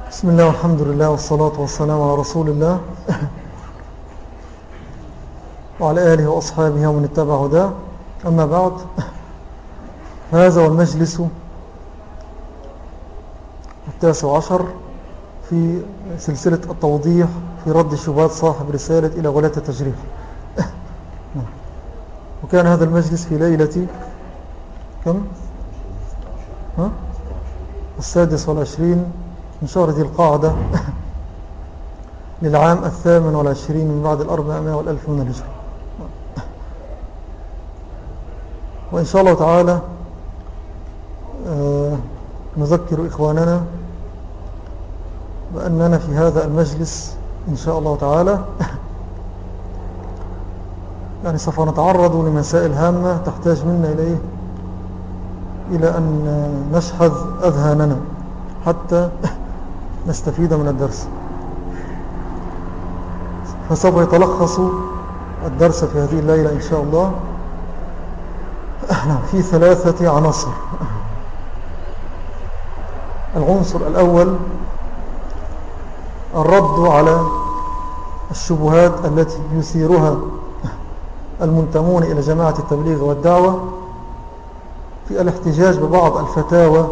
بسم الله والحمد لله والصلاة والسلام على رسول الله وعلى آله وأصحابه ومن اتبع هداه. أما بعد، هذا هو المجلس 19 في سلسلة التوضيح في رد شبهات صاحب رسالة إلى غلاة التجريح. وكان هذا المجلس في ليلة كم؟ 26 من شهر ذي القعدة للعام 28 من بعد 400 والألف من الهجرة. وإن شاء الله تعالى نذكر إخواننا بأننا في هذا المجلس إن شاء الله تعالى يعني سوف نتعرض لمسائل هامة تحتاج منا إلى أن نشحذ أذهاننا حتى نستفيد من الدرس. فسوف يتلخص الدرس في هذه الليلة إن شاء الله في 3 عناصر. العنصر الأول الرد على الشبهات التي يثيرها المنتمون إلى جماعة التبليغ والدعوة في الاحتجاج ببعض الفتاوى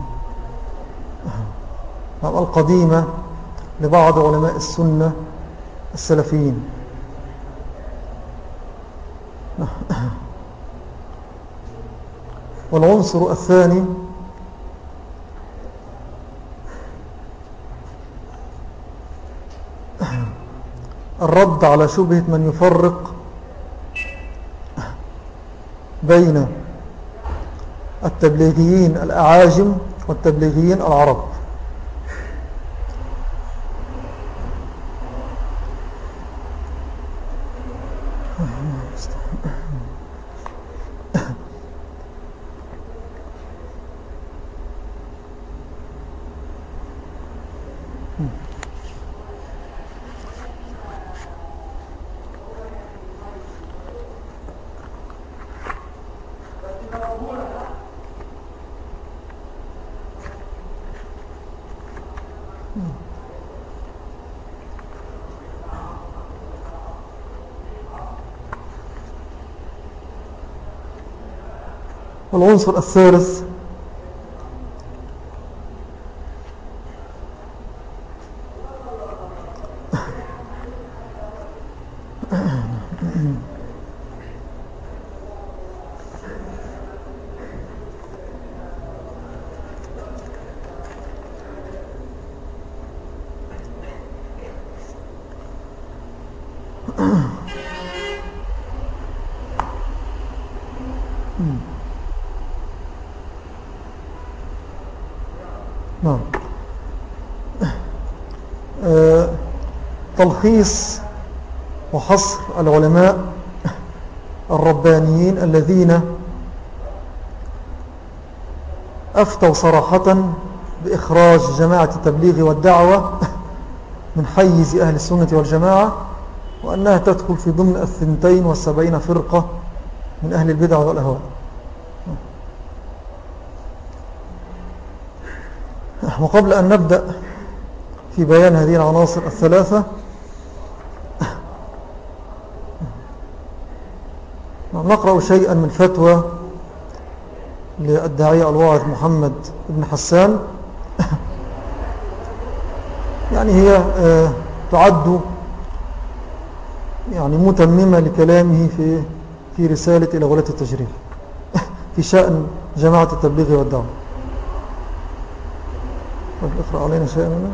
القديمة لبعض علماء السنة السلفيين. والعنصر الثاني الرد على شبهة من يفرق بين التبليغيين الأعاجم والتبليغيين العرب. والعنصر الثالث تلخيص وحصر العلماء الربانيين الذين أفتوا صراحة بإخراج جماعة التبليغ والدعوة من حيز أهل السنة والجماعة، وأنها تدخل في ضمن 72 فرقة من أهل البدع والأهواء. وقبل أن نبدأ في بيان هذه العناصر الثلاثة نقرأ شيئا من فتوى للداعية الواعظ محمد بن حسان. يعني هي تعد يعني متممة لكلامه في رسالة إلى غلاة التجريح في شأن جماعة التبليغ والدعوة. اقرأ علينا شيئا منه.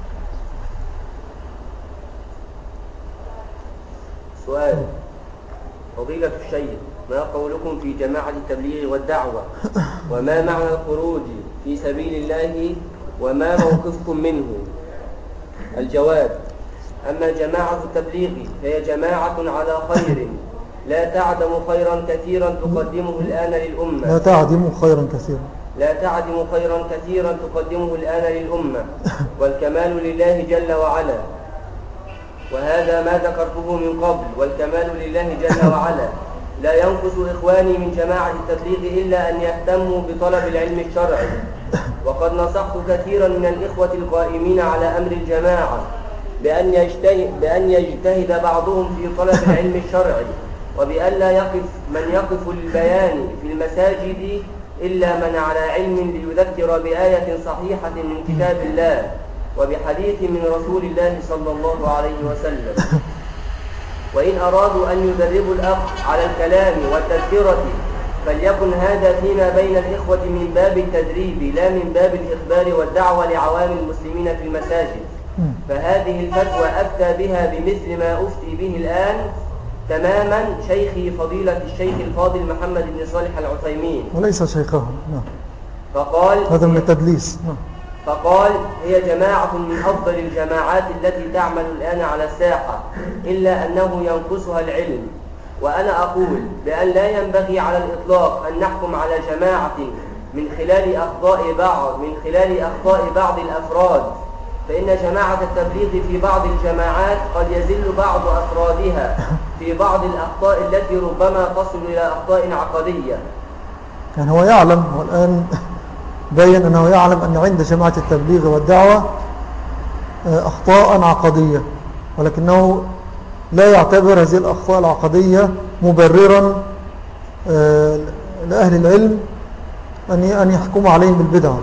سؤال: فضيلة الشيخ، ما قولكم في جماعة التبليغ والدعوة؟ وما معنى الخروج في سبيل الله؟ وما موقفكم منه؟ الجواب: أما جماعة التبليغ فهي جماعة على خير لا تعدم خيرا كثيرا تقدمه الآن للأمة. لا تعدم خيرا كثيرا تقدمه الآن للأمة، والكمال لله جل وعلا. وهذا ما ذكرته من قبل، والكمال لله جل وعلا. لا ينقص إخواني من جماعة التبليغ إلا أن يهتموا بطلب العلم الشرعي وقد نصحت كثيرا من الإخوة القائمين على أمر الجماعة بأن يجتهد بعضهم في طلب العلم الشرعي، وبأن لا يقف من يقف للبيان في المساجد إلا من على علم ليذكر بآية صحيحة من كتاب الله وبحديث من رسول الله صلى الله عليه وسلم. وإن أرادوا أن يدربوا الأخ على الكلام والتذكرة فليكن هذا فيما بين الإخوة من باب التدريب لا من باب الإخبار والدعوة لعوام المسلمين في المساجد. فهذه الفتوى أفتى بها بمثل ما أفتي به الآن تماما شيخي فضيلة الشيخ الفاضل محمد بن صالح العثيمين، وليس شيخه. فقال هذا من التدليس. فقال هي جماعة من أفضل الجماعات التي تعمل الآن على الساحة، إلا أنه ينقصها العلم. وأنا أقول بأن لا ينبغي على الإطلاق أن نحكم على جماعة من خلال أخطاء بعض الأفراد، فإن جماعة التبليغ في بعض الجماعات قد يزل بعض أفرادها في بعض الأخطاء التي ربما تصل إلى أخطاء عقدية. يعني هو يعلم، والآن بين أنه يعلم أن عند جماعة التبليغ والدعوة أخطاء عقدية، ولكنه لا يعتبر هذه الأخطاء العقدية مبررا لأهل العلم أن يحكموا عليهم بالبدعة.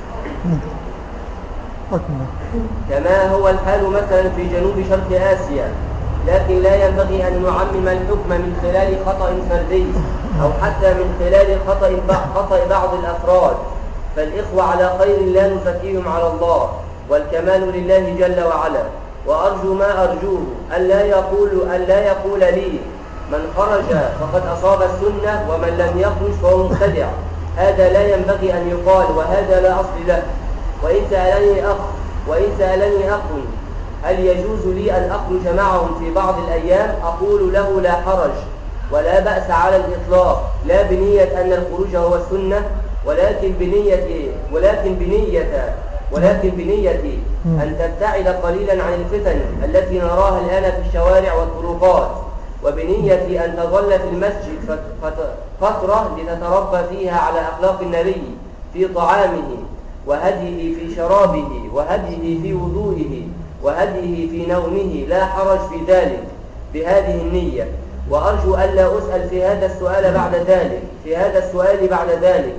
كما هو الحال مثلا في جنوب شرق آسيا، لكن لا ينبغي أن نعمم الحكم من خلال خطأ فردي أو حتى من خلال خطأ بعض الأفراد، فالإخوة على خير لا نزكيهم على الله، والكمال لله جل وعلا. وأرجو ما أرجوه ألا يقول لي من خرج فقد أصاب السنة ومن لم يخرج فهو مبتدع. هذا لا ينبغي أن يقال، وهذا لا أصل له. وإن سألني أخ هل يجوز لي أن أخرج معهم في بعض الأيام، أقول له لا حرج ولا بأس على الإطلاق، لا بنية أن الخروج هو السنة، ولكن بنية أن تبتعد قليلا عن الفتن التي نراها الآن في الشوارع والطرقات، وبنية أن تظل في المسجد فترة لتتربى فيها على أخلاق النبي في طعامه وهديه في شرابه وهديه في وضوئه وهديه في نومه، لا حرج في ذلك بهذه النية. وأرجو ألا أسأل في هذا السؤال بعد ذلك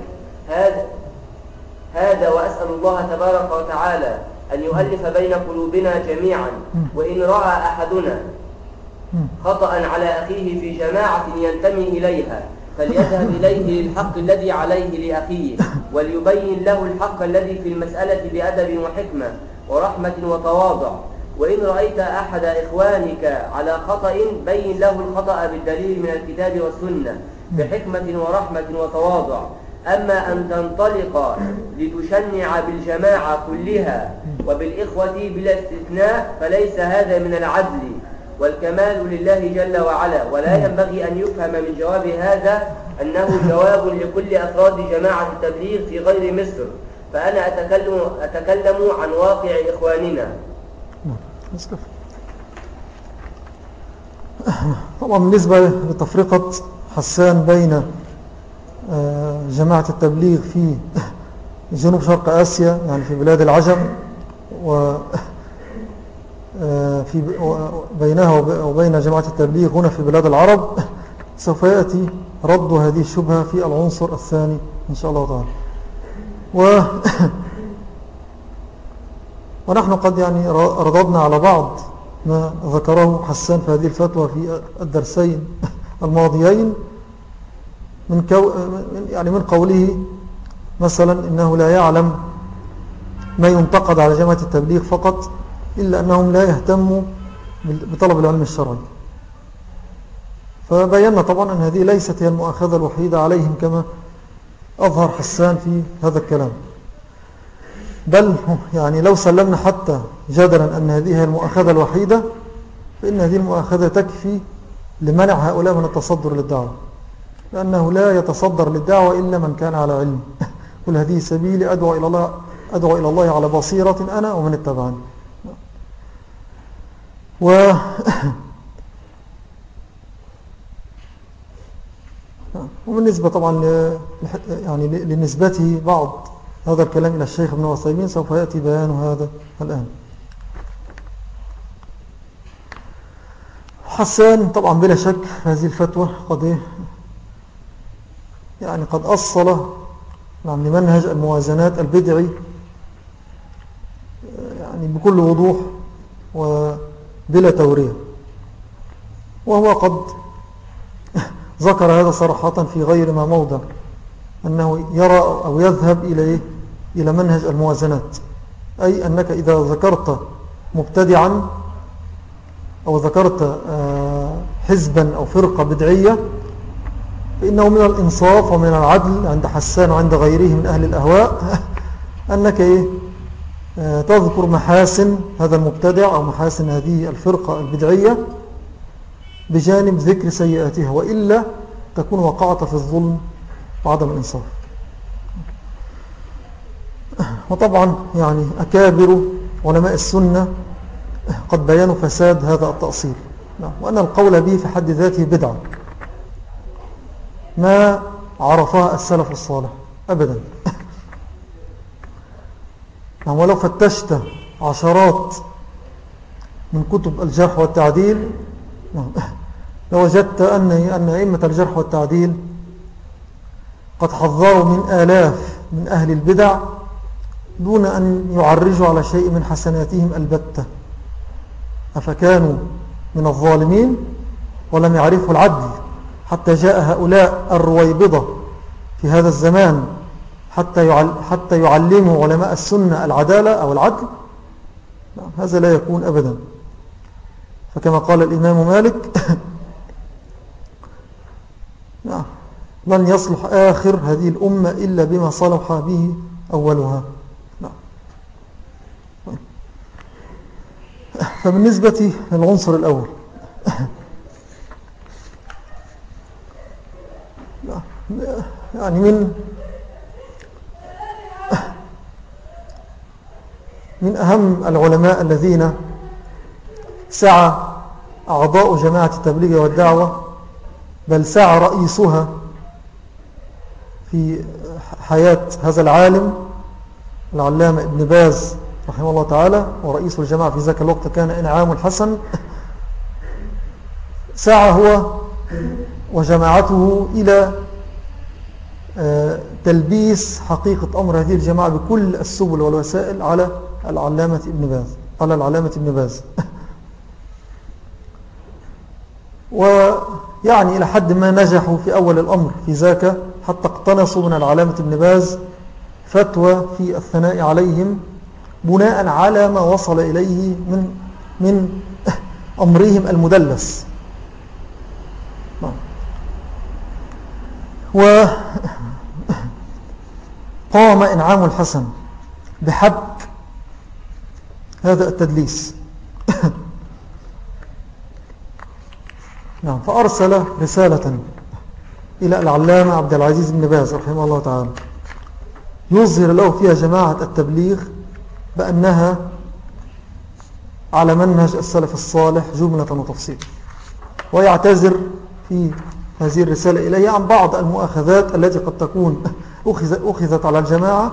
هذا وأسأل الله تبارك وتعالى أن يؤلف بين قلوبنا جميعا. وإن رأى أحدنا خطأ على أخيه في جماعة ينتمي إليها فليذهب إليه للحق الذي عليه لأخيه، وليبين له الحق الذي في المسألة بأدب وحكمة ورحمة وتواضع. وإن رأيت أحد إخوانك على خطأ بين له الخطأ بالدليل من الكتاب والسنة بحكمة ورحمة وتواضع. أما أن تنطلق لتشنع بالجماعة كلها وبالإخوة بلا استثناء فليس هذا من العدل، والكمال لله جل وعلا. ولا ينبغي أن يفهم من جواب هذا أنه جواب لكل أفراد جماعة التبليغ في غير مصر، فأنا أتكلم عن واقع إخواننا. طبعا بالنسبة لتفرقة حسان بين جماعة التبليغ في جنوب شرق آسيا، يعني في بلاد العجم، بينها وبين جماعة التبليغ هنا في بلاد العرب، سوف يأتي رد هذه الشبهة في العنصر الثاني إن شاء الله تعالى. ونحن قد يعني رددنا على بعض ما ذكره حسان في هذه الفتوى في الدرسين الماضيين من قوله مثلا إنه لا يعلم ما ينتقد على جماعة التبليغ فقط، إلا أنهم لا يهتموا بطلب العلم الشرعي. فبينا طبعا أن هذه ليست هي المؤاخذة الوحيدة عليهم كما أظهر حسان في هذا الكلام، بل يعني لو سلمنا حتى جدلا أن هذه هي المؤاخذة الوحيدة، فإن هذه المؤاخذة تكفي لمنع هؤلاء من التصدر للدعوة، لأنه لا يتصدر للدعوة إلا من كان على علم. قل هذه سبيلي أدعو إلى الله على بصيرة أنا ومن اتبعني. وبالنسبة طبعا يعني لنسبته بعض هذا الكلام إلى الشيخ ابن عثيمين سوف يأتي بيان هذا الآن. حسان طبعا بلا شك هذه الفتوى قد أصل لمنهج الموازنات البدعي يعني بكل وضوح وبلا تورية، وهو قد ذكر هذا صراحة في غير ما موضع أنه يرى أو يذهب إلى منهج الموازنات، أي أنك إذا ذكرت مبتدعا أو ذكرت حزبا أو فرقة بدعية فإنه من الإنصاف ومن العدل عند حسان وعند غيره من أهل الأهواء أنك تذكر محاسن هذا المبتدع أو محاسن هذه الفرقة البدعية بجانب ذكر سيئاتها، وإلا تكون وقعت في الظلم وعدم الإنصاف. وطبعا يعني أكابر علماء السنة قد بيانوا فساد هذا التأصيل، وأن القول به في حد ذاته بدعة ما عرفها السلف الصالح أبدا. ولو فتشت عشرات من كتب الجرح والتعديل لوجدت أن أئمة الجرح والتعديل قد حذروا من آلاف من أهل البدع دون أن يعرجوا على شيء من حسناتهم البتة، أفكانوا من الظالمين ولم يعرفوا العدل حتى جاء هؤلاء الرويبضة في هذا الزمان حتى يعلموا علماء السنة العدالة أو العدل؟ هذا لا يكون أبدا. فكما قال الإمام مالك لن يصلح آخر هذه الأمة إلا بما صلح به أولها. فبالنسبة للعنصر الأول يعني من أهم العلماء الذين سعى أعضاء جماعة التبليغ والدعوة، بل سعى رئيسها في حياة هذا العالم العلامة ابن باز رحمه الله تعالى، ورئيس الجماعة في ذاك الوقت كان إنعام الحسن، سعى هو وجماعته إلى تلبيس حقيقة أمر هذه الجماعة بكل السبل والوسائل على العلامة ابن باز ويعني إلى حد ما نجحوا في أول الأمر في ذاك، حتى اقتنصوا من العلامة ابن باز فتوى في الثناء عليهم بناء على ما وصل إليه من أمرهم المدلس. وقام إنعام الحسن بحك هذا التدليس فأرسل رسالة إلى العلامة عبد العزيز بن باز رحمه الله تعالى يظهر له فيها جماعة التبليغ بأنها على منهج السلف الصالح جملة وتفصيل، ويعتذر في هذه الرسالة إليه عن بعض المؤاخذات التي قد تكون أخذت على الجماعة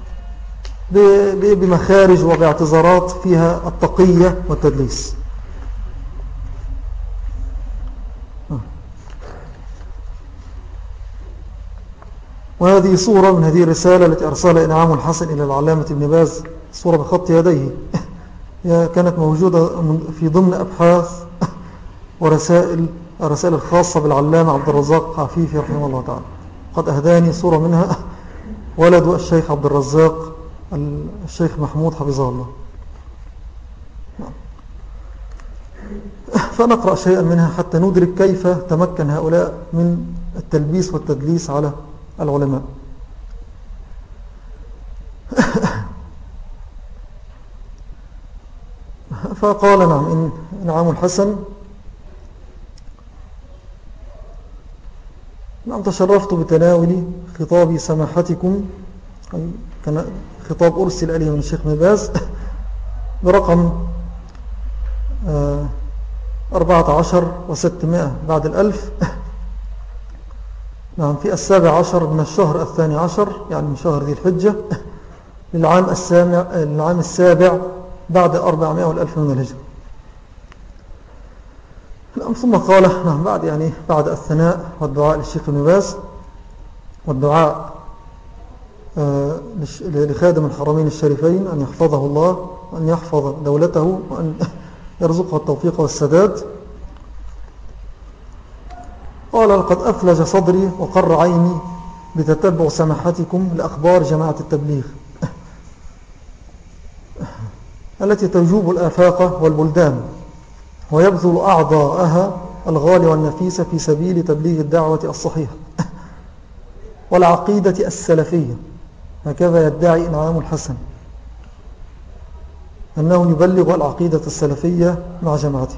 بمخارج وباعتذارات فيها التقية والتدليس. وهذه صورة من هذه الرسالة التي أرسلها إنعام الحسن إلى العلامة ابن باز، صورة بخط يديه كانت موجودة في ضمن أبحاث ورسائل الخاصة بالعلامة عبد الرزاق عفيفي رحمه الله تعالى. قد أهداني صورة منها ولد الشيخ عبد الرزاق الشيخ محمود حفظه الله. فنقرأ شيئا منها حتى ندرك كيف تمكن هؤلاء من التلبيس والتدليس على العلماء. فقال نعم إنعام الحسن نعم تشرفت بتناول خطاب سماحتكم، كان خطاب أرسل إليه من الشيخ ابن باز برقم 14,600 بعد 1000 نعم في 17 من الشهر 12 يعني من شهر ذي الحجة للعام السابع بعد 400 والألف من الهجرة. ثم قال بعد الثناء والدعاء للشيخ ابن باز والدعاء لخادم الحرمين الشريفين أن يحفظه الله وأن يحفظ دولته وأن يرزقه التوفيق والسداد، قال: لقد أفلج صدري وقر عيني بتتبع سماحتكم لأخبار جماعة التبليغ التي تجوب الآفاق والبلدان ويبذل أعضاءها الغالي والنفيس في سبيل تبليغ الدعوة الصحيحة والعقيدة السلفية. هكذا يدعي إنعام الحسن أنه يبلغ العقيدة السلفية مع جماعته.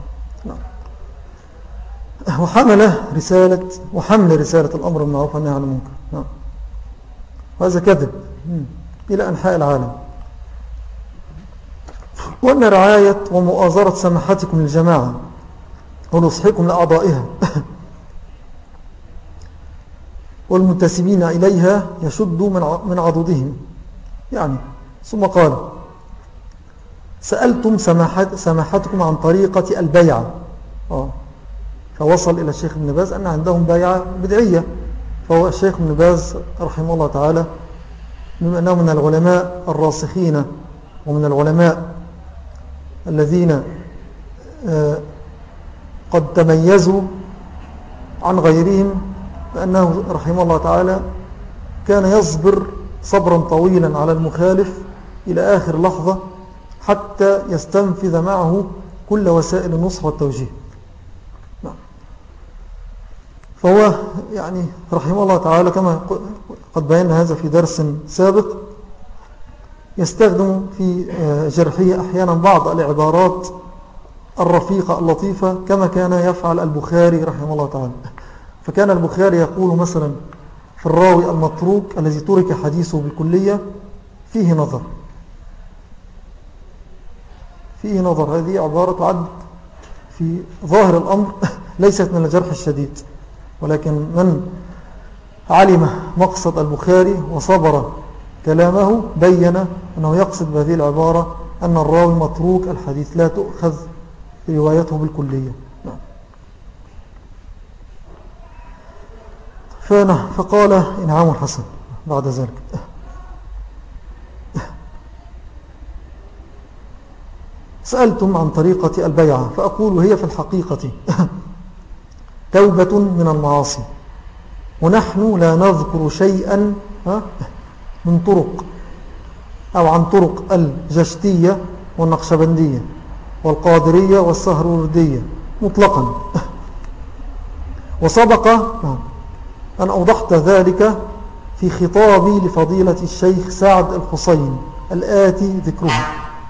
وحمل رسالة الأمر بالمعروف والنهي عن المنكر. وهذا كذب إلى أنحاء العالم، وأن رعاية ومؤازرة سماحتكم للجماعة ونصحكم لأعضائها والمنتسبين إليها يشد من عضدهم. ثم قال: سألتم سماحتكم عن طريقة البيعة. فوصل إلى الشيخ ابن باز أن عندهم بيعة بدعية. فهو الشيخ ابن باز رحمه الله تعالى بما أنه من العلماء الراسخين ومن العلماء الذين قد تميزوا عن غيرهم، بأنه رحمه الله تعالى كان يصبر صبرا طويلا على المخالف إلى آخر لحظة حتى يستنفذ معه كل وسائل النصح والتوجيه. فهو رحمه الله تعالى كما قد بينا هذا في درس سابق يستخدم في جرحه أحيانا بعض العبارات الرفيقة اللطيفة كما كان يفعل البخاري رحمه الله تعالى. فكان البخاري يقول مثلا في الراوي المتروك الذي ترك حديثه بالكلية: فيه نظر. هذه عبارة تعد في ظاهر الأمر ليست من الجرح الشديد، ولكن من علم مقصد البخاري وصبر كلامه بين أنه يقصد بهذه العبارة أن الراوي متروك الحديث لا تؤخذ روايته بالكلية. فقال إنعام الحسن بعد ذلك: سألتم عن طريقة البيعة، فأقول: هي في الحقيقة توبة من المعاصي، ونحن لا نذكر شيئا من طرق أو عن طرق الجشتية والنقشبندية والقادرية والسهروردية مطلقا. وسبق أن أوضحت ذلك في خطابي لفضيلة الشيخ سعد الحسين الآتي ذكرها.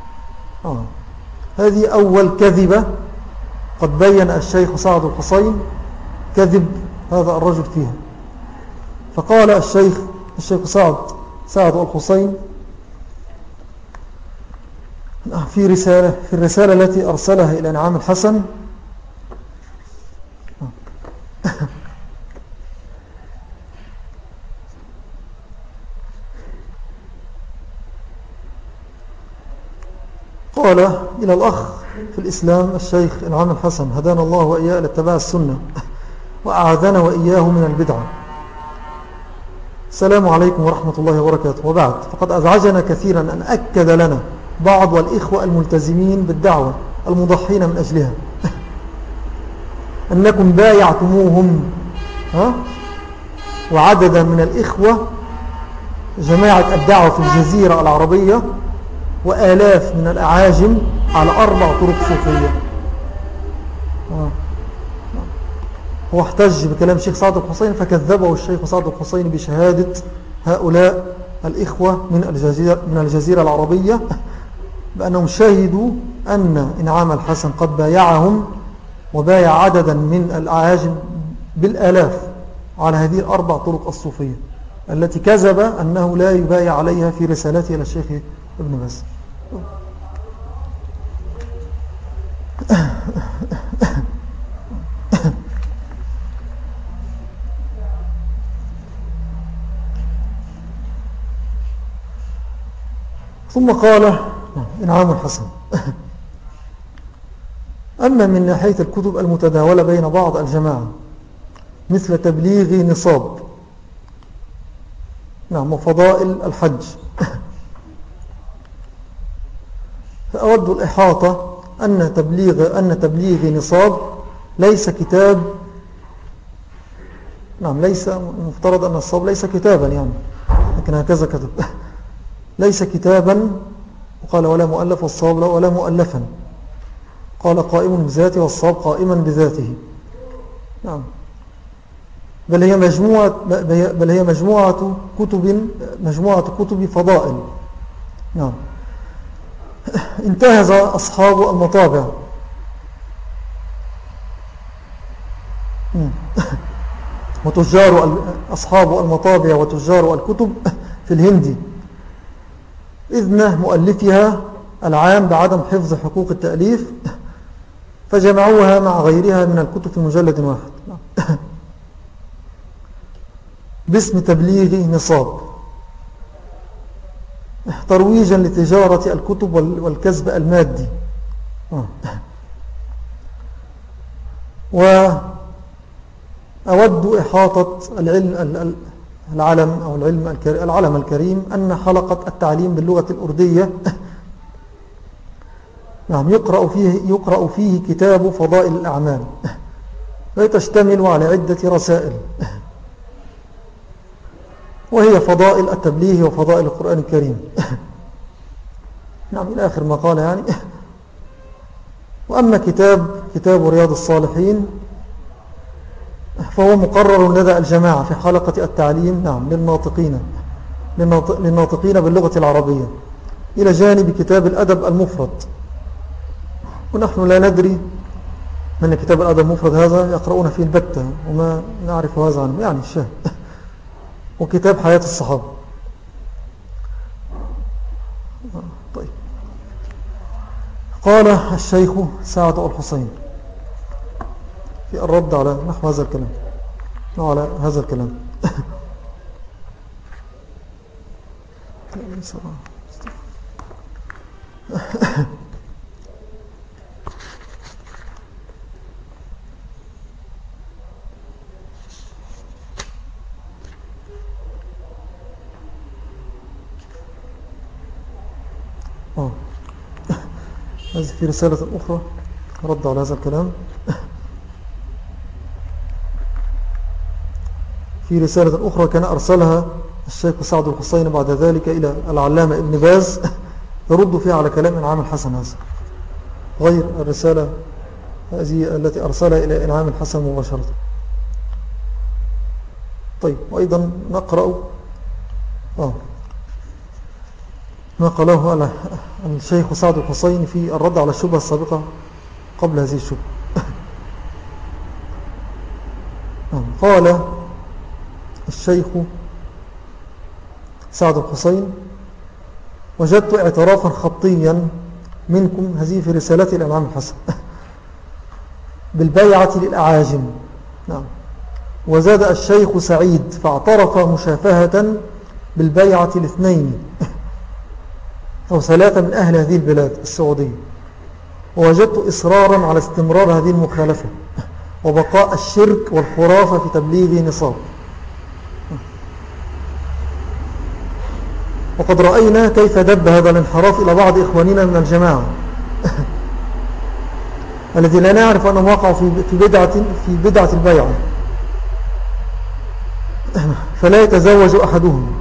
هذه أول كذبة قد بين الشيخ سعد الحسين كذب هذا الرجل فيها. فقال الشيخ سعد الحسين في الرسالة التي أرسلها إلى إنعام الحسن: قال إلى الأخ في الإسلام الشيخ إنعام الحسن هدانا الله وإياه لاتباع السنة وأعاذنا وإياه من البدعة: السلام عليكم ورحمة الله وبركاته. وبعد، فقد أزعجنا كثيرا أن أكد لنا بعض الإخوة الملتزمين بالدعوة المضحين من أجلها أنكم بايعتموهم وعددا من الإخوة جماعة الدعوة في الجزيرة العربية وآلاف من الأعاجم على 4 طرق صوفية. هو احتج بكلام الشيخ سعد الحسين، فكذبه الشيخ سعد الحسين بشهادة هؤلاء الإخوة من الجزيرة العربية بأنهم شهدوا أن إنعام الحسن قد بايعهم وبايع عددا من الأعاجم بالآلاف على هذه 4 طرق الصوفية التي كذب أنه لا يبايع عليها في رسالته إلى الشيخ ابن باز. ثم قال إنعام حسن. أما من ناحية الكتب المتداولة بين بعض الجماعة مثل تبليغ نصاب وفضائل الحج، فأود الإحاطة أن تبليغ نصاب ليس كتاب. ليس مفترض أن النصاب ليس كتابا يعني، لكن هكذا كتب ليس كتابا. وقال ولا مؤلف، والصواب ولا مؤلفا. قال قائم بذاته، والصواب قائما بذاته. نعم. بل هي مجموعة كتب فضائل. نعم. انتهز أصحاب المطابع أصحاب المطابع وتجار الكتب في الهند إذن مؤلفها العام بعدم حفظ حقوق التأليف، فجمعوها مع غيرها من الكتب في مجلد واحد باسم تبليغ نصاب، ترويجا لتجارة الكتب والكسب المادي. وأود إحاطة العلم الكريم أن حلقة التعليم باللغة الأردية يقرأ فيه كتاب فضائل الأعمال، وتشتمل على عدة رسائل، وهي فضائل التبليغ وفضائل القرآن الكريم. نعم، إلى آخر ما قال يعني. وأما كتاب رياض الصالحين فهو مقرر لدى الجماعة في حلقة التعليم للناطقين باللغة العربية، إلى جانب كتاب الأدب المفرد. ونحن لا ندري من كتاب الأدب المفرد هذا يقرؤون فيه البتة، وما نعرف هذا عنه يعني الشاه. وكتاب حياة الصحابة. طيب. قال الشيخ سعد الحسين في الرد على نحو هذا الكلام وعلى هذا الكلام هذه في رسالة أخرى رد على هذا الكلام. في رسالة أخرى كان أرسلها الشيخ سعد الحسين بعد ذلك إلى العلامة ابن باز يرد فيها على كلام إنعام الحسن هذا، غير الرسالة هذه التي أرسلها إلى إنعام الحسن مباشرة. طيب. وأيضا نقرأ ما قاله على الشيخ سعد الحسين في الرد على الشبهة السابقة قبل هذه الشبهة. قال الشيخ سعد الحسين: وجدت اعترافا خطيا منكم، هذه في رسالة الإمام الحسن، بالبيعة للأعاجم. نعم. وزاد الشيخ سعيد فاعترف مشافهة بالبيعة لاثنين أو ثلاثة من أهل هذه البلاد السعودية، ووجدت إصرارا على استمرار هذه المخالفة وبقاء الشرك والخرافة في تبليغ نصاب. وقد رأينا كيف دب هذا الانحراف إلى بعض إخواننا من الجماعة الذي لا نعرف أنهم وقعوا في بدعة البيعة، فلا يتزوج أحدهم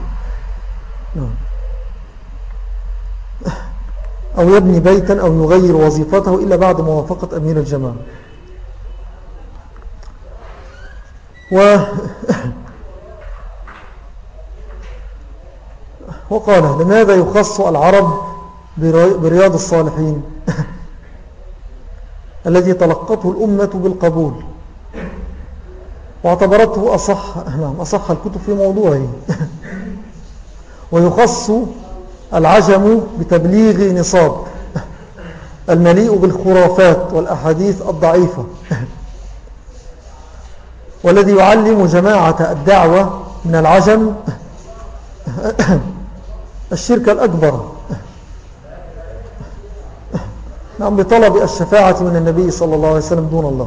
أو يبني بيتا أو يغير وظيفته إلا بعد موافقة أمير الجماعة. وقال: لماذا يخص العرب برياض الصالحين الذي تلقته الأمة بالقبول واعتبرته أصح الكتب في موضوعه، ويخص العجم بتبليغ نصاب المليء بالخرافات والأحاديث الضعيفة، والذي يعلم جماعة الدعوة من العجم الشرك الأكبر نعم بطلب الشفاعة من النبي صلى الله عليه وسلم دون الله.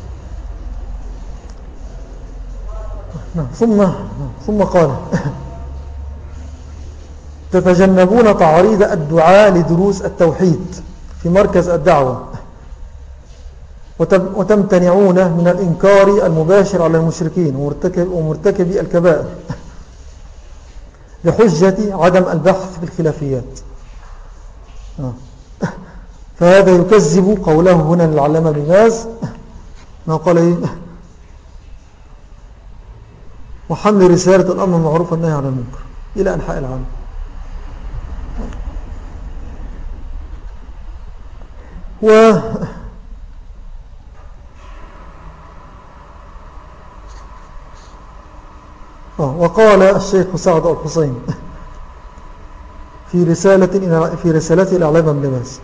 ثم قال تتجنبون تعريض الدعاء لدروس التوحيد في مركز الدعوة وتمتنعون من الإنكار المباشر على المشركين ومرتكبي الكبائر لحجة عدم البحث في الخلافيات. فهذا يكذب قوله هنا للعلامة بن باز ما قال إيه؟ وحمل رسالة الأمر المعروف والنهي عن المنكر إلى أنحاء العالم. وقال الشيخ سعد الحسين في رسالته إلى علامة بن باز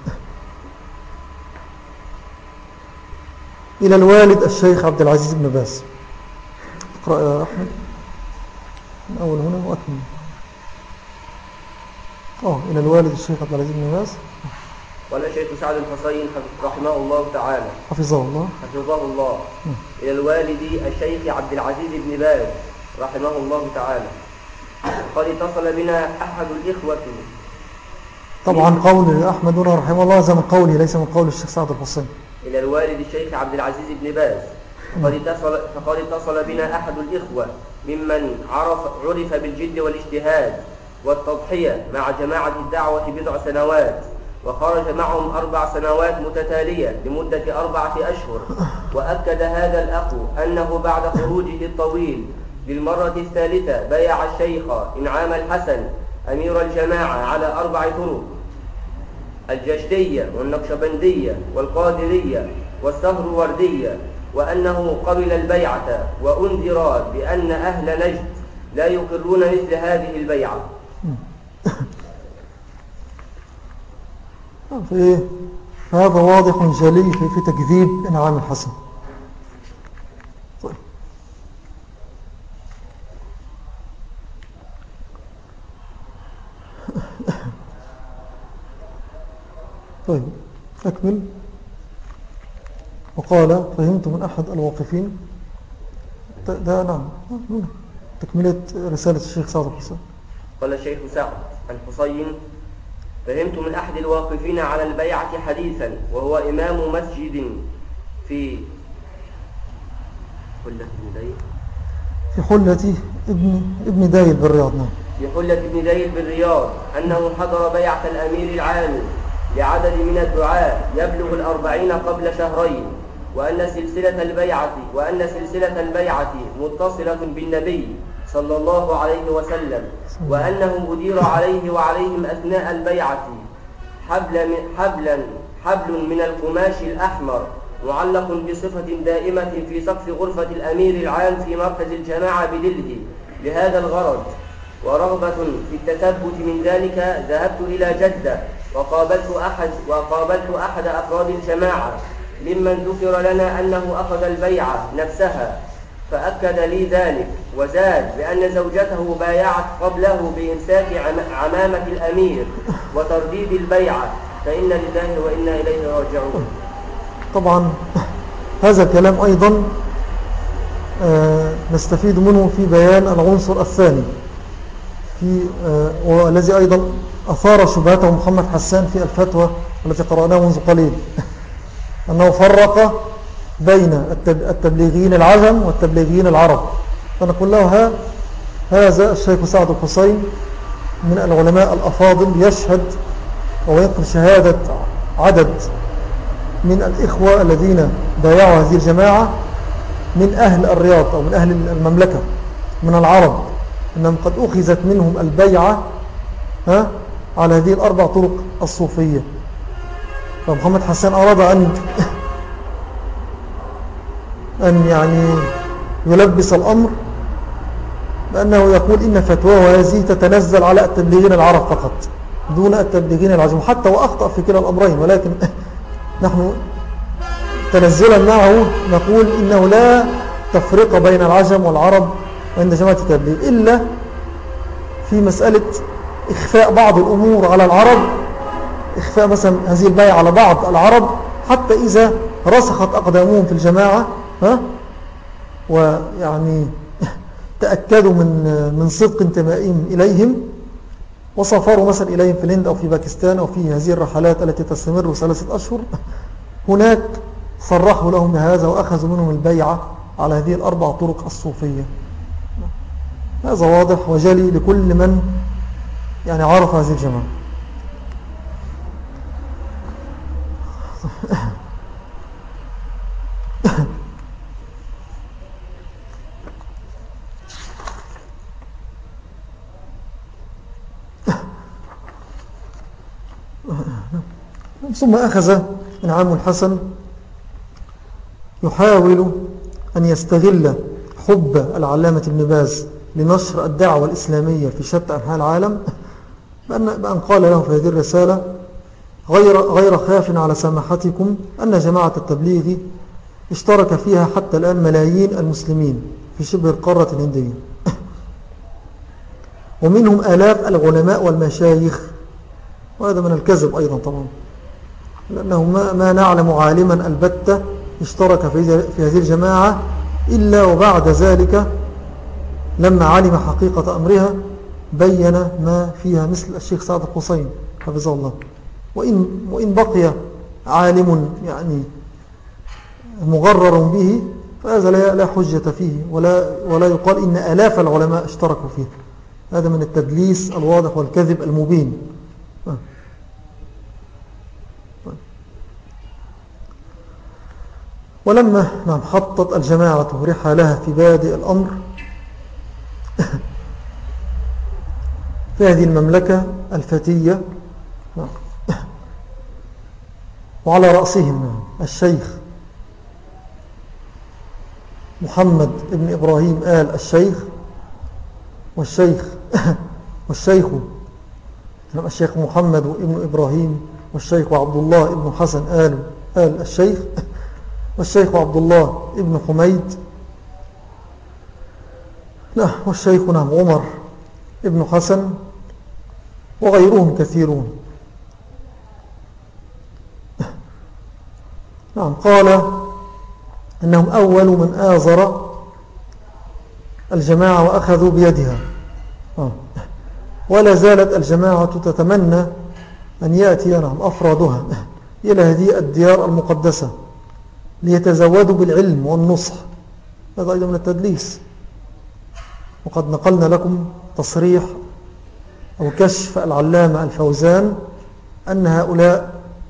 إلى الوالد الشيخ عبد العزيز بن باز. اقرأ يا أحمد من أول هنا وأكمل. إلى الوالد الشيخ عبد العزيز بن باز. قال الشيخ سعد الحسين رحمه الله تعالى حفظه الله إلى الوالد الشيخ عبد العزيز بن باز رحمه الله تعالى قد اتصل بنا أحد الإخوة. طبعا قول أحمد رحمه الله هذا من قوله ليس من قول الشيخ سعد الحسين. إلى الوالد الشيخ عبد العزيز بن باز فقد اتصل بنا أحد الإخوة ممن عرف بالجد والاجتهاد والتضحية مع جماعة الدعوة بضع سنوات، وخرج معهم 4 سنوات متتالية لمدة 4 أشهر. وأكد هذا الأخ أنه بعد خروجه الطويل للمرة الثالثة بايع الشيخ إنعام الحسن أمير الجماعة على 4 طرق: الجشتية والنقشبندية والقادرية والسهروردية، وأنه قبل البيعة وأنذر بأن أهل نجد لا يقرون مثل هذه البيعة. هذا واضح جلي في تكذيب إنعام الحسن. طيب أكمل. وقال فهمت من أحد الواقفين ده نعم تكملة رسالة الشيخ سعد الحسين. قال الشيخ سعد الحسين فهمت من أحد الواقفين على البيعة حديثا، وهو إمام مسجد في حلة ابن دايل بالرياض. في حلة ابن دايل بالرياض أنه حضر بيعة الأمير العام لعدد من الدعاء يبلغ 40 قبل شهرين، وأن سلسلة البيعة متصلة بالنبي صلى الله عليه وسلم، وأنه أدير عليه وعليهم أثناء البيعة حبل من القماش الأحمر معلق بصفة دائمة في سقف غرفة الأمير العام في مركز الجماعة بدلهي لهذا الغرض. ورغبة في التثبت من ذلك ذهبت إلى جدة وقابلت أحد أفراد الجماعة ممن ذكر لنا أنه أخذ البيعة نفسها، فأكد لي ذلك، وزاد بأن زوجته بايعت قبله بإمساك عمامة الأمير وترديد البيعة، فإن لله وإنا إليه راجعون. طبعا هذا الكلام أيضا نستفيد منه في بيان العنصر الثاني والذي أيضا أثار شبهته محمد حسان في الفتوى التي قرأناها منذ قليل، أنه فرق بين التبليغيين العجم والتبليغيين العرب. فنقول له هذا الشيخ سعد الحسين من العلماء الأفاضل يشهد وينقل شهادة عدد من الإخوة الذين بايعوا هذه الجماعة من أهل الرياض أو من أهل المملكة من العرب، أنهم قد أخذت منهم البيعة على هذه 4 طرق الصوفية. فمحمد حسان أراد أن يعني يلبس الأمر بأنه يقول إن فتواه هذه تتنزل على التبليغين العرب فقط دون التبليغين العجم، حتى وأخطأ في كلا الأمرين، ولكن نحن تنزلا معه نقول إنه لا تفرق بين العجم والعرب عند جماعة التبليغ إلا في مسألة إخفاء بعض الأمور على العرب إخفاء مثلا هذه البيعة على بعض العرب حتى إذا رسخت أقدامهم في الجماعة ويعني تأكدوا من صدق انتمائهم إليهم وسافروا مثلا إليهم في الهند أو في باكستان أو في هذه الرحلات التي تستمر 3 أشهر، هناك صرحوا لهم بهذا وأخذوا منهم البيعة على هذه ال4 طرق الصوفية. هذا واضح وجلي لكل من يعني عرف هذه الجماعة. ثم أخذ إنعام الحسن يحاول أن يستغل حب العلامة ابن باز لنشر الدعوة الإسلامية في شتى أنحاء العالم بأن قال له في هذه الرسالة: غير خاف على سماحتكم أن جماعة التبليغ اشترك فيها حتى الآن ملايين المسلمين في شبه القارة الهندية، ومنهم آلاف العلماء والمشايخ. وهذا من الكذب أيضا طبعا، لأنه ما نعلم عالما البتة اشترك في هذه الجماعة إلا وبعد ذلك لما علم حقيقة أمرها بين ما فيها، مثل الشيخ سعد الحسين حفظه الله. وإن بقي عالم يعني مغرر به فهذا لا حجة فيه ولا يقال إن آلاف العلماء اشتركوا فيه. هذا من التدليس الواضح والكذب المبين. ولما حطت الجماعة رحالها في بادئ الأمر في هذه المملكة الفتية، وعلى رأسهم الشيخ محمد ابن إبراهيم آل الشيخ، الشيخ محمد ابن إبراهيم، والشيخ عبد الله ابن حسن آل الشيخ، والشيخ عبد الله ابن حميد، والشيخ عمر ابن حسن، وغيرهم كثيرون. قال أنهم أول من آزر الجماعة وأخذوا بيدها، ولا زالت الجماعة تتمنى أن يأتي أفرادها إلى هذه الديار المقدسة ليتزودوا بالعلم والنصح. هذا أيضا من التدليس. وقد نقلنا لكم تصريح أو كشف العلامة الفوزان أن هؤلاء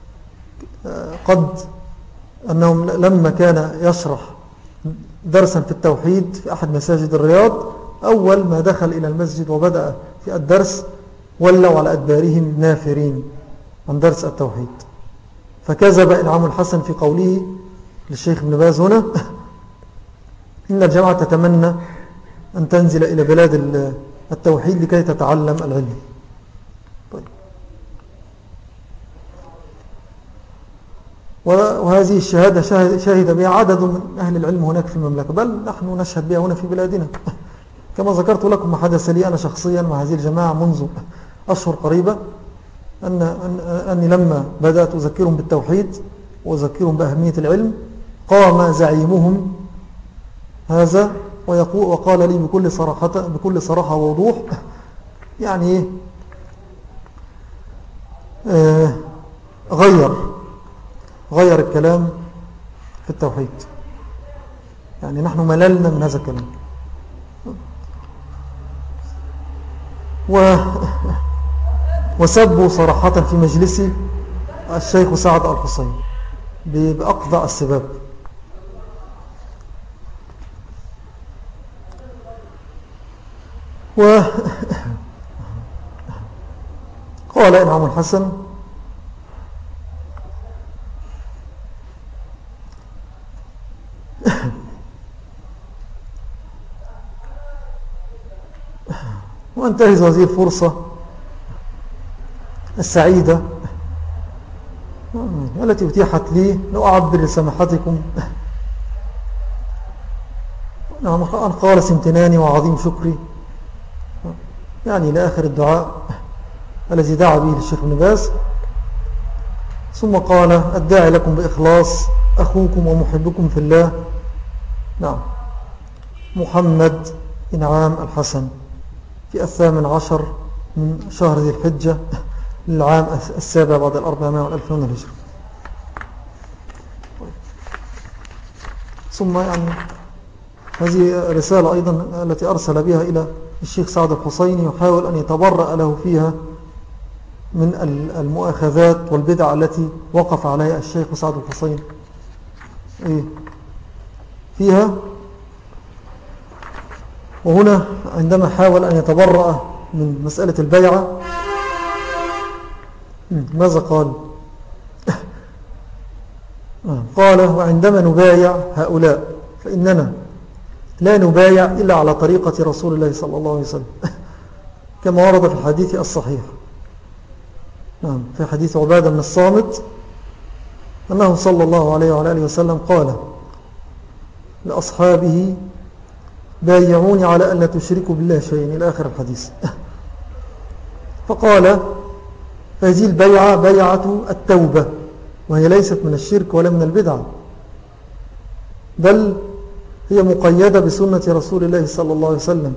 أنهم لما كان يشرح درسا في التوحيد في أحد مساجد الرياض، أول ما دخل إلى المسجد وبدأ في الدرس ولوا على أدبارهم نافرين عن درس التوحيد. فكذب إنعام الحسن في قوله للشيخ ابن باز هنا إن الجماعة تتمنى أن تنزل إلى بلاد التوحيد لكي تتعلم العلم. طيب. وهذه الشهادة شهد بها عدد من أهل العلم هناك في المملكة، بل نحن نشهد بها هنا في بلادنا. كما ذكرت لكم ما حدث لي أنا شخصيا مع هذه الجماعة منذ أشهر قريبة، أني لما بدأت أذكرهم بالتوحيد وأذكرهم بأهمية العلم قام زعيمهم هذا وقال لي بكل صراحة ووضوح يعني غير الكلام في التوحيد، يعني نحن مللنا من هذا الكلام. وسبوا صراحة في مجلسي الشيخ سعد الحسين بأقضى السباب. قال إنعام الحسن وانتهز هذه الفرصة السعيدة التي اتيحت لي لأعبر لسماحتكم عن خالص امتناني وعظيم شكري يعني لآخر الدعاء الذي دعا به للشيخ ابن باز، ثم قال الداعي لكم بإخلاص أخوكم ومحبكم في الله، نعم، محمد إنعام الحسن، في 18 من شهر ذي الحجة للعام 7 بعد 400 من الهجرة. ثم يعني هذه رسالة أيضا التي أرسل بها إلى الشيخ سعد الحسيني، يحاول أن يتبرأ له فيها من المؤاخذات والبدع التي وقف عليها الشيخ سعد الحسيني فيها. وهنا عندما حاول أن يتبرأ من مسألة البيعة ماذا قال؟ قال وعندما نبايع هؤلاء فإننا لا نبايع إلا على طريقة رسول الله صلى الله عليه وسلم كما ورد في الحديث الصحيح، نعم، في حديث عبادة بن الصامت أنه صلى الله عليه وعلى آله وسلم قال لأصحابه بايعوني على أن لا تشركوا بالله شيئا إلى آخر الحديث. فقال هذه البيعة بيعة التوبة، وهي ليست من الشرك ولا من البدعة، بل هي مقيدة بسنة رسول الله صلى الله عليه وسلم،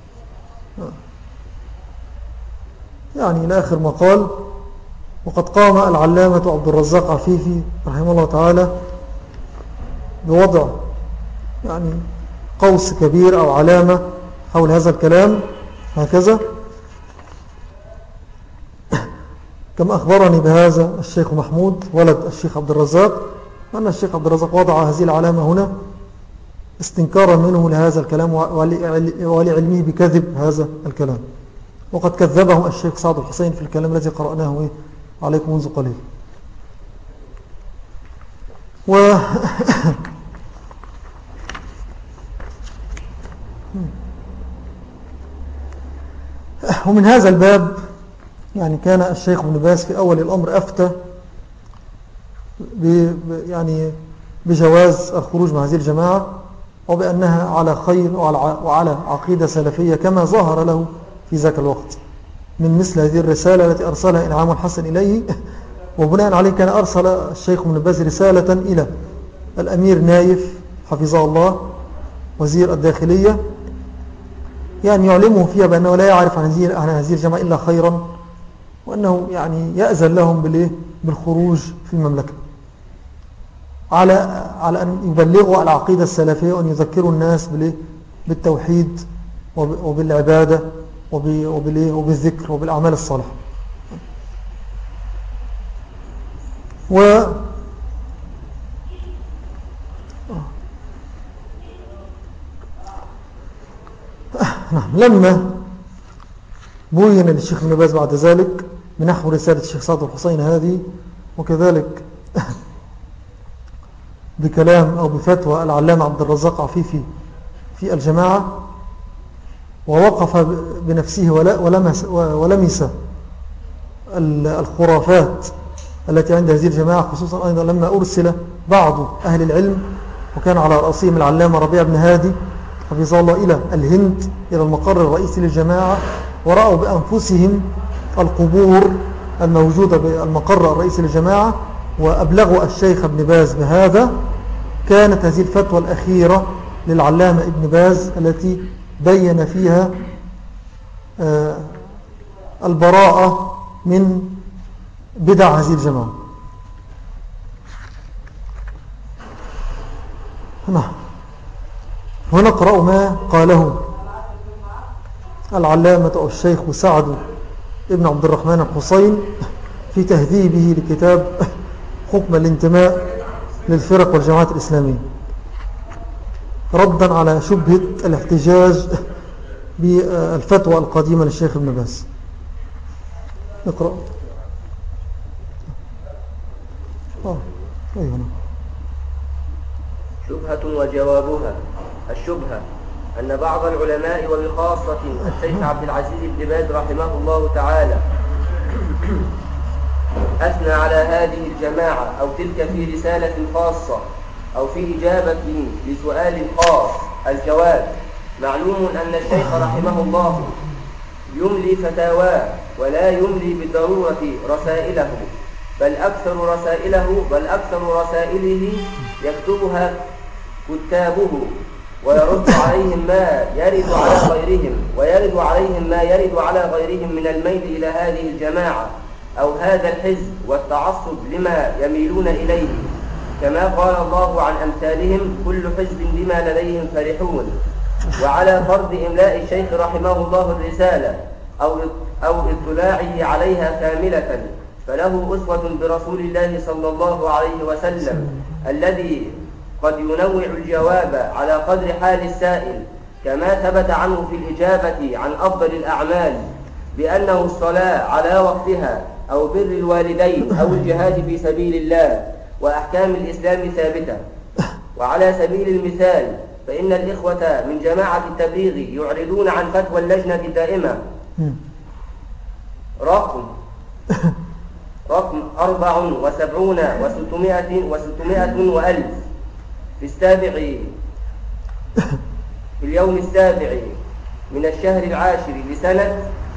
يعني إلى آخر ما قال. وقد قام العلامة عبد الرزاق عفيفي رحمه الله تعالى بوضع يعني قوس كبير أو علامة حول هذا الكلام هكذا، كما أخبرني بهذا الشيخ محمود ولد الشيخ عبد الرزاق، أن الشيخ عبد الرزاق وضع هذه العلامة هنا استنكارا منه لهذا الكلام ولعلمه بكذب هذا الكلام، وقد كذبه الشيخ سعد الحسين في الكلام الذي قرأناه عليكم منذ قليل. ومن هذا الباب يعني كان الشيخ ابن باز في أول الأمر أفتى يعني بجواز الخروج مع هذه الجماعة، وبأنها على خير وعلى عقيدة سلفية كما ظهر له في ذاك الوقت من مثل هذه الرسالة التي أرسلها إنعام الحسن إليه. وبناء عليه كان أرسل الشيخ ابن باز رسالة إلى الأمير نايف حفظه الله وزير الداخلية، يعني يعلمه فيها بأنه لا يعرف عن هذه الجماعة إلا خيرا، وأنه يعني يأذن لهم بالخروج في المملكة، على أن يبلغوا العقيدة السلفية وأن يذكروا الناس بالتوحيد وبالعبادة وبالذكر وبالأعمال الصالحة. لما بوين للشيخ ابن باز بعد ذلك بنحو رسالة الشيخ سعد الحسين هذه، وكذلك بكلام أو بفتوى العلامة عبد الرزاق عفيفي في الجماعة، ووقف بنفسه ولمس الخرافات التي عند هذه الجماعة، خصوصا أيضا لما أرسل بعض أهل العلم وكان على رأسهم العلامة ربيع بن هادي حفظه الله إلى الهند إلى المقر الرئيسي للجماعة، ورأوا بأنفسهم القبور الموجودة بالمقر الرئيسي للجماعة، وأبلغوا الشيخ ابن باز بهذا. كانت هذه الفتوى الأخيرة للعلامة ابن باز التي بين فيها البراءة من بدع هذه الجماعة. ونقرأ ما قاله العلامة أو الشيخ سعد ابن عبد الرحمن الحسين في تهذيبه لكتاب حكم الانتماء للفرق والجماعات الإسلامية، ردا على شبهة الاحتجاج بالفتوى القديمة للشيخ ابن باز. نقرأ. أيوة. شبهة وجوابها. الشبهة أن بعض العلماء وبخاصة الشيخ عبد العزيز بن باز رحمه الله تعالى أثنى على هذه الجماعة أو تلك في رسالة خاصة أو في إجابة لسؤال خاص. الجواب: معلوم أن الشيخ رحمه الله يملي فتاواه ولا يملي بالضرورة رسائله، بل أكثر رسائله يكتبها كتابه، ويرد عليهم ما يرد على غيرهم من الميل إلى هذه الجماعة أو هذا الحزب والتعصب لما يميلون إليه، كما قال الله عن أمثالهم: كل حزب بما لديهم فرحون. وعلى فرض إملاء الشيخ رحمه الله الرسالة أو اطلاعه عليها كاملة، فله أسوة برسول الله صلى الله عليه وسلم الذي قد ينوع الجواب على قدر حال السائل، كما ثبت عنه في الإجابة عن أفضل الأعمال بأنه الصلاة على وقتها أو بر الوالدين أو الجهاد في سبيل الله، وأحكام الإسلام ثابتة. وعلى سبيل المثال فإن الإخوة من جماعة التبليغ يعرضون عن فتوى اللجنة الدائمة رقم 74 و600 وألف في اليوم السابع من الشهر العاشر لسنة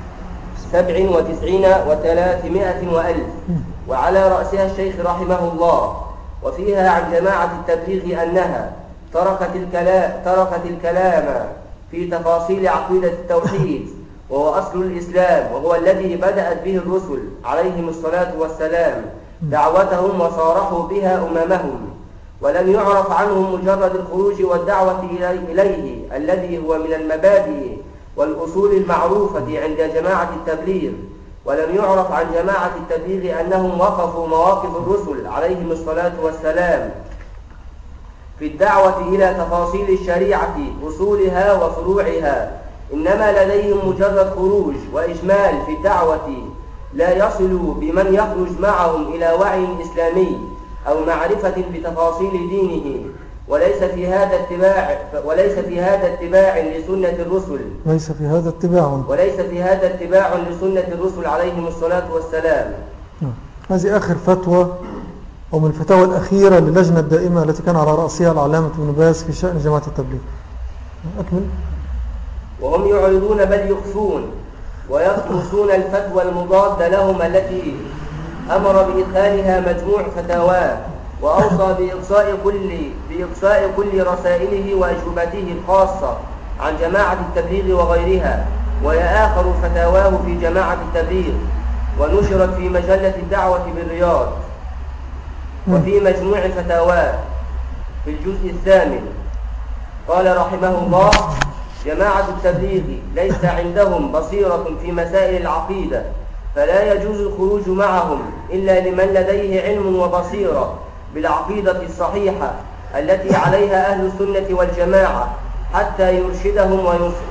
97 و300 وألف، وعلى رأسها الشيخ رحمه الله، وفيها عن جماعة التبليغ أنها تركت الكلام في تفاصيل عقيدة التوحيد، وهو أصل الإسلام، وهو الذي بدأت به الرسل عليهم الصلاة والسلام دعوتهم وصارحوا بها أممهم، ولم يعرف عنهم مجرد الخروج والدعوة إليه الذي هو من المبادئ والأصول المعروفة عند جماعة التبليغ. ولم يعرف عن جماعة التبليغ أنهم وقفوا مواقف الرسل عليهم الصلاة والسلام في الدعوة إلى تفاصيل الشريعة أصولها وفروعها، إنما لديهم مجرد خروج وإجمال في الدعوة، لا يصل بمن يخرج معهم إلى وعي إسلامي أو معرفة بتفاصيل دينه، وليس في هذا اتباع لسنة الرسل وليس في هذا اتباع لسنة الرسل عليهم الصلاة والسلام. هذه آخر فتوى أو من الفتاوى الأخيرة للجنة الدائمة التي كان على رأسها العلامة ابن باز في شأن جماعة التبليغ. أكمل. وهم يعرضون بل يخفون ويطمسون الفتوى المضادة لهم التي أمر بإدخالها مجموع فتاواه، وأوصى بإقصاء كل رسائله وأجوبته الخاصة عن جماعة التبليغ وغيرها، وآخر فتاواه في جماعة التبليغ، ونشرت في مجلة الدعوة بالرياض. وفي مجموع فتاواه في الجزء الثامن قال رحمه الله: جماعة التبليغ ليس عندهم بصيرة في مسائل العقيدة، فلا يجوز الخروج معهم إلا لمن لديه علم وبصيرة بالعقيدة الصحيحة التي عليها أهل السنة والجماعة، حتى يرشدهم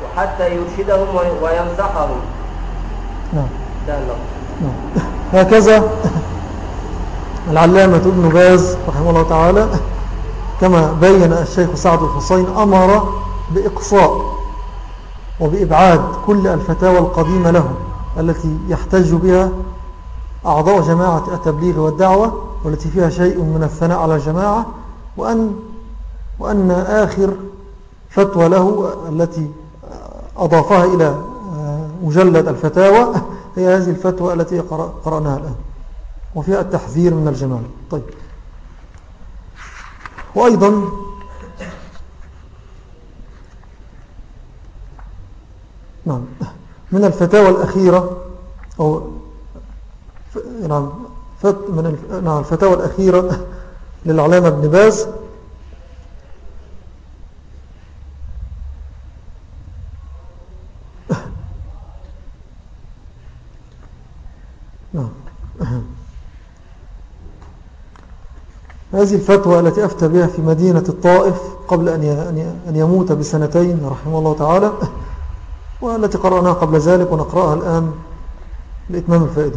وينصحهم. هكذا العلامة ابن باز رحمه الله تعالى كما بين الشيخ سعد الحسين أمر بإقصاء وبإبعاد كل الفتاوى القديمة له التي يحتج بها أعضاء جماعة التبليغ والدعوة، والتي فيها شيء من الثناء على الجماعة، وأن آخر فتوى له التي أضافها إلى مجلد الفتاوى هي هذه الفتوى التي قرأناها الآن، وفيها التحذير من الجماعة. طيب، وأيضا نعم من الفتاوى الأخيرة أو نعم الفتاوى الأخيرة للعلامة ابن باز نعم هذه الفتوى التي أفتى بها في مدينة الطائف قبل أن يموت بسنتين رحمه الله تعالى، والتي قرأناها قبل ذلك ونقرأها الآن لإتمام الفائدة.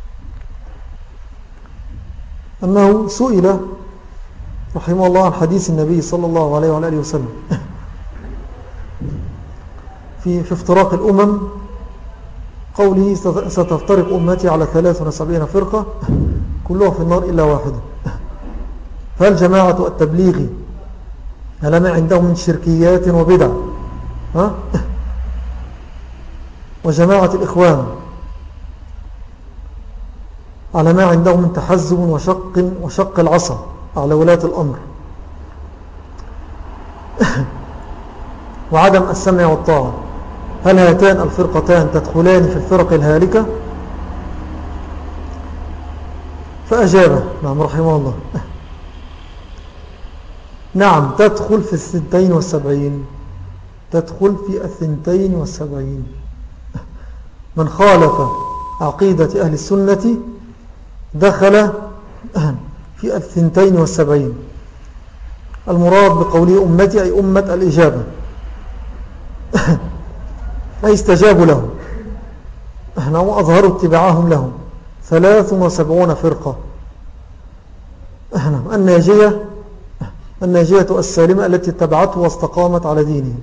أنه سئل رحمه الله عن حديث النبي صلى الله عليه وآله وسلم في افتراق الأمم، قوله: ستفترق أمتي على 73 فرقة كلها في النار إلا واحدة. فهل جماعة التبليغ هل ما عندهم من شركيات وبدع وجماعة الإخوان على ما عندهم من تحزب وشق العصا على ولاة الأمر وعدم السمع والطاعة. هل هاتان الفرقتان تدخلان في الفرق الهالكة؟ فأجاب نعم رحمه الله نعم تدخل في 72. تدخل في 72. من خالف عقيدة أهل السنة دخل في 72. المراد بقوله أمتي أي أمة الإجابة أي استجابوا له وأظهروا اتباعهم لهم 73 فرقة. الناجية السالمة التي اتبعته واستقامت على دينه.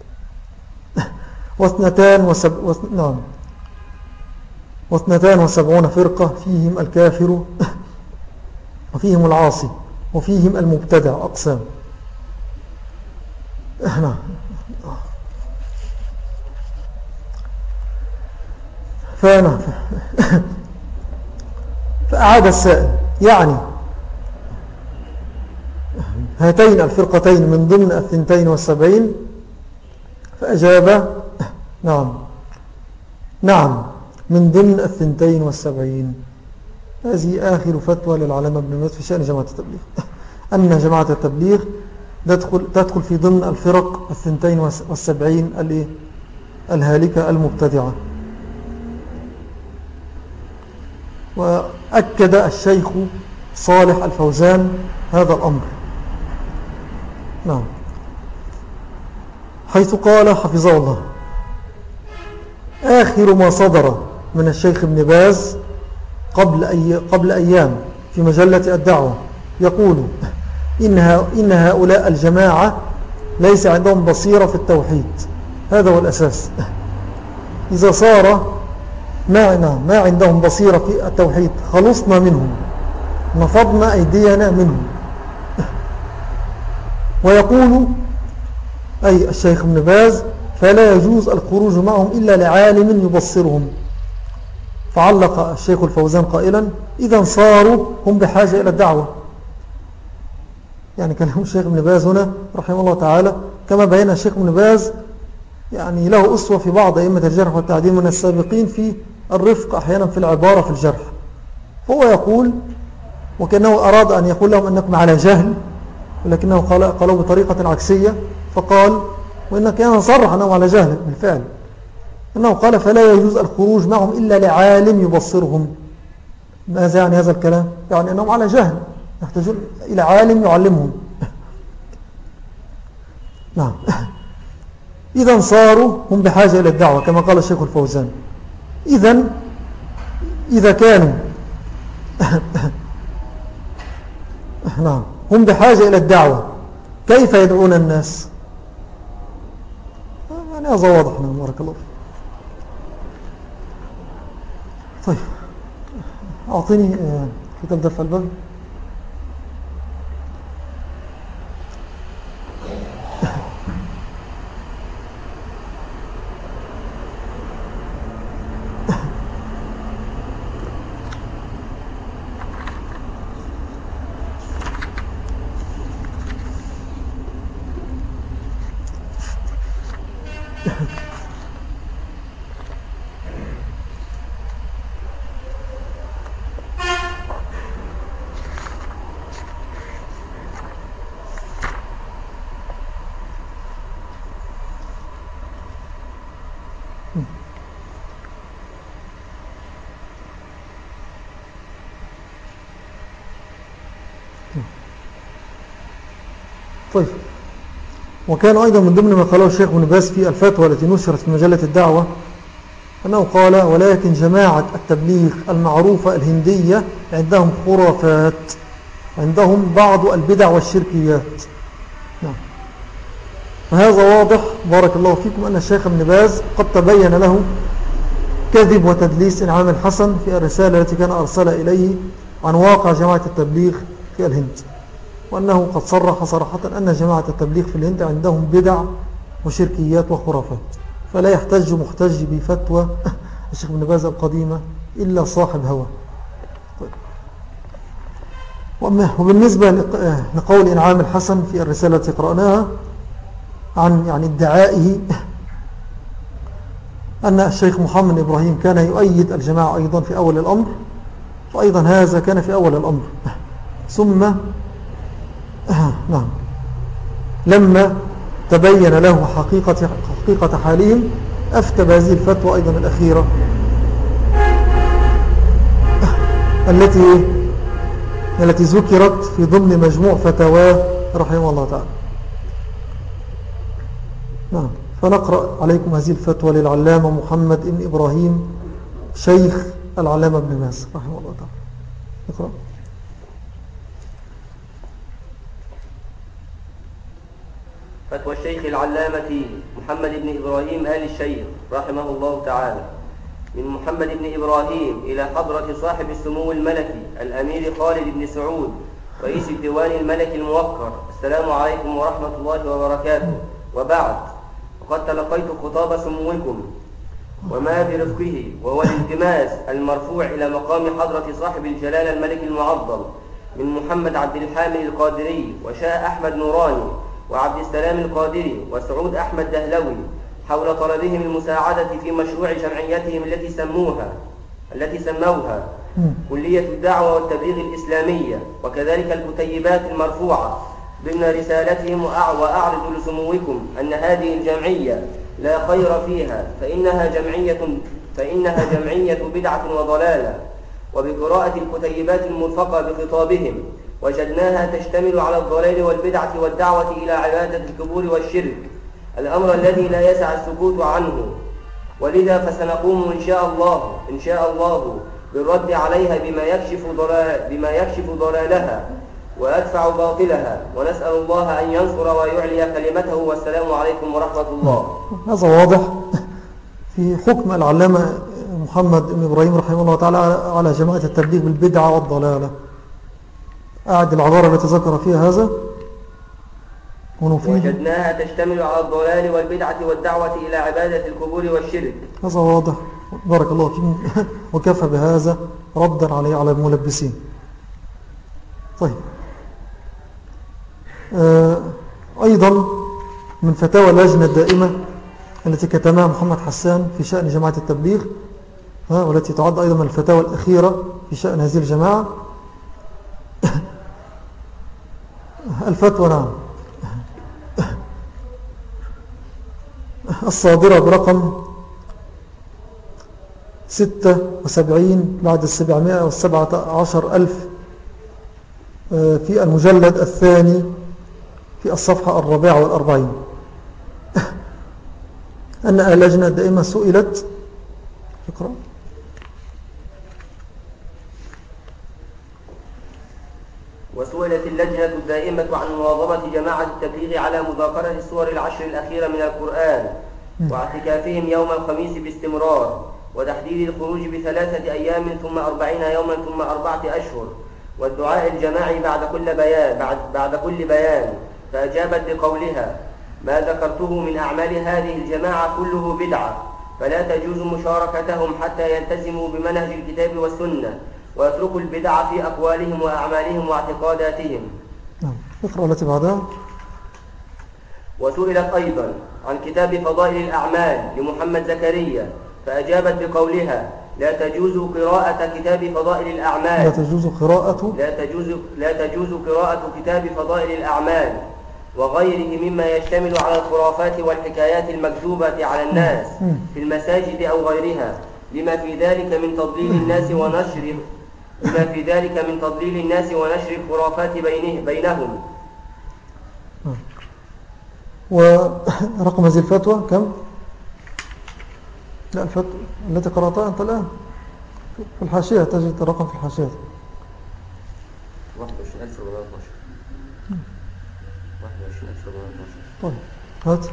واثنتان وسبعون فرقة فيهم الكافر وفيهم العاصي وفيهم المبتدع أقسام. فأعاد السائل يعني هاتين الفرقتين من ضمن 72. فأجاب نعم من ضمن 72. هذه آخر فتوى للعلامة ابن باز في شأن جماعة التبليغ أن جماعة التبليغ تدخل في ضمن الفرق 72 الهالكة المبتدعة. وأكد الشيخ صالح الفوزان هذا الأمر نعم حيث قال حفظه الله آخر ما صدر من الشيخ ابن باز قبل أيام في مجلة الدعوة يقول إن هؤلاء الجماعة ليس عندهم بصيرة في التوحيد. هذا هو الأساس. إذا صار ما عندهم بصيرة في التوحيد خلصنا منهم نفضنا أيدينا منهم. ويقول أي الشيخ ابن باز فلا يجوز الخروج معهم إلا لعالم يبصرهم. فعلق الشيخ الفوزان قائلا إذا صاروا هم بحاجة إلى الدعوة. يعني كلام الشيخ ابن باز هنا رحمه الله تعالى كما بين الشيخ ابن باز يعني له أسوة في بعض أئمة الجرح والتعديل من السابقين في الرفق أحيانا في العبارة في الجرح. فهو يقول وكأنه أراد أن يقول لهم أنكم على جهل ولكنه قالوا بطريقة عكسية. فقال وإنك كان صرح أنهم على جهل بالفعل أنه قال فلا يجوز الخروج معهم إلا لعالم يبصرهم. ماذا يعني هذا الكلام؟ يعني أنهم على جهل يحتاجون إلى عالم يعلمهم. نعم إذن صاروا هم بحاجة إلى الدعوة كما قال الشيخ الفوزان. إذا كانوا نعم هم بحاجة إلى الدعوة كيف يدعون الناس؟ يعني هذا واضح. نعم بارك الله فيك. طيب أعطيني كتاب دفع الباب. طيب وكان أيضا من ضمن ما قاله الشيخ ابن باز في الفتوى التي نشرت في مجلة الدعوة أنه قال ولكن جماعة التبليغ المعروفة الهندية عندهم خرافات عندهم بعض البدع والشركيات. نعم وهذا واضح بارك الله فيكم أن الشيخ ابن باز قد تبين له كذب وتدليس إنعام الحسن في الرسالة التي كان أرسل إليه عن واقع جماعة التبليغ في الهند وأنه قد صرح صراحة أن جماعة التبليغ في الهند عندهم بدع وشركيات وخرافات. فلا يحتج محتج بفتوى الشيخ ابن باز القديمة إلا صاحب هوى. طيب. وبالنسبة لقول إنعام الحسن في الرسالة التي قرأناها عن يعني ادعائه أن الشيخ محمد إبراهيم كان يؤيد الجماعة أيضا في أول الأمر، فأيضا هذا كان في أول الأمر، ثم نعم لما تبين له حقيقة حالهم أفتى بهذه الفتوى أيضا الأخيرة التي ذكرت في ضمن مجموع فتاواه رحمه الله تعالى. نعم، فنقرأ عليكم هذه الفتوى للعلامة محمد بن إبراهيم شيخ العلامة ابن باز رحمه الله تعالى. نقرأ. فتوى الشيخ العلامة محمد بن إبراهيم آل الشيخ رحمه الله تعالى. من محمد بن إبراهيم إلى حضرة صاحب السمو الملكي الأمير خالد بن سعود رئيس الديوان الملكي الموقر، السلام عليكم ورحمة الله وبركاته. وبعد، وقد تلقيت خطاب سموكم وما برفقه، وهو الالتماس المرفوع إلى مقام حضرة صاحب الجلالة الملك المعظم من محمد عبد الحامد القادري وشاه أحمد نوراني وعبد السلام القادري وسعود أحمد دهلوي حول طلبهم المساعدة في مشروع جمعيتهم التي سموها كلية الدعوة والتبليغ الإسلامية، وكذلك الكتيبات المرفوعة ضمن رسالتهم. وأعرض لسموكم أن هذه الجمعية لا خير فيها، فإنها جمعية بدعة وضلالة. وبقراءة الكتيبات المرفقة بخطابهم وجدناها تشتمل على الضلال والبدعة والدعوة إلى عبادة القبور والشرك، الأمر الذي لا يسع السكوت عنه. ولذا فسنقوم إن شاء الله بالرد عليها بما يكشف ضلالها ويدفع باطلها، ونسأل الله أن ينصر ويعلي كلمته، والسلام عليكم ورحمة الله. هذا واضح في حكم العلامة محمد بن إبراهيم رحمه الله تعالى على جماعة التبليغ بالبدعة والضلالة. أعد العبارة التي ذكر فيها هذا. وجدناها تشتمل على الضلال والبدعة والدعوة إلى عبادة القبور والشرك. هذا واضح، بارك الله فيكم. وكفى بهذا ردا على الملبسين. طيب، أيضا من فتاوى اللجنة الدائمة التي كتمها محمد حسان في شأن جماعة التبليغ، والتي تعد أيضا من الفتاوى الأخيرة في شأن هذه الجماعة، الفتوى نعم الصادرة برقم 76 بعد 717,000 في المجلد الثاني في الصفحة 44 أن اللجنة الدائمة سئلت. اقرأ. وسئلت اللجنة الدائمة عن مواظبة جماعة التبليغ على مذاكرة السور العشر الأخيرة من القرآن واعتكافهم يوم الخميس باستمرار، وتحديد الخروج ب3 أيام ثم 40 يوما ثم 4 أشهر، والدعاء الجماعي بعد كل بيان. فأجابت بقولها: ما ذكرته من أعمال هذه الجماعة كله بدعة، فلا تجوز مشاركتهم حتى يلتزموا بمنهج الكتاب والسنة ويتركوا البدع في أقوالهم وأعمالهم واعتقاداتهم. اقرأ التي بعدها. وسئلت أيضا عن كتاب فضائل الأعمال لمحمد زكريا، فأجابت بقولها: لا تجوز قراءة كتاب فضائل الأعمال. لا تجوز قراءة كتاب فضائل الأعمال وغيره مما يشتمل على الخرافات والحكايات المكذوبة على الناس في المساجد أو غيرها، لما في ذلك من تضليل الناس ونشر الخرافات بينهم. ورقم هذه الفتوى كم؟ لا، الفتوى التي قرأتها أنت الآن في الحاشية، تجد الرقم في الحاشية. 21,412. طيب، هات.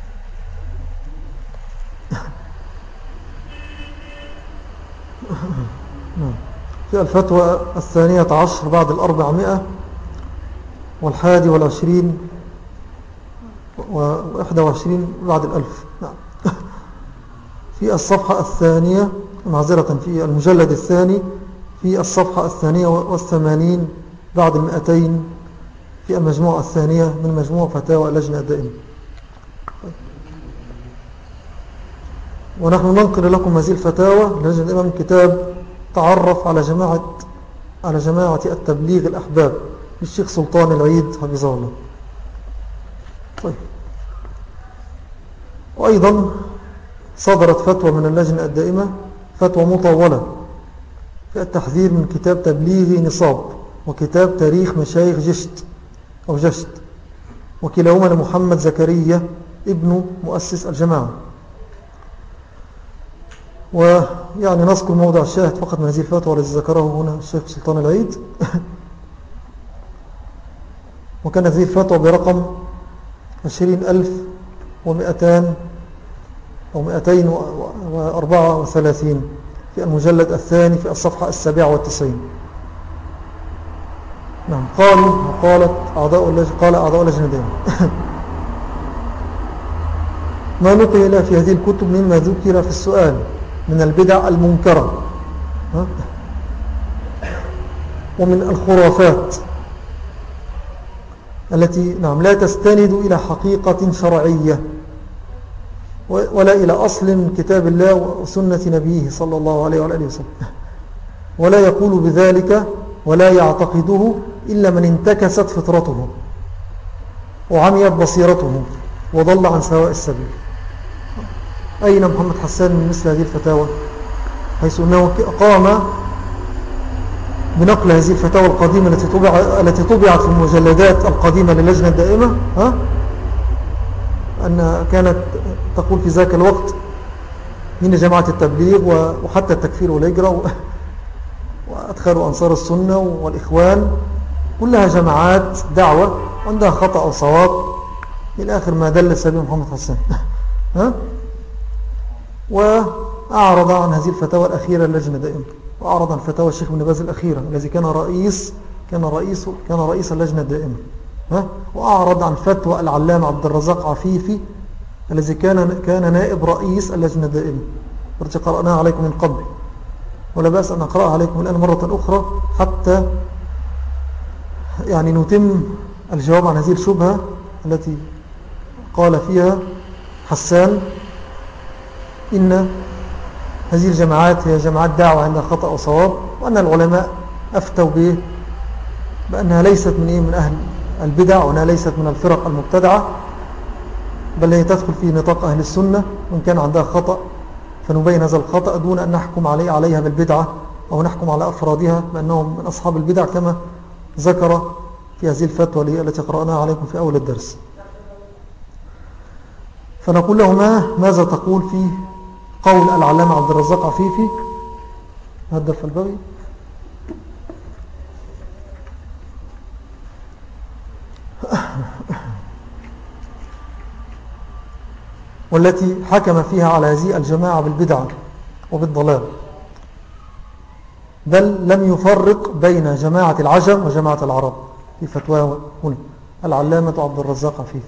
في الفتوى 12 بعد 400 والحادي والعشرين و21 بعد 1000. نعم. في الصفحة الثانية، معذرة، في المجلد الثاني في الصفحة 82 بعد 200 في المجموعة الثانية من مجموع فتاوى اللجنة الدائمة. ونحن ننقل لكم هذه الفتاوى اللجنة الدائمة من كتاب تعرف على جماعة التبليغ الأحباب للشيخ سلطان العيد حفظه الله. طيب. وأيضا صدرت فتوى من اللجنة الدائمة، فتوى مطولة في التحذير من كتاب تبليغي نصاب وكتاب تاريخ مشايخ جشت، وكلاهما لمحمد زكريا ابن مؤسس الجماعة. ويعني نذكر موضع الشاهد فقط من هذه الفتوى التي ذكره هنا الشيخ سلطان العيد. وكانت هذه الفتوى برقم 20,234 في المجلد الثاني في الصفحة 97. نعم. قال أعضاء اللجنة دائما ما نقل في هذه الكتب مما ذكر في السؤال من البدع المنكرة ومن الخرافات التي لا تستند إلى حقيقة شرعية ولا إلى أصل من كتاب الله وسنة نبيه صلى الله عليه وآله وسلم، ولا يقول بذلك ولا يعتقده إلا من انتكست فطرته وعميت بصيرته وضل عن سواء السبيل. أين محمد حسان من مثل هذه الفتاوى؟ حيث أنه قام بنقل هذه الفتاوى القديمة التي طبعت في المجلدات القديمة للجنة الدائمة، أن كانت تقول في ذاك الوقت من جماعة التبليغ وحتى التكفير والهجرة وأدخلوا أنصار السنة والإخوان، كلها جماعات دعوة عندها خطأ أو صواب إلى آخر ما دل سبيل محمد حسان. وأعرض عن هذه الفتاوى الأخيرة للجنة دائما، وأعرض عن فتاوى الشيخ ابن باز الأخيرة الذي كان رئيس اللجنة الدائمة، وأعرض عن فتوى العلامة عبد الرزاق عفيفي الذي كان نائب رئيس اللجنة الدائمة، التي قرأناها عليكم من قبل، ولا بأس أن أقرأها عليكم الآن مرة أخرى حتى يعني نتم الجواب عن هذه الشبهة التي قال فيها حسان إن هذه الجماعات هي جماعات دعوة عندها خطأ وصواب، وأن العلماء أفتوا به بأنها ليست من أهل البدع، وأنها ليست من الفرق المبتدعة، بل هي تدخل في نطاق أهل السنة، وإن كان عندها خطأ فنبين هذا الخطأ دون أن نحكم عليها بالبدعة أو نحكم على أفرادها بأنهم من أصحاب البدع كما ذكر في هذه الفتوى التي قرأناها عليكم في أول الدرس. فنقول له ماذا تقول في قول العلامة عبد الرزاق عفيفي هدف البغي والتي حكم فيها على هذه الجماعة بالبدعة وبالضلال، بل لم يفرق بين جماعة العجم وجماعة العرب في فتوى هنا العلامة عبد الرزاق عفيفي.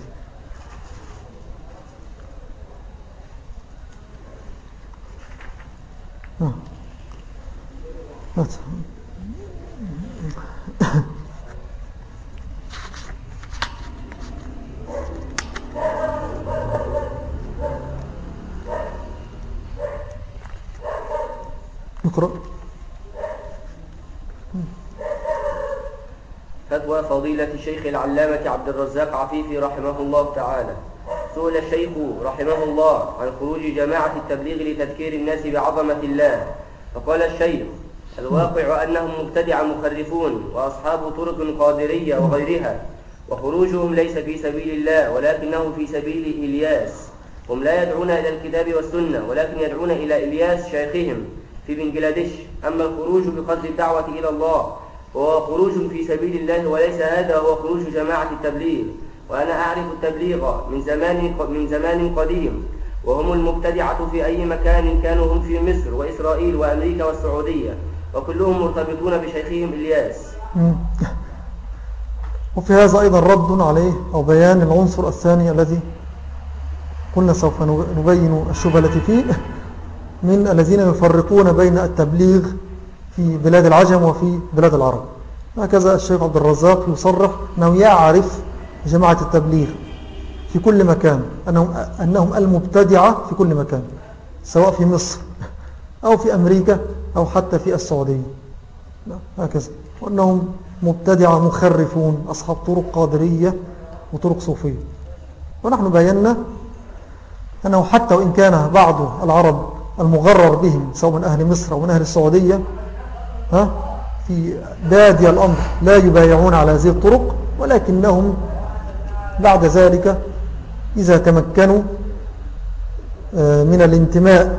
نقرأ. فتوى فضيلة الشيخ العلامة عبد الرزاق عفيفي رحمه الله تعالى. سئل الشيخ رحمه الله عن خروج جماعة التبليغ لتذكير الناس بعظمة الله، فقال الشيخ: الواقع أنهم مبتدع مخرفون وأصحاب طرق قادرية وغيرها، وخروجهم ليس في سبيل الله ولكنه في سبيل إلياس. هم لا يدعون إلى الكتاب والسنة ولكن يدعون إلى إلياس شيخهم في بنجلاديش. أما الخروج بقدر الدعوة إلى الله وهو خروج في سبيل الله، وليس هذا هو خروج جماعة التبليغ. وأنا أعرف التبليغ من زمان قديم، وهم المبتدعة في أي مكان كانوا، هم في مصر وإسرائيل وأمريكا والسعودية، وكلهم مرتبطون بشيخهم إلياس. وفي هذا أيضا رد عليه أو بيان العنصر الثاني الذي قلنا سوف نبين الشبهة التي فيه من الذين يفرقون بين التبليغ في بلاد العجم وفي بلاد العرب. هكذا الشيخ عبد الرزاق يصرح أنه يعرف جماعة التبليغ في كل مكان، أنهم المبتدعة في كل مكان، سواء في مصر أو في أمريكا أو حتى في السعودية، هكذا، وأنهم مبتدعة مخرفون أصحاب طرق قادرية وطرق صوفية. ونحن بينا أنه حتى وإن كان بعض العرب المغرر بهم سواء من أهل مصر أو من أهل السعودية في بادي الأمر لا يبايعون على هذه الطرق، ولكنهم بعد ذلك إذا تمكنوا من الانتماء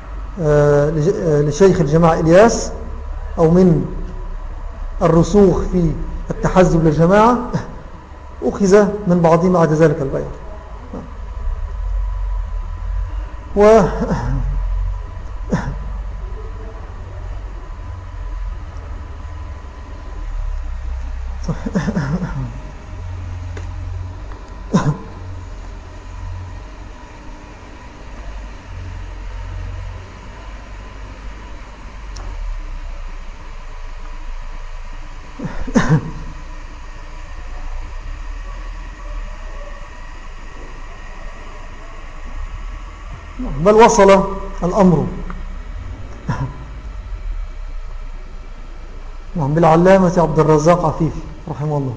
لشيخ الجماعة إلياس أو من الرسوخ في التحزب للجماعة أخذ من بعضهم بعد ذلك البيع. بل وصل الأمر بالعلامة عبد الرزاق عفيفي رحمه الله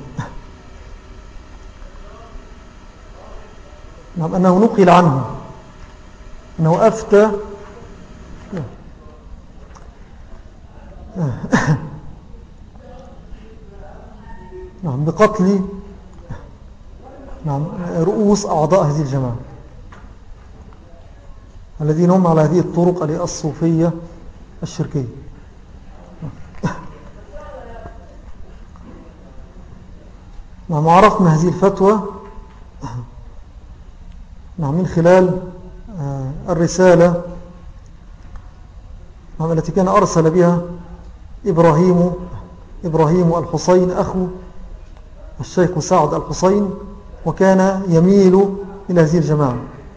أنه نقل عنه أنه أفتى بقتل رؤوس أعضاء هذه الجماعة الذين هم على هذه الطرق الصوفية الشركية. عرفنا هذه الفتوى من خلال الرسالة التي كان أرسل بها إبراهيم الحسين أخو الشيخ سعد الحسين، وكان يميل إلى هذه الجماعة،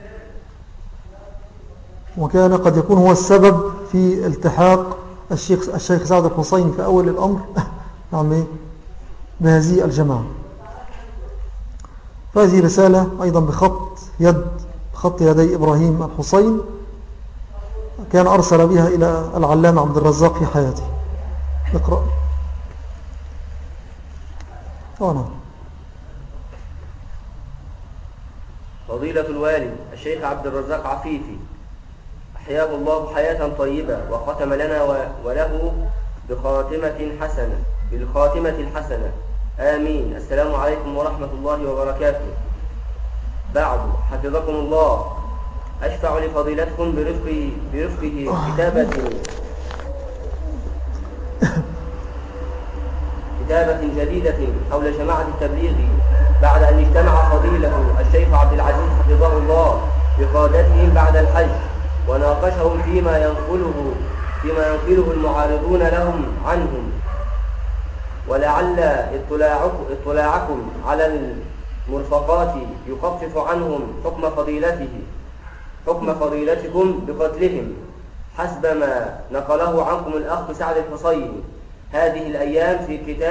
وكان قد يكون هو السبب في التحاق الشيخ سعد الحسين في أول الأمر بهذه الجماعة. فهذه رسالة أيضا بخط يدي إبراهيم الحسين كان أرسل بها إلى العلامة عبد الرزاق في حياته. اقرأ. نعم. فضيلة الوالد الشيخ عبد الرزاق عفيفي أحياه الله حياة طيبة وختم لنا وله بالخاتمة الحسنة آمين. السلام عليكم ورحمة الله وبركاته. بعد، حفظكم الله، أشفع لفضيلتكم برفقه كتابة جديدة حول جماعة التبليغ، بعد أن اجتمع فضيلة الشيخ عبد العزيز حفظه الله بقادتهم بعد الحج وناقشهم فيما ينقله المعارضون لهم عنهم، ولعل اطلاعكم على المرفقات يخفف عنهم حكم فضيلتكم بقتلهم حسب ما نقله عنكم الأخ سعد الحسين هذه الأيام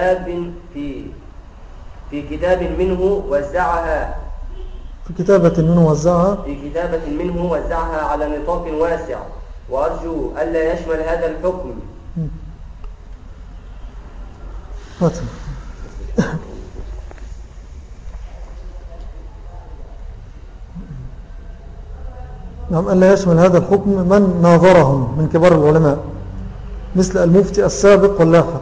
في كتاب منه وزعها في كتابة منه وزعها على نطاق واسع، وأرجو ألا يشمل هذا الحكم ألا يشمل هذا الحكم من ناظرهم من كبار العلماء مثل المفتي السابق واللاحق،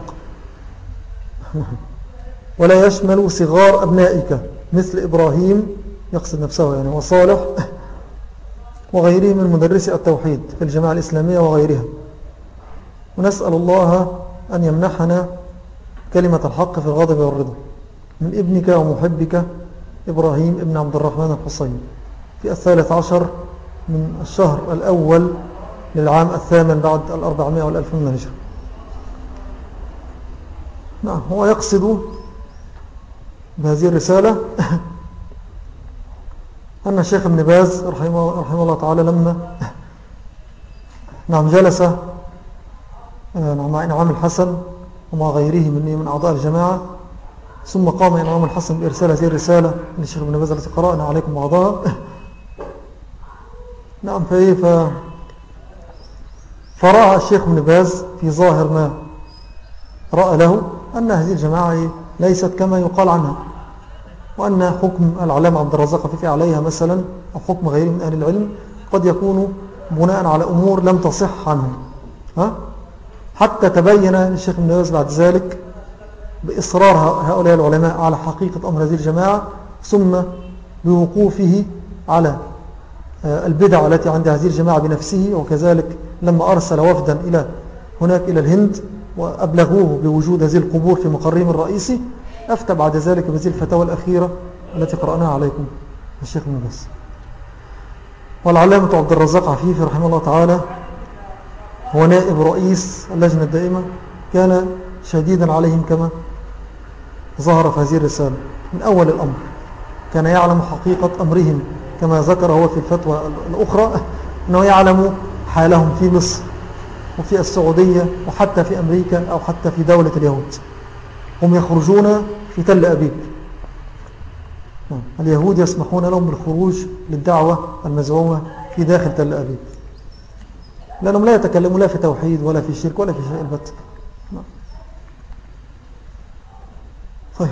ولا يشمل صغار أبنائك مثل إبراهيم يقصد نفسه وصالح وغيرهم من مدرسي التوحيد في الجماعة الإسلامية وغيرها. ونسأل الله أن يمنحنا كلمة الحق في الغضب والرضا من ابنك ومحبك إبراهيم ابن عبد الرحمن الحسين في 13 من الشهر الأول للعام 8 بعد 400 والألف من الهجرة. نعم، هو يقصد بهذه الرسالة أن الشيخ ابن باز رحمه الله تعالى لما جلس مع إنعام الحسن ومع غيره من أعضاء الجماعة. ثم قام إمام الحسن بإرسال هذه الرسالة للشيخ ابن باز التي قرأنا عليكم بعضها. نعم. فرأى الشيخ ابن باز في ظاهر ما رأى له أن هذه الجماعة ليست كما يقال عنها، وأن حكم العلامة عبد الرزاق عفيفي عليها مثلا أو حكم غيره من أهل العلم قد يكون بناء على أمور لم تصح عنه. حتى تبين الشيخ ابن باز بعد ذلك بإصرار هؤلاء العلماء على حقيقة أمر هذه الجماعة، ثم بوقوفه على البدع التي عند هذه الجماعة بنفسه. وكذلك لما أرسل وفدا هناك إلى الهند وأبلغوه بوجود هذه القبور في مقرهم الرئيسي، أفتى بعد ذلك بهذه الفتاوى الأخيرة التي قرأناها عليكم الشيخ ابن باز. والعلامة عبد الرزاق عفيفي رحمه الله تعالى هو نائب رئيس اللجنة الدائمة، كان شديدا عليهم كما ظهر في هذه الرسالة من أول الأمر. كان يعلم حقيقة أمرهم كما ذكر هو في الفتوى الأخرى، أنه يعلم حالهم في مصر وفي السعودية وحتى في أمريكا أو حتى في دولة اليهود. هم يخرجون في تل أبيب، اليهود يسمحون لهم بالخروج للدعوة المزعومة في داخل تل أبيب، لأنهم لا يتكلمون لا في توحيد ولا في شرك ولا في شيء البتة. طيب.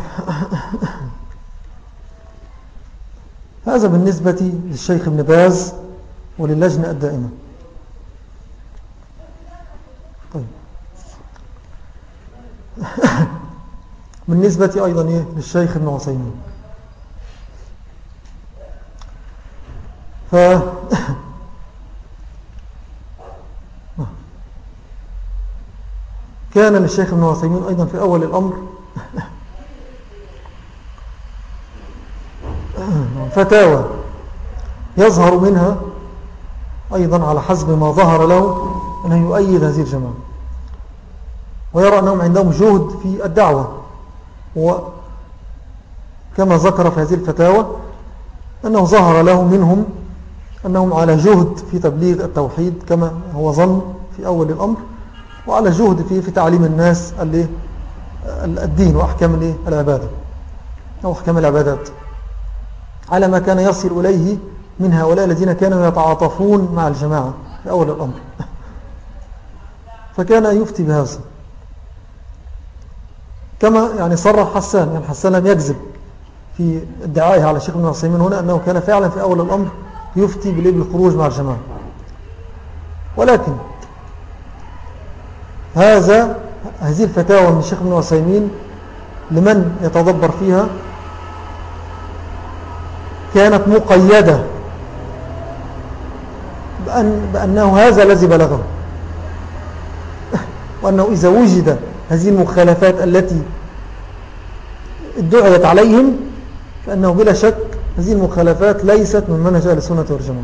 هذا بالنسبة للشيخ ابن باز وللجنة الدائمة. طيب. بالنسبة أيضا للشيخ ابن عثيمين، كان للشيخ ابن عثيمين أيضا في أول الأمر فتاوى يظهر منها أيضا على حسب ما ظهر له أنه يؤيد هذه الجماعة، ويرى أنهم عندهم جهد في الدعوة. وكما ذكر في هذه الفتاوى أنه ظهر له منهم أنهم على جهد في تبليغ التوحيد كما هو ظن في أول الأمر، وعلى جهد في تعليم الناس الدين وأحكام العبادة أو أحكام العبادات، على ما كان يصل إليه من هؤلاء الذين كانوا يتعاطفون مع الجماعة في أول الأمر. فكان يفتي بهذا كما يعني صرح حسان. يعني حسان لم يكذب في ادعائه على الشيخ ابن عثيمين هنا أنه كان فعلا في أول الأمر يفتي بالخروج مع الجماعة، ولكن هذه الفتاوى من الشيخ ابن عثيمين لمن يتدبر فيها كانت مقيدة بأنه هذا الذي بلغه، وأنه إذا وجد هذه المخالفات التي ادعيت عليهم فأنه بلا شك هذه المخالفات ليست من منهج أهل السنة والجماعة.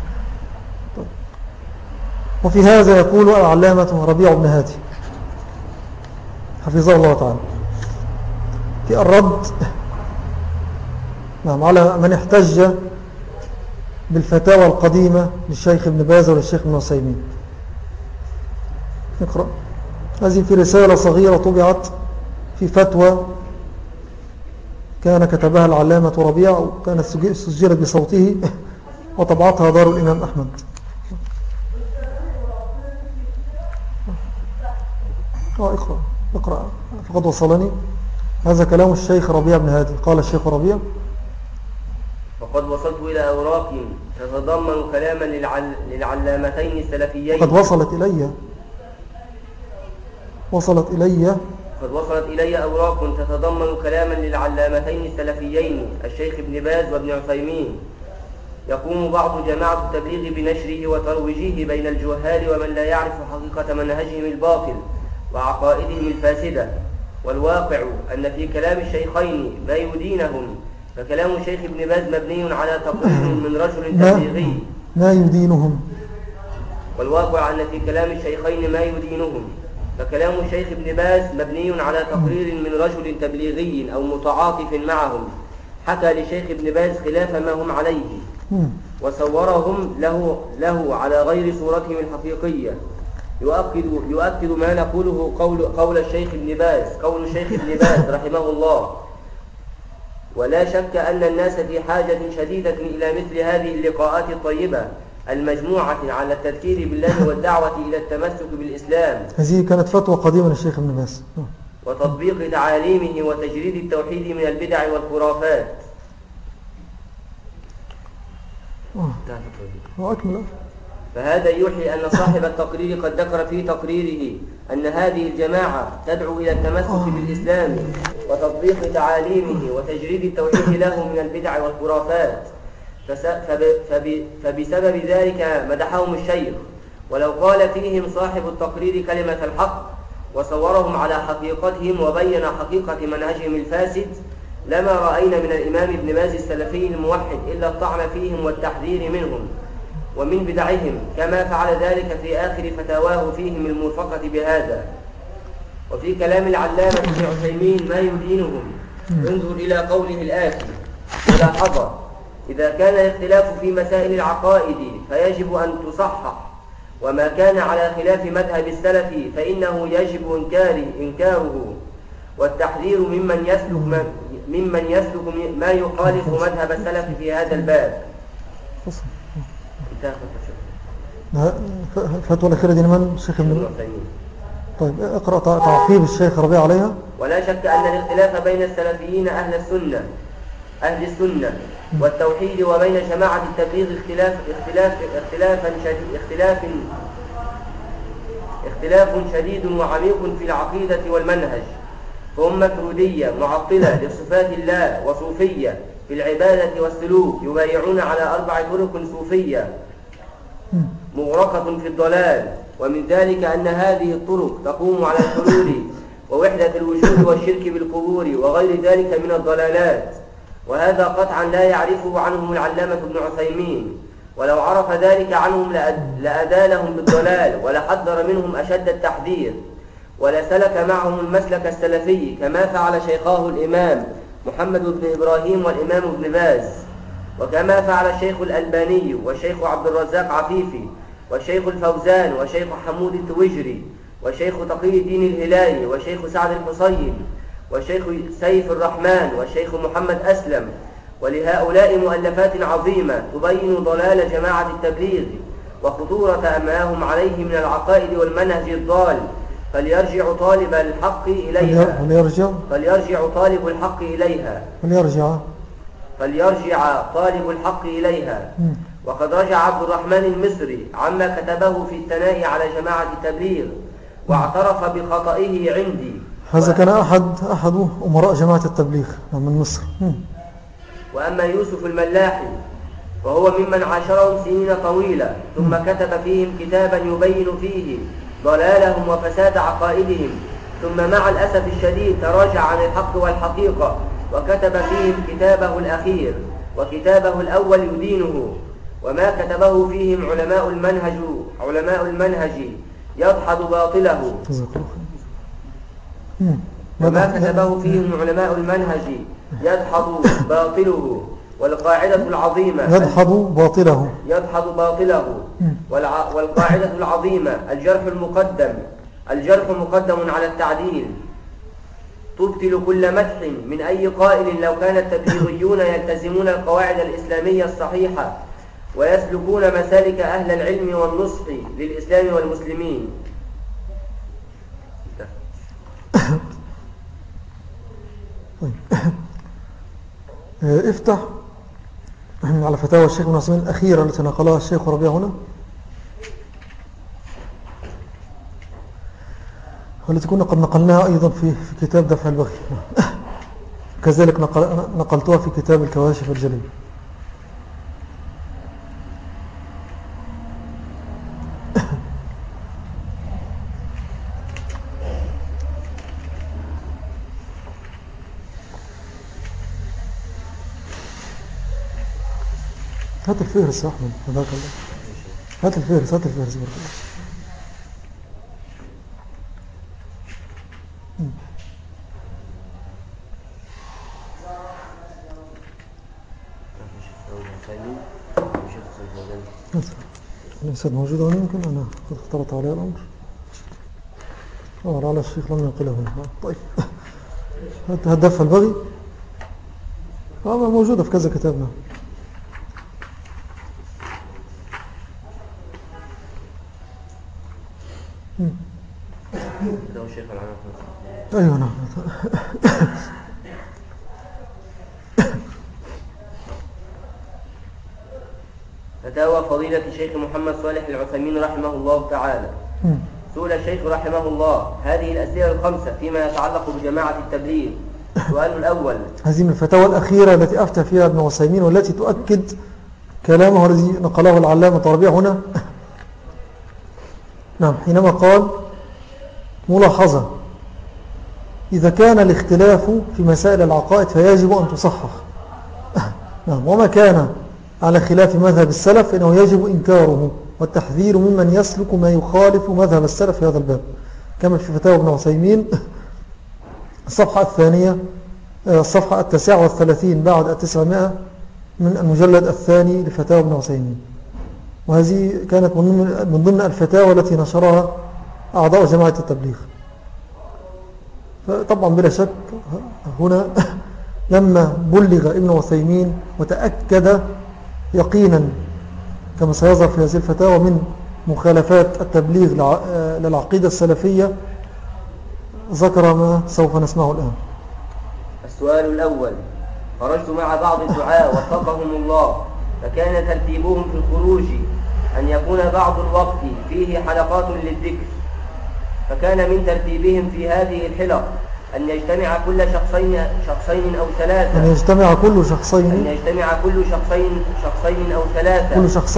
وفي هذا يقول العلامة ربيع بن هادي حفظه الله تعالى في الرد على من احتج بالفتاوى القديمة للشيخ ابن باز وللشيخ ابن عثيمين. نقرأ هذه في رسالة صغيرة طبعت في فتوى كان كتبها العلامة ربيع، وكانت سجلت بصوته وطبعتها دار الإمام أحمد. اقرأ فقد وصلني هذا كلام الشيخ ربيع بن هادي. قال الشيخ ربيع: وقد وصلت إلى أوراق تتضمن كلاما للعلامتين السلفيين. قد وصلت إلي أوراق تتضمن كلاما للعلامتين السلفيين الشيخ ابن باز وابن عثيمين، يقوم بعض جماعة التبليغ بنشره وترويجه بين الجهال ومن لا يعرف حقيقة منهجهم الباطل وعقائدهم الفاسدة. والواقع أن في كلام الشيخين ما يدينهم، فكلام الشيخ ابن باز مبني على تقرير من رجل تبليغي ما يدينهم. والواقع أن في كلام الشيخين ما يدينهم، فكلام الشيخ ابن باز مبني على تقرير من رجل تبليغي أو متعاطف معهم، حكى للشيخ ابن باز خلاف ما هم عليه وصورهم له على غير صورتهم الحقيقية، يؤكد ما نقوله قول الشيخ ابن باز رحمه الله. ولا شك أن الناس في حاجة شديدة إلى مثل هذه اللقاءات الطيبة المجموعة على التذكير بالله والدعوة إلى التمسك بالإسلام. هذه كانت فتوى قديمة للشيخ ابن باز. وتطبيق تعاليمه وتجريد التوحيد من البدع والخرافات. وأكمل. فهذا يوحي أن صاحب التقرير قد ذكر في تقريره أن هذه الجماعة تدعو إلى التمسك بالإسلام وتطبيق تعاليمه وتجريد التوحيد له من البدع والخرافات. فبسبب ذلك مدحهم الشيخ، ولو قال فيهم صاحب التقرير كلمة الحق وصورهم على حقيقتهم وبين حقيقة منهجهم الفاسد لما رأينا من الإمام ابن باز السلفي الموحد إلا الطعن فيهم والتحذير منهم ومن بدعهم، كما فعل ذلك في آخر فتاواه فيهم الموفقة بهذا. وفي كلام العلامة ابن عثيمين ما يدينهم. انظر إلى قوله الآتي: ملاحظة: إذا كان الاختلاف في مسائل العقائد فيجب أن تصحح، وما كان على خلاف مذهب السلف فإنه يجب إنكاره والتحذير ممن يسلك ما يخالف مذهب السلف في هذا الباب. الفتوى الأخيرة دي من الشيخ ابن عثيمين. طيب اقرأ تعقيب الشيخ ربيع عليها. ولا شك أن الاختلاف بين السلفيين أهل السنة والتوحيد وبين جماعة التبليغ اختلاف شديد وعميق في العقيدة والمنهج. فهم مفرودية معطلة لصفات الله وصوفية في العبادة والسلوك يبايعون على 4 طرق صوفية مغرقة في الضلال. ومن ذلك أن هذه الطرق تقوم على الحلول ووحدة الوجود والشرك بالقبور وغير ذلك من الضلالات، وهذا قطعا لا يعرفه عنهم العلامة ابن عثيمين، ولو عرف ذلك عنهم لأدانهم بالضلال ولحذر منهم أشد التحذير، ولسلك معهم المسلك السلفي كما فعل شيخاه الإمام محمد بن إبراهيم والإمام ابن باز، وكما فعل الشيخ الألباني والشيخ عبد الرزاق عفيفي والشيخ الفوزان والشيخ حمود التويجري والشيخ تقي الدين الهلالي والشيخ سعد الحصين والشيخ سيف الرحمن والشيخ محمد أسلم. ولهؤلاء مؤلفات عظيمة تبين ضلال جماعة التبليغ وخطورة ما هم عليه من العقائد والمنهج الضال، فليرجع طالب الحق إليها وقد رجع عبد الرحمن المصري عما كتبه في الثناء على جماعة التبليغ واعترف بخطئه عندي. هذا كان أحد أمراء جماعة التبليغ من مصر. وأما يوسف الملاحي وهو ممن عاشرهم سنين طويلة ثم كتب فيهم كتابا يبين فيه ضلالهم وفساد عقائدهم، ثم مع الأسف الشديد تراجع عن الحق والحقيقة وكتب فيهم كتابه الأخير، وكتابه الأول يدينه. وما كتبه فيهم علماء المنهج يدحض باطله والقاعدة العظيمة والقاعدة العظيمة الجرح مقدم على التعديل، تبطل كل مدح من أي قائل لو كان التبليغيون يلتزمون القواعد الإسلامية الصحيحة ويسلكون مسالك أهل العلم والنصح للإسلام والمسلمين. افتح على فتاوى الشيخ ابن عثيمين الأخيرة التي نقلها الشيخ ربيع هنا، والتي كنا قد نقلناها أيضا في كتاب دفع البغي، كذلك نقلتها في كتاب الكواشف الجليل. هات الفهرس يا أحمد، هداك الله. هات الفهرس بارك الله. الإنسان موجود هنا، يمكن أنا قد اختلط عليه الأمر. على الشيخ لم ينقله هنا. طيب هدف البغي موجودة في كذا كتابنا. أيوة نعم. فتاوى فضيلة الشيخ محمد صالح العثيمين رحمه الله تعالى. سئل الشيخ رحمه الله هذه الأسئلة الخمسة فيما يتعلق بجماعة التبليغ. السؤال الأول، هذه من الفتاوى الأخيرة التي أفتى فيها ابن عثيمين والتي تؤكد كلامه الذي نقله العلامة الربيع هنا. نعم، حينما قال ملاحظة: إذا كان الاختلاف في مسائل العقائد فيجب أن تصحح. نعم، وما كان على خلاف مذهب السلف فإنه يجب إنكاره والتحذير ممن يسلك ما يخالف مذهب السلف في هذا الباب، كما في فتاوى ابن عثيمين الصفحة الثانية، الصفحة 39 بعد 900 من المجلد الثاني لفتاوى ابن عثيمين. وهذه كانت من ضمن الفتاوى التي نشرها أعضاء جماعة التبليغ. فطبعا بلا شك هنا لما بلغ ابن عثيمين وتأكد يقينا كما سيظهر في هذه الفتاوى من مخالفات التبليغ للعقيدة السلفية، ذكر ما سوف نسمعه الآن. السؤال الأول: خرجت مع بعض الدعاة وفقهم الله، فكان ترتيبهم في الخروج أن يكون بعض الوقت فيه حلقات للذكر، فكان من ترتيبهم في هذه الحلق أن يجتمع كل شخصين أو ثلاثة، أن يجتمع كل شخصين أو ثلاثة،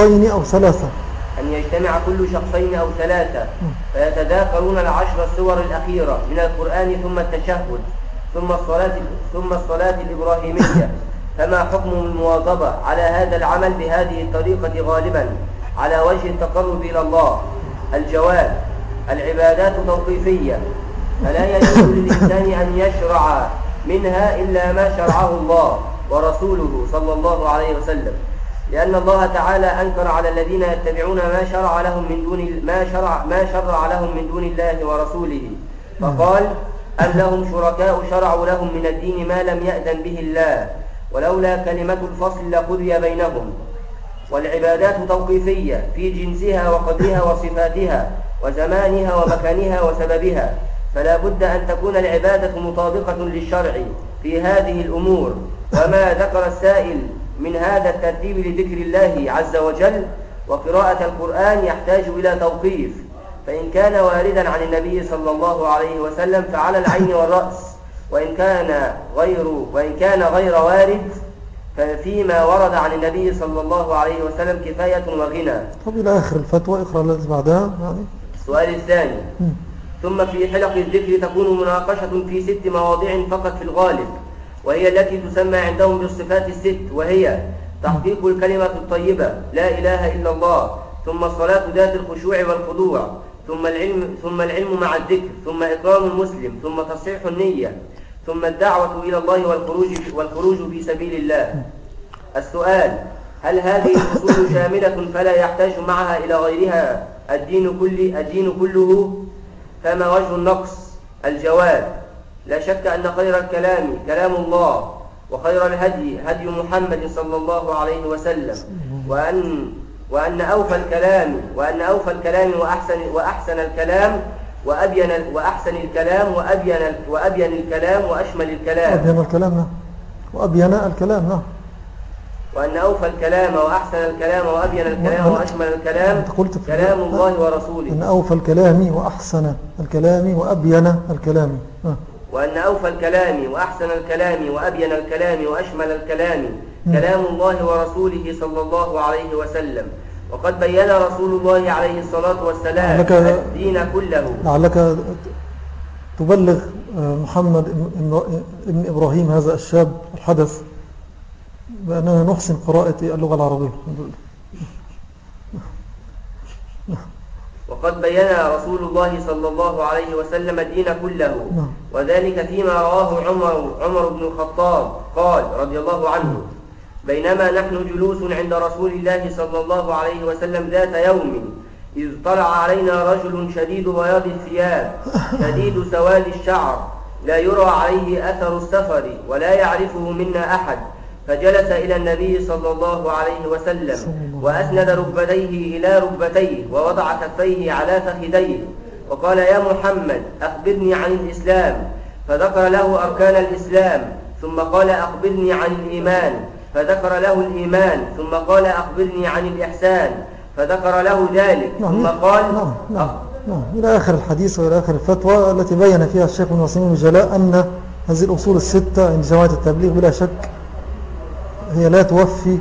فيتذاكرون العشر السور الأخيرة من القرآن ثم التشهد ثم الصلاة الإبراهيمية. فما حكم المواظبة على هذا العمل بهذه الطريقة غالبا على وجه التقرب إلى الله؟ الجواب: العبادات توقيفية، فلا يجوز للإنسان أن يشرع منها إلا ما شرعه الله ورسوله صلى الله عليه وسلم، لأن الله تعالى أنكر على الذين يتبعون ما شرع لهم من دون الله ورسوله، فقال: أم لهم شركاء شرعوا لهم من الدين ما لم يأذن به الله، ولولا كلمة الفصل لقضي بينهم. والعبادات توقيفية في جنسها وقدرها وصفاتها وزمانها ومكانها وسببها، فلا بد أن تكون العبادة مطابقة للشرع في هذه الأمور. وما ذكر السائل من هذا الترتيب لذكر الله عز وجل وقراءة القرآن يحتاج إلى توقيف، فإن كان واردا عن النبي صلى الله عليه وسلم فعلى العين والرأس، وإن كان غير وارد ففيما ورد عن النبي صلى الله عليه وسلم كفاية وغنى. طب إلى آخر الفتوى اقرأ التي بعدها. السؤال الثاني: ثم في حلق الذكر تكون مناقشة في 6 مواضيع فقط في الغالب، وهي التي تسمى عندهم بالصفات ال6، وهي تحقيق الكلمة الطيبة لا إله إلا الله، ثم الصلاة ذات الخشوع والخضوع، ثم العلم مع الذكر، ثم إكرام المسلم، ثم تصحيح النية، ثم الدعوة إلى الله والخروج في سبيل الله. السؤال: هل هذه الأصول شاملة فلا يحتاج معها إلى غيرها الدين كله؟ فما وجه النقص؟ الجواب: لا شك أن خير الكلام كلام الله، وخير الهدي هدي محمد صلى الله عليه وسلم، وأن أوفى الكلام وأحسن الكلام وأبين الكلام وأشمل الكلام. وأن أوفى الكلام وأحسن الكلام وأبين الكلام وأشمل الكلام كلام الله ورسوله. أن أوفى الكلام وأحسن الكلام وأبين الكلام. وأن أوفى الكلام وأحسن الكلام وأبين الكلام وأشمل الكلام كلام الله ورسوله صلى الله عليه وسلم. وقد بين رسول الله عليه الصلاة والسلام الدين كله. لعلك تبلغ محمد ابن إبراهيم هذا الشاب الحدث بأننا نحسن قراءة اللغة العربية. وقد بين رسول الله صلى الله عليه وسلم الدين كله، وذلك فيما رواه عمر بن الخطاب قال رضي الله عنه: بينما نحن جلوس عند رسول الله صلى الله عليه وسلم ذات يوم إذ طلع علينا رجل شديد بياض الثياب شديد سواد الشعر لا يرى عليه أثر السفر ولا يعرفه منا أحد، فجلس إلى النبي صلى الله عليه وسلم وأسند ركبتيه إلى ركبتيه ووضع كفيه على فخذيه وقال: يا محمد أخبرني عن الإسلام، فذكر له أركان الإسلام، ثم قال: أخبرني عن الإيمان، فذكر له الإيمان، ثم قال: أخبرني عن الإحسان، فذكر له ذلك، ثم قال إلى آخر الحديث وإلى آخر الفتوى التي بين فيها الشيخ ابن عثيمين بجلاء أن هذه الأصول الستة عند جماعة التبليغ بلا شك هي لا توفي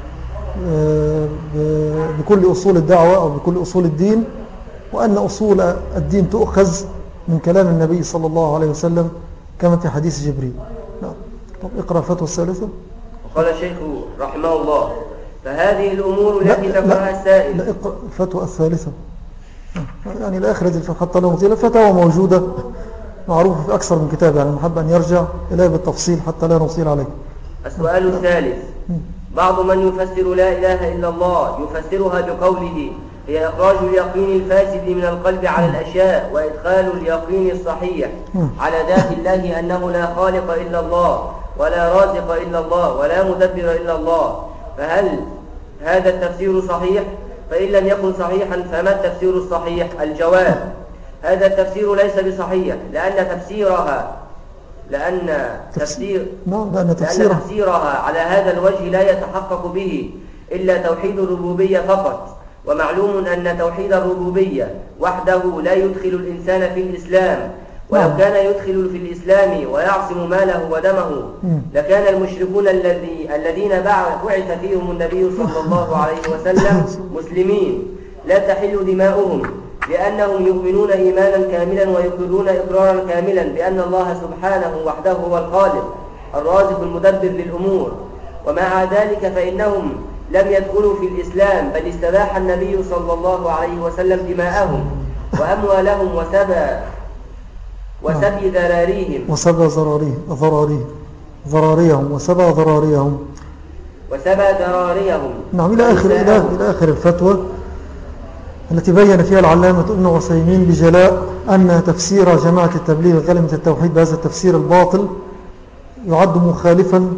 بكل أصول الدعوة أو بكل أصول الدين، وأن أصول الدين تؤخذ من كلام النبي صلى الله عليه وسلم كما في حديث جبريل. طب اقرأ الفتوى الثالثة. قال الشيخ رحمه الله: فهذه الأمور التي ذكرها السائل. لا اقرأ الفتوى الثالثة يعني الآخر حتى لو نطيل الفتوى موجودة معروفة في أكثر من كتاب، يعني نحب أن يرجع إليه بالتفصيل حتى لا نطيل عليه. السؤال الثالث: بعض من يفسر لا إله إلا الله يفسرها بقوله هي إخراج اليقين الفاسد من القلب على الأشياء وإدخال اليقين الصحيح على ذات الله أنه لا خالق إلا الله ولا رازق إلا الله ولا مدبر إلا الله، فهل هذا التفسير صحيح؟ فإن لم يكن صحيحا فما التفسير الصحيح؟ الجواب: هذا التفسير ليس بصحيح، لأن تفسيرها على هذا الوجه لا يتحقق به إلا توحيد الربوبية فقط، ومعلوم أن توحيد الربوبية وحده لا يدخل الإنسان في الإسلام، ولو كان يدخل في الإسلام ويعصم ماله ودمه لكان المشركون الذين بعث فيهم النبي صلى الله عليه وسلم مسلمين لا تحل دماؤهم، لأنهم يؤمنون إيمانا كاملا ويقرون إقرارا كاملا بأن الله سبحانه وحده هو الخالق الرازق المدبر للأمور. ومع ذلك فإنهم لم يدخلوا في الإسلام، بل استباح النبي صلى الله عليه وسلم دماءهم وأموالهم وسبي ذراريهم نعم، إلى آخر الفتوى التي بين فيها العلامة ابن عثيمين بجلاء أن تفسير جماعة التبليغ كلمة التوحيد بهذا التفسير الباطل يعد مخالفا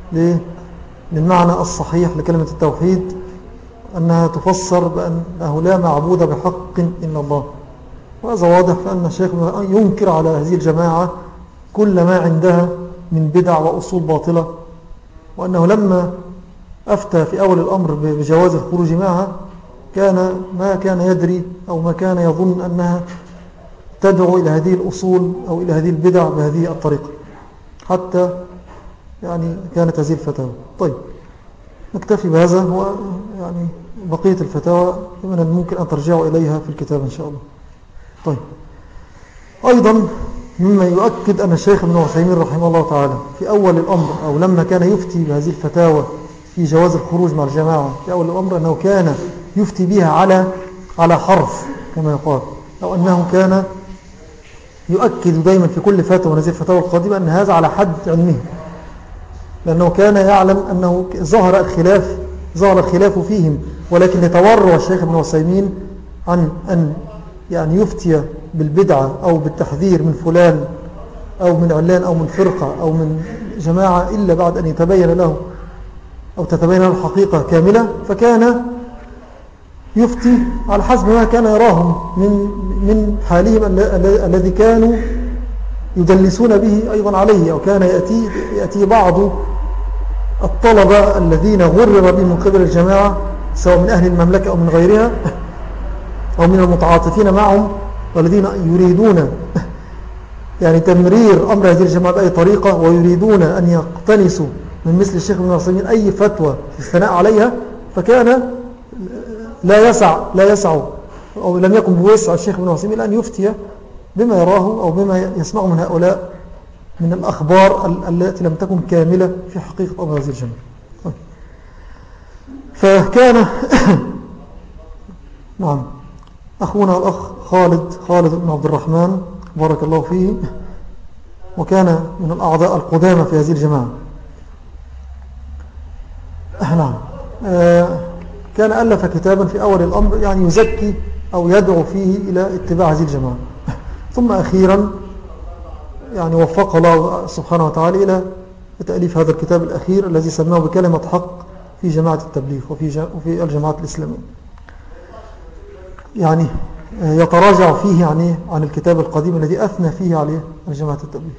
للمعنى الصحيح لكلمة التوحيد، أنها تفسر بأنه لا معبود بحق إلا الله. وهذا واضح فأن الشيخ ينكر على هذه الجماعة كل ما عندها من بدع وأصول باطلة، وأنه لما أفتى في أول الأمر بجواز الخروج معها ما كان يدري أو ما كان يظن أنها تدعو إلى هذه الأصول أو إلى هذه البدع بهذه الطريقة، حتى يعني كانت هذه الفتاوى. طيب نكتفي بهذا، ويعني بقية الفتاوى من الممكن أن ترجعوا إليها في الكتاب إن شاء الله. طيب أيضا مما يؤكد أن الشيخ ابن عثيمين رحمه الله تعالى في أول الأمر أو لما كان يفتي بهذه الفتاوى في جواز الخروج مع الجماعة في أول الأمر أنه كان يفتي بها على حرف كما يقال، أو أنه كان يؤكد دائما في كل فتوى من هذه الفتاوى القادمة أن هذا على حد علمه، لأنه كان يعلم أنه ظهر الخلاف فيهم، ولكن يتورع الشيخ ابن عثيمين عن أن يعني يفتي بالبدعة أو بالتحذير من فلان أو من علان أو من فرقة أو من جماعة إلا بعد أن يتبين له أو تتبين له الحقيقة كاملة، فكان يفتي على حسب ما كان يراهم من حالهم الذي كانوا يدلسون به أيضا عليه، أو كان يأتي بعض الطلبة الذين غرر بهم من قبل الجماعة سواء من أهل المملكة أو من غيرها أو من المتعاطفين معهم والذين يريدون يعني تمرير أمر هذه الجماعة بأي طريقة، ويريدون أن يقتنسوا من مثل الشيخ ابن عثيمين أي فتوى في الثناء عليها، فكان لا يسع أو لم يكن بوسع الشيخ ابن عثيمين أن يفتي بما يراه أو بما يسمعه من هؤلاء من الأخبار التي لم تكن كاملة في حقيقة أمر هذه الجماعة. فكان نعم أخونا الأخ خالد بن عبد الرحمن بارك الله فيه، وكان من الأعضاء القدامى في هذه الجماعة. نعم كان ألف كتابا في أول الأمر يعني يزكي أو يدعو فيه إلى اتباع هذه الجماعة. ثم أخيرا يعني وفق الله سبحانه وتعالى إلى تأليف هذا الكتاب الأخير الذي سماه بكلمة حق في جماعة التبليغ وفي الجماعات الإسلامية. يعني يتراجع فيه يعني عن الكتاب القديم الذي أثنى فيه عليه جماعة التبليغ.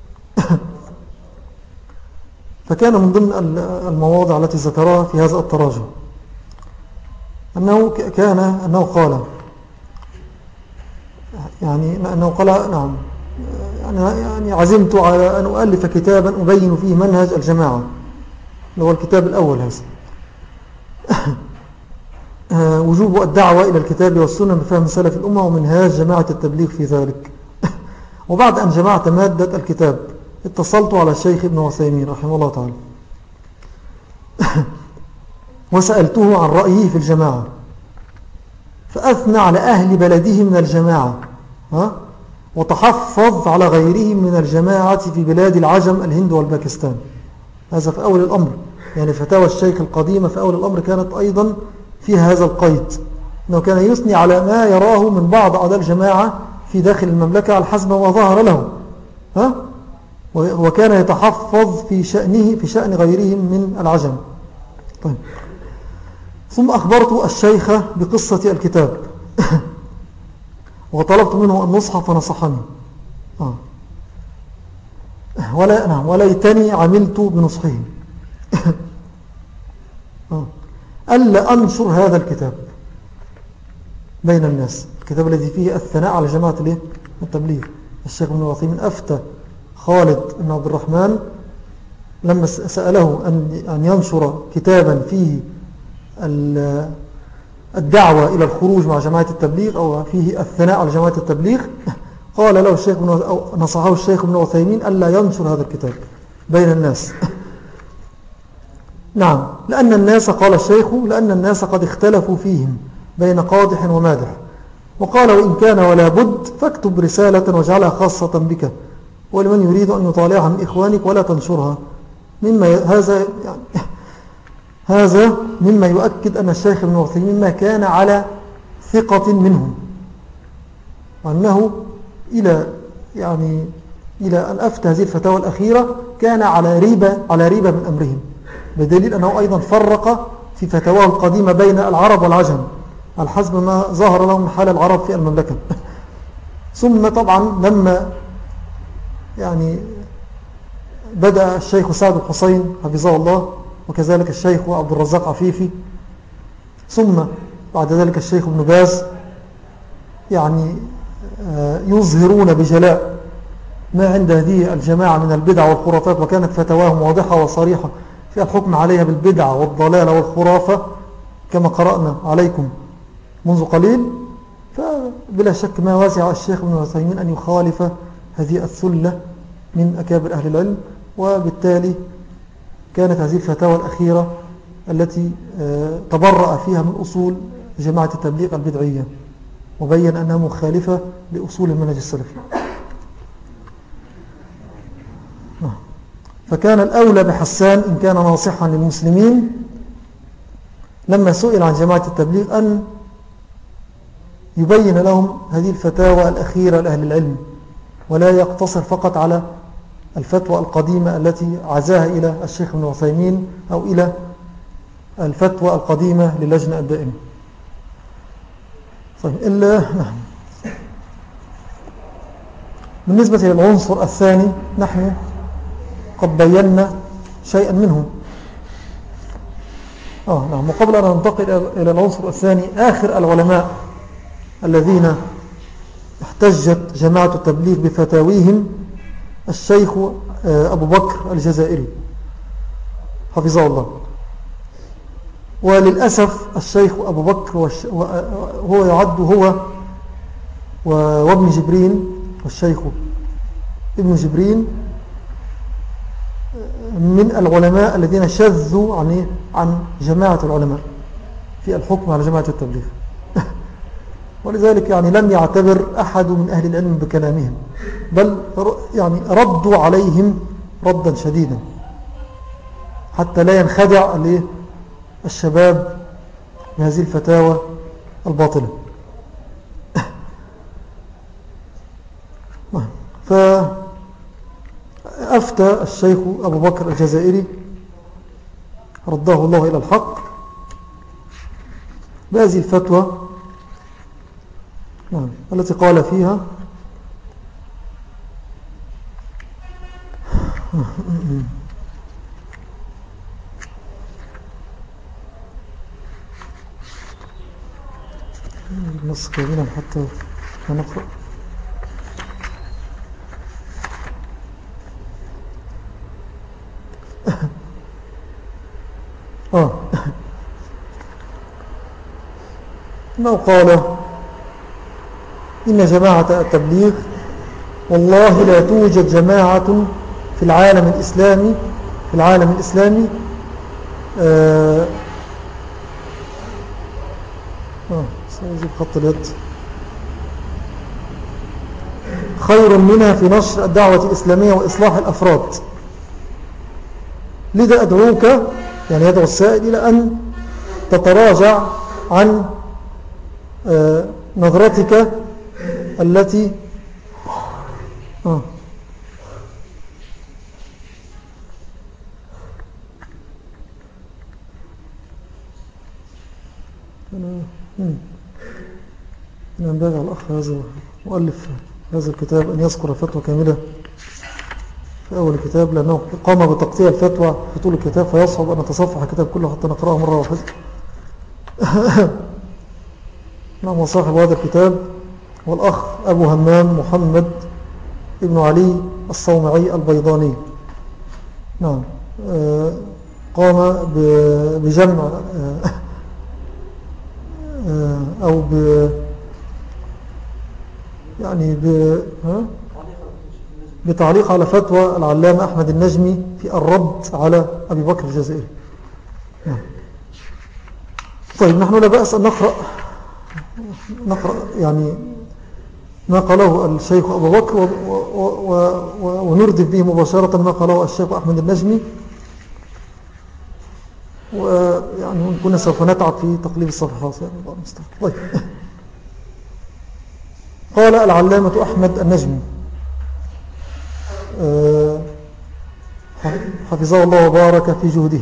فكان من ضمن المواضع التي ذكرها في هذا التراجع أنه قال نعم يعني عزمت على أن أؤلف كتابا أبين فيه منهج الجماعة، اللي هو الكتاب الأول هذا. وجوب الدعوة إلى الكتاب والسنة بفهم سلف الأمة ومنهاج جماعة التبليغ في ذلك. وبعد أن جمعت مادة الكتاب اتصلت على الشيخ ابن عثيمين رحمه الله تعالى وسألته عن رأيه في الجماعة، فأثنى على أهل بلده من الجماعة وتحفظ على غيرهم من الجماعة في بلاد العجم الهند والباكستان. هذا في أول الأمر، يعني فتاوى الشيخ القديمة في أول الأمر كانت أيضا فيها هذا القيد، أنه كان يثني على ما يراه من بعض أعضاء الجماعة في داخل المملكة على حسب ما ظهر له، وكان يتحفظ في شأن غيرهم من العجم. طيب. ثم أخبرت الشيخ بقصة الكتاب وطلبت منه النصح فنصحني. وليتني عملت بنصحه ألا أنشر هذا الكتاب بين الناس، الكتاب الذي فيه الثناء على جماعة التبليغ. الشيخ ابن عثيمين أفتى خالد بن عبد الرحمن لما سأله أن ينشر كتابا فيه الدعوة إلى الخروج مع جماعة التبليغ أو فيه الثناء على جماعة التبليغ، قال له نصحه الشيخ ابن عثيمين ألا ينشر هذا الكتاب بين الناس. نعم، لأن الناس، قال الشيخ، لأن الناس قد اختلفوا فيهم بين قادح ومادح، وقال وإن كان ولا بد فاكتب رسالة واجعلها خاصة بك ولمن يريد أن يطالعها من إخوانك ولا تنشرها. هذا مما يؤكد أن الشيخ ابن عثيمين ما كان على ثقة منهم، وأنه إلى أن أفتى هذه الفتاوى الأخيرة كان على ريبة من أمرهم، بدليل أنه أيضا فرق في فتاواه القديمة بين العرب والعجم على حسب ما ظهر لهم من حال العرب في المملكة. ثم طبعا لما بدأ الشيخ سعد الحسين حفظه الله، وكذلك الشيخ عبد الرزاق عفيفي، ثم بعد ذلك الشيخ ابن باز، يظهرون بجلاء ما عند هذه الجماعة من البدع والخرافات، وكانت فتواهم واضحة وصريحة في الحكم عليها بالبدع والضلالة والخرافة كما قرأنا عليكم منذ قليل. فبلا شك ما واسع الشيخ ابن عثيمين أن يخالف هذه الثلة من أكابر أهل العلم، وبالتالي كانت هذه الفتاوى الأخيرة التي تبرأ فيها من أصول جماعة التبليغ البدعية، وبين أنها مخالفة لأصول المنهج السلفي. فكان الأولى بحسان إن كان ناصحا للمسلمين لما سئل عن جماعة التبليغ أن يبين لهم هذه الفتاوى الأخيرة لأهل العلم، ولا يقتصر فقط على الفتوى القديمة التي عزاها إلى الشيخ ابن عثيمين أو إلى الفتوى القديمة للجنة الدائمة. بالنسبة للعنصر الثاني نحن قد بينا شيئا منه. نعم. وقبل أن ننتقل إلى العنصر الثاني، آخر العلماء الذين احتجت جماعة التبليغ بفتاويهم الشيخ أبو بكر الجزائري حفظه الله. وللأسف الشيخ أبو بكر هو يعد هو وابن جبرين، والشيخ ابن جبرين من العلماء الذين شذوا عن جماعة العلماء في الحكم على جماعة التبليغ. ولذلك لم يعتبر أحد من أهل العلم بكلامهم، بل ردوا عليهم ردا شديدا حتى لا ينخدع الشباب بهذه الفتاوى الباطلة. فأفتى الشيخ أبو بكر الجزائري رده الله إلى الحق بهذه الفتوى التي قال فيها نص كاملا حتى نقرأ. إنه قال إن جماعة التبليغ والله لا توجد جماعة في العالم الإسلامي سأجيب خط اليد خير منها في نشر الدعوة الإسلامية وإصلاح الأفراد. لذا أدعوك يعني يدعو السائل إلى أن تتراجع عن نظرتك التي ينبغي على الأخ هذا مؤلف هذا الكتاب أن يذكر فتوى كاملة في أول الكتاب، لأنه قام بتقطيع الفتوى في طول الكتاب فيصعب أن نتصفح الكتاب كله حتى نقرأه مرة واحدة. نعم. وصاحب هذا الكتاب هو الأخ أبو همام محمد ابن علي الصومعي البيضاني. نعم. قام بجمع أو يعني بتعليق على فتوى العلامة أحمد النجمي في الرد على أبي بكر الجزائري. طيب نحن لا بأس أن نقرأ يعني ما قاله الشيخ أبو بكر ونردف به مباشرة ما قاله الشيخ أحمد النجمي، ويعني كنا سوف نتعب في تقليب الصفحات يعني الله المستعان. طيب قال العلامة أحمد النجمي حفظه الله وبارك في جهده: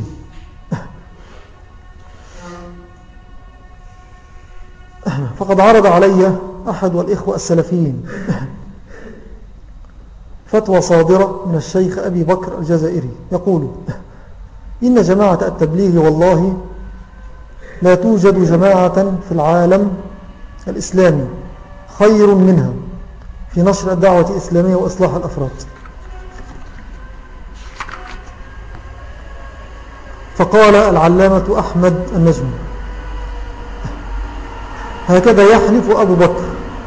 فقد عرض علي أحد والإخوة السلفيين فتوى صادرة من الشيخ أبي بكر الجزائري يقول: إن جماعة التبليغ والله لا توجد جماعة في العالم الإسلامي خير منها في نشر الدعوة الإسلامية وإصلاح الأفراد. فقال العلامة أحمد النجمي: هكذا يحلف أبو بكر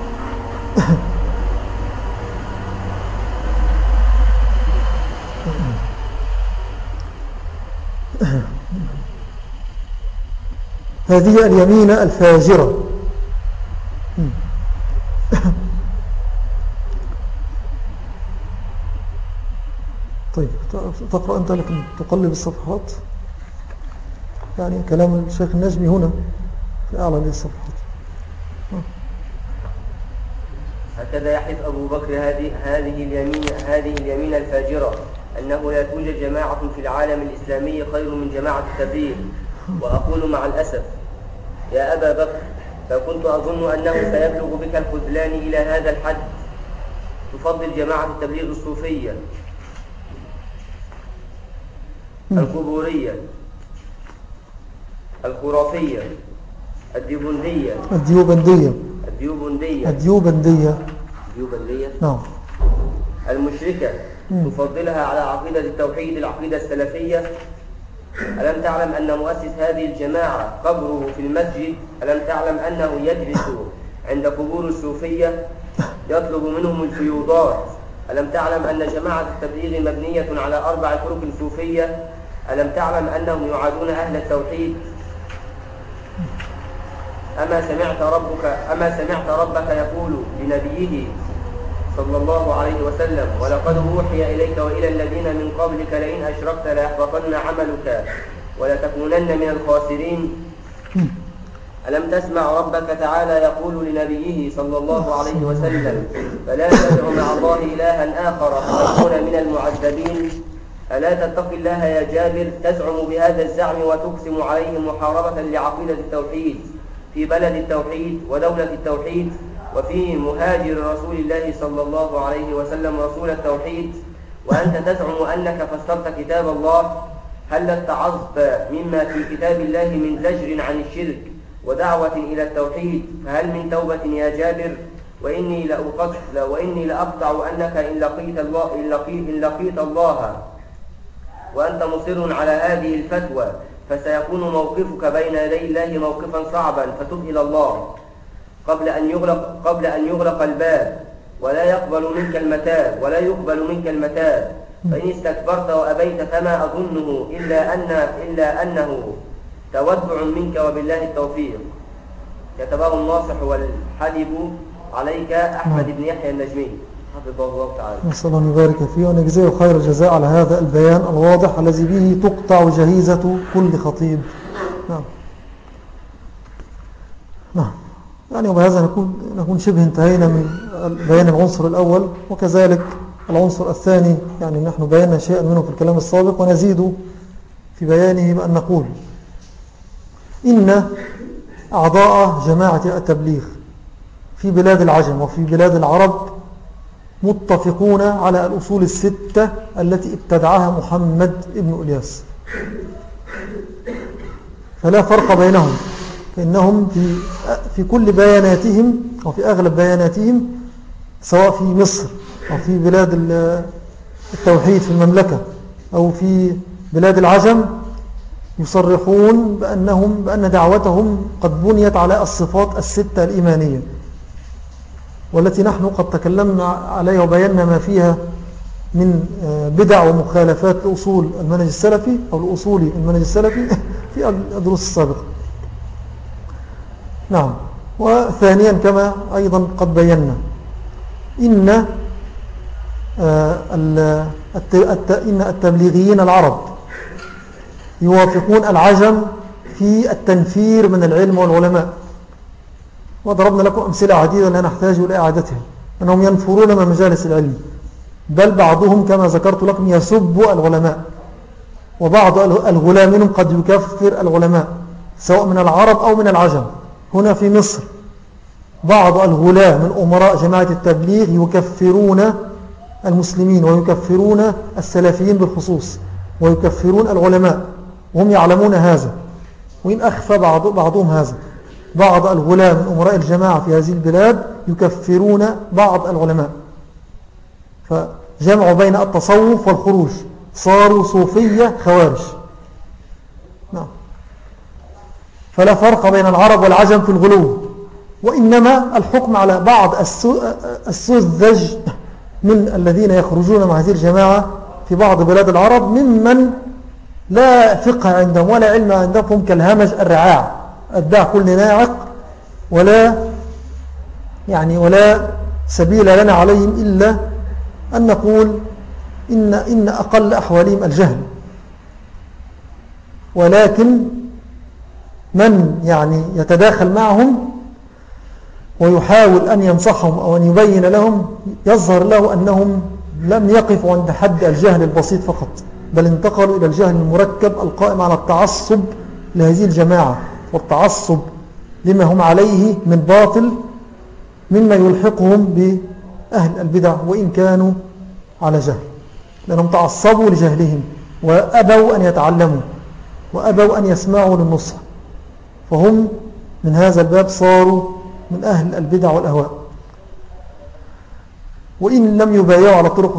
هذه اليمين الفاجرة. طيب تقرأ أنت لكن تقلب الصفحات، يعني كلام الشيخ النجمي هنا في أعلى الصفحات. هكذا يحلف أبو بكر هذه اليمين الفاجرة أنه لا توجد جماعة في العالم الإسلامي خير من جماعة التبليغ. وأقول مع الأسف يا أبا بكر، فكنت أظن أنه سيبلغ بك الخذلان إلى هذا الحد تفضل جماعة التبليغ الصوفية القبورية الخرافية الديوبندية نعم المشركة تفضلها على عقيدة التوحيد العقيدة السلفية. ألم تعلم أن مؤسس هذه الجماعة قبره في المسجد؟ ألم تعلم أنه يجلس عند قبور الصوفية يطلب منهم الفيوضات؟ ألم تعلم أن جماعة التبليغ مبنية على 4 طرق صوفية؟ ألم تعلم أنهم يعادون أهل التوحيد؟ أما سمعت ربك يقول لنبيه صلى الله عليه وسلم: ولقد أوحي إليك وإلى الذين من قبلك لئن أشركت ليحبطن عملك ولتكونن من الخاسرين. ألم تسمع ربك تعالى يقول لنبيه صلى الله عليه وسلم فلا تدع مع الله إلها آخر فتكون من المعذبين. ألا تتق الله يا جابر تزعم بهذا الزعم وتقسم عليه محاربة لعقيدة التوحيد في بلد التوحيد ودولة التوحيد وفي مهاجر رسول الله صلى الله عليه وسلم رسول التوحيد، وأنت تزعم أنك فسرت كتاب الله. هل اتعظت مما في كتاب الله من زجر عن الشرك ودعوة إلى التوحيد؟ فهل من توبة يا جابر؟ وإني لأقطع أنك إن لقيت الله وأنت مصر على هذه الفتوى فسيكون موقفك بين يدي الله موقفا صعبا، فتب إلى الله قبل أن يغلق الباب ولا يقبل منك المتاب فإن استكبرت وأبيت فما أظنه إلا أنه تودع منك وبالله التوفيق. كتبه الناصح والحلب عليك أحمد بن يحيى النجمي حفظه الله تعالى. نسأل الله أن يبارك فيه وأن يجزيه خير الجزاء على هذا البيان الواضح الذي به تقطع جهيزة كل خطيب. نعم. يعني وبهذا نكون شبه انتهينا من بيان العنصر الأول، وكذلك العنصر الثاني يعني نحن بينا شيئا منه في الكلام السابق ونزيد في بيانه بأن نقول إن أعضاء جماعة التبليغ في بلاد العجم وفي بلاد العرب متفقون على الأصول الستة التي ابتدعها محمد ابن إلياس، فلا فرق بينهم، فإنهم في كل بياناتهم أو في أغلب بياناتهم سواء في مصر أو في بلاد التوحيد في المملكة أو في بلاد العجم يصرحون بأن دعوتهم قد بنيت على الصفات الستة الإيمانية، والتي نحن قد تكلمنا عليها وبينا ما فيها من بدع ومخالفات لأصول المنهج السلفي أو لأصول المنهج السلفي في الدروس السابقة. نعم. وثانيا كما أيضا قد بينا إن التبليغيين العرب يوافقون العجم في التنفير من العلم والعلماء، وضربنا لكم أمثلة عديدة لا نحتاج إلى إعادتها، أنهم ينفرون من مجالس العلم، بل بعضهم كما ذكرت لكم يسب العلماء، وبعض الغلاة منهم قد يكفر العلماء سواء من العرب أو من العجم. هنا في مصر بعض الغلاة من أمراء جماعة التبليغ يكفرون المسلمين ويكفرون السلفيين بالخصوص ويكفرون العلماء، وهم يعلمون هذا وإن أخفى بعضهم هذا. بعض الغلاة من أمراء الجماعة في هذه البلاد يكفرون بعض العلماء، فجمعوا بين التصوف والخروج، صاروا صوفية خوارج. نعم. فلا فرق بين العرب والعجم في الغلو، وإنما الحكم على بعض السذج من الذين يخرجون مع هذه الجماعة في بعض بلاد العرب ممن لا فقه عندهم ولا علم عندهم كالهمج الرعاع، أتباع كل ناعق، ولا سبيل لنا عليهم إلا أن نقول إن أقل أحوالهم الجهل. ولكن من يتداخل معهم ويحاول أن ينصحهم أو أن يبين لهم يظهر له أنهم لم يقفوا عند حد الجهل البسيط فقط، بل انتقلوا إلى الجهل المركب القائم على التعصب لهذه الجماعة والتعصب لما هم عليه من باطل مما يلحقهم بأهل البدع وإن كانوا على جهل، لأنهم تعصبوا لجهلهم وأبوا أن يتعلموا وأبوا أن يسمعوا للنصح، فهم من هذا الباب صاروا من أهل البدع والأهواء، وإن لم يبايعوا على الطرق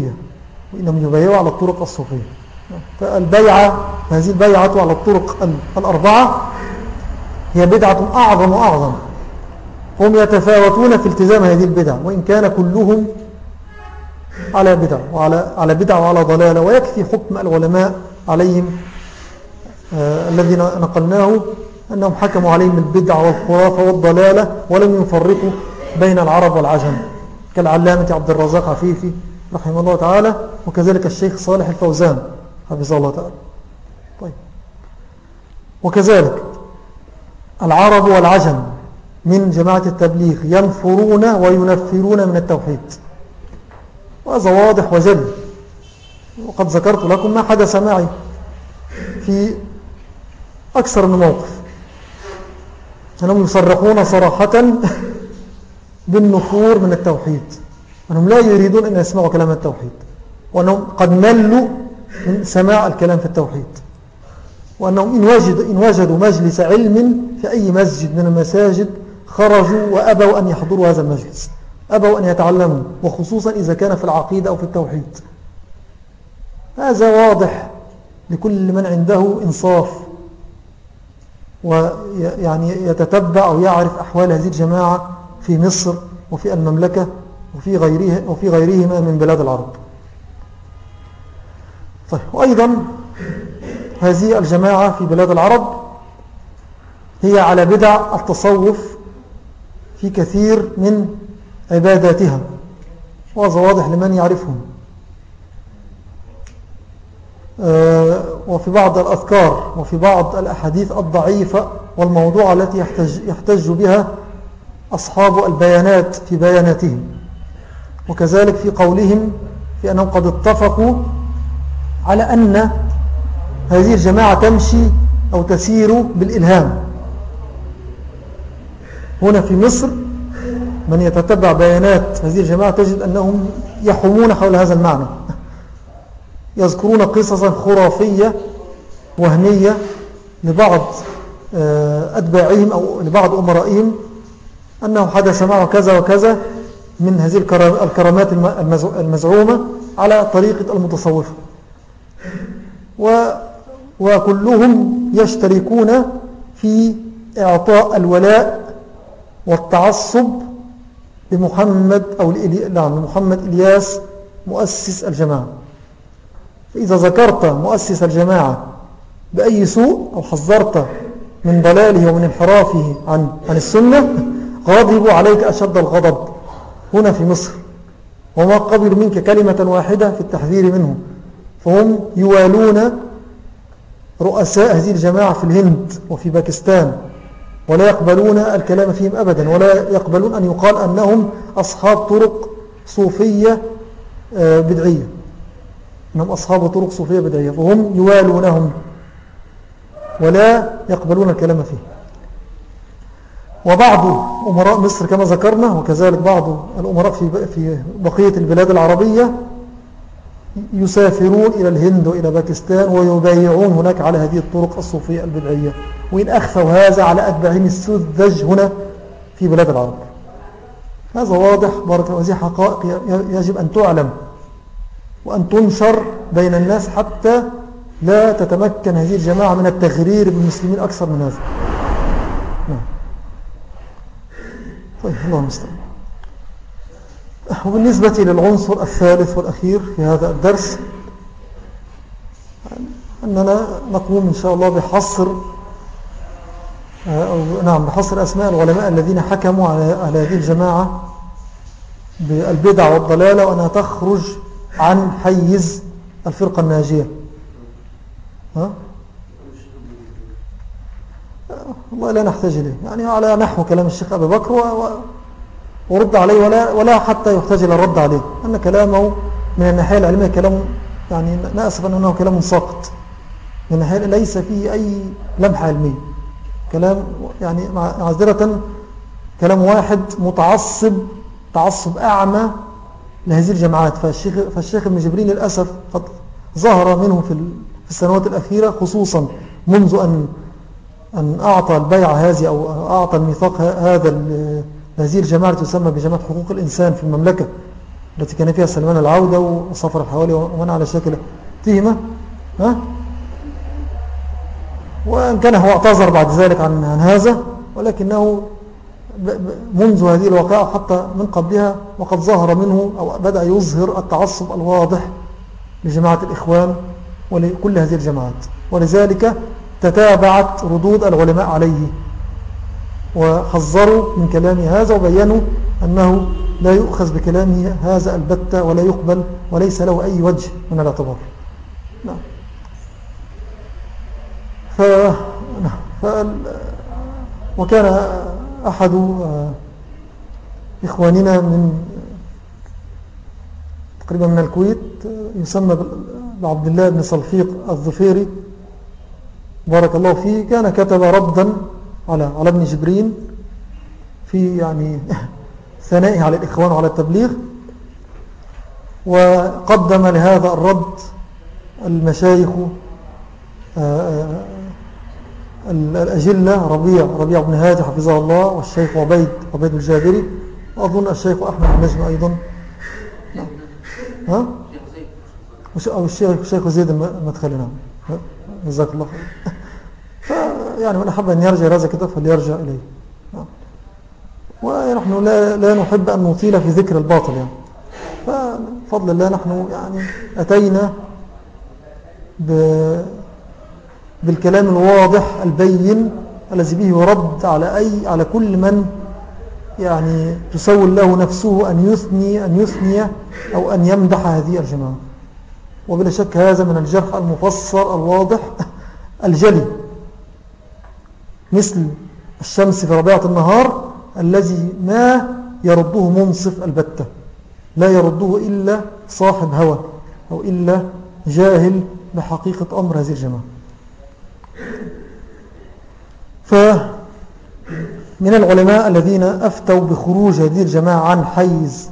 الصوفية. فالبيعة هذه البيعة على الطرق الأربعة هي بدعة أعظم وأعظم، هم يتفاوتون في التزام هذه البدع وإن كان كلهم على بدع وعلى ضلالة، ويكفي حكم العلماء عليهم الذي نقلناه أنهم حكموا عليهم البدع والخرافة والضلالة ولم يفرقوا بين العرب والعجم، كالعلامة عبد الرزاق عفيفي رحمه الله تعالى، وكذلك الشيخ صالح الفوزان حفظه الله تعالى. طيب. وكذلك العرب والعجم من جماعة التبليغ ينفرون وينفرون من التوحيد، وهذا واضح وجل. وقد ذكرت لكم ما حدث معي في أكثر من موقف، أنهم يصرحون صراحة بالنفور من التوحيد، أنهم لا يريدون أن يسمعوا كلام التوحيد، وأنهم قد ملوا من سماع الكلام في التوحيد، وأنهم إن وجدوا مجلس علم في أي مسجد من المساجد خرجوا وأبوا أن يحضروا هذا المجلس، أبوا أن يتعلموا، وخصوصا إذا كان في العقيدة أو في التوحيد. هذا واضح لكل من عنده إنصاف ويعني يتتبع أو يعرف أحوال هذه الجماعة في مصر وفي المملكة وفي غيرهما من بلاد العرب. طيب، وأيضا هذه الجماعة في بلاد العرب هي على بدع التصوف في كثير من عباداتها، وهذا واضح لمن يعرفهم. وفي بعض الأذكار وفي بعض الأحاديث الضعيفة والموضوع التي يحتج بها أصحاب البيانات في بياناتهم، وكذلك في قولهم في أنهم قد اتفقوا على أن هذه الجماعة تمشي أو تسير بالإلهام. هنا في مصر من يتتبع بيانات هذه الجماعة تجد أنهم يحومون حول هذا المعنى، يذكرون قصصا خرافية وهمية لبعض أتباعهم أو لبعض أمرائهم أنه حدث معه كذا وكذا من هذه الكرامات المزعومة على طريقة المتصوفة، وكلهم يشتركون في إعطاء الولاء والتعصب لمحمد أو لمحمد إلياس مؤسس الجماعة. فإذا ذكرت مؤسس الجماعة بأي سوء أو حذرت من ضلاله ومن انحرافه عن السنة غضبوا عليك أشد الغضب هنا في مصر، وما قبلوا منك كلمة واحدة في التحذير منه، فهم يوالون رؤساء هذه الجماعة في الهند وفي باكستان، ولا يقبلون الكلام فيهم أبدا، ولا يقبلون أن يقال أنهم أصحاب طرق صوفية بدعية، أنهم أصحاب طرق صوفية بدعية، فهم يوالونهم ولا يقبلون الكلام فيه. وبعض أمراء مصر كما ذكرنا، وكذلك بعض الأمراء في بقية البلاد العربية يسافرون إلى الهند وإلى باكستان ويبايعون هناك على هذه الطرق الصوفية البدعية، وإن أخفوا هذا على أتباعهم السذج هنا في بلاد العرب. هذا واضح بارك الله، هذه حقائق يجب أن تعلم وأن تنشر بين الناس حتى لا تتمكن هذه الجماعة من التغرير بالمسلمين أكثر من هذا. نعم. طيب، الله المستعان. وبالنسبة للعنصر الثالث والأخير في هذا الدرس، أننا نقوم إن شاء الله بحصر بحصر أسماء العلماء الذين حكموا على هذه الجماعة بالبدع والضلالة، وأنها تخرج عن حيز الفرقة الناجية. والله لا نحتاج إليه، يعني على نحو كلام الشيخ أبي بكر ورد عليه، ولا حتى يحتاج إلى الرد عليه، أن كلامه من الناحية العلمية كلام، يعني نأسف أنه كلام ساقط من الناحية ليس فيه أي لمحة علمية، كلام يعني معذرة كلام واحد متعصب تعصب أعمى لهذه الجماعات. فالشيخ ابن جبرين للأسف قد ظهر منه في السنوات الأخيرة، خصوصا منذ أن أعطى البيع هذه أو أعطى الميثاق هذه الجماعة تسمى بجماعة حقوق الإنسان في المملكة التي كان فيها سلمان العودة وصفر الحوالي ومن على شكل تهمة، وإن كان هو اعتذر بعد ذلك عن هذا، ولكنه منذ هذه الواقعة حتى من قبلها وقد ظهر منه أو بدأ يظهر التعصب الواضح لجماعة الإخوان ولكل هذه الجماعات، ولذلك تتابعت ردود العلماء عليه وحذروا من كلامه هذا وبينوا أنه لا يؤخذ بكلامه هذا البتة ولا يقبل وليس له أي وجه من الاعتبار. وكان أحد إخواننا من تقريبا من الكويت يسمى بعبد الله بن صلفيق الظفيري بارك الله فيه، كان كتب ردا على ابن جبرين في يعني ثنائه على الإخوان وعلى التبليغ، وقدم لهذا الرد المشايخ الأجلة ربيع بن هادي حفظه الله، والشيخ عبيد الجابري، وأظن الشيخ أحمد النجم أيضا، ها؟ أو الشيخ زيد المدخلي، نعم، جزاك الله خير. يعني من أحب أن يرجع هذا الكتاب فليرجع إليه. ونحن لا نحب أن نطيل في ذكر الباطل يعني. ففضل الله نحن يعني أتينا بالكلام الواضح البين الذي به يرد على كل من يعني تسول له نفسه أن يثني أو أن يمدح هذه الجماعة. وبلا شك هذا من الجرح المفسر الواضح الجلي، مثل الشمس في ربيعة النهار الذي ما يرده منصف البتة، لا يرده إلا صاحب هوى أو إلا جاهل بحقيقة أمر هذه الجماعة. فمن العلماء الذين أفتوا بخروج هذه الجماعة عن حيز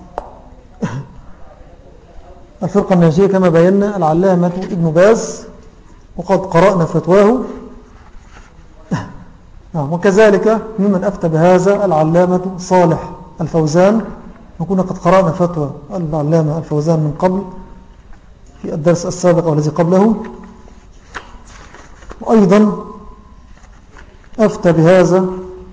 الفرقة الناجية كما بينا العلامة ابن باز، وقد قرأنا فتواه، وكذلك ممن أفتى بهذا العلامة صالح الفوزان، وكنا قد قرأنا فتوى العلامة الفوزان من قبل في الدرس السابق والذي قبله. وأيضا أفتى بهذا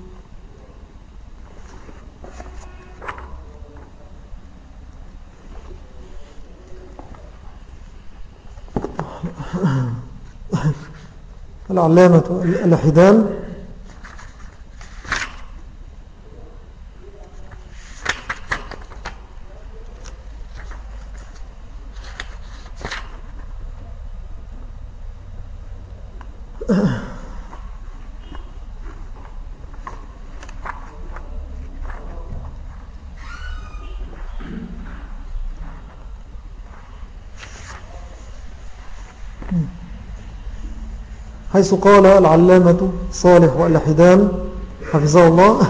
العلامة الحدان، حيث قال العلامة صالح والحدان حفظه الله: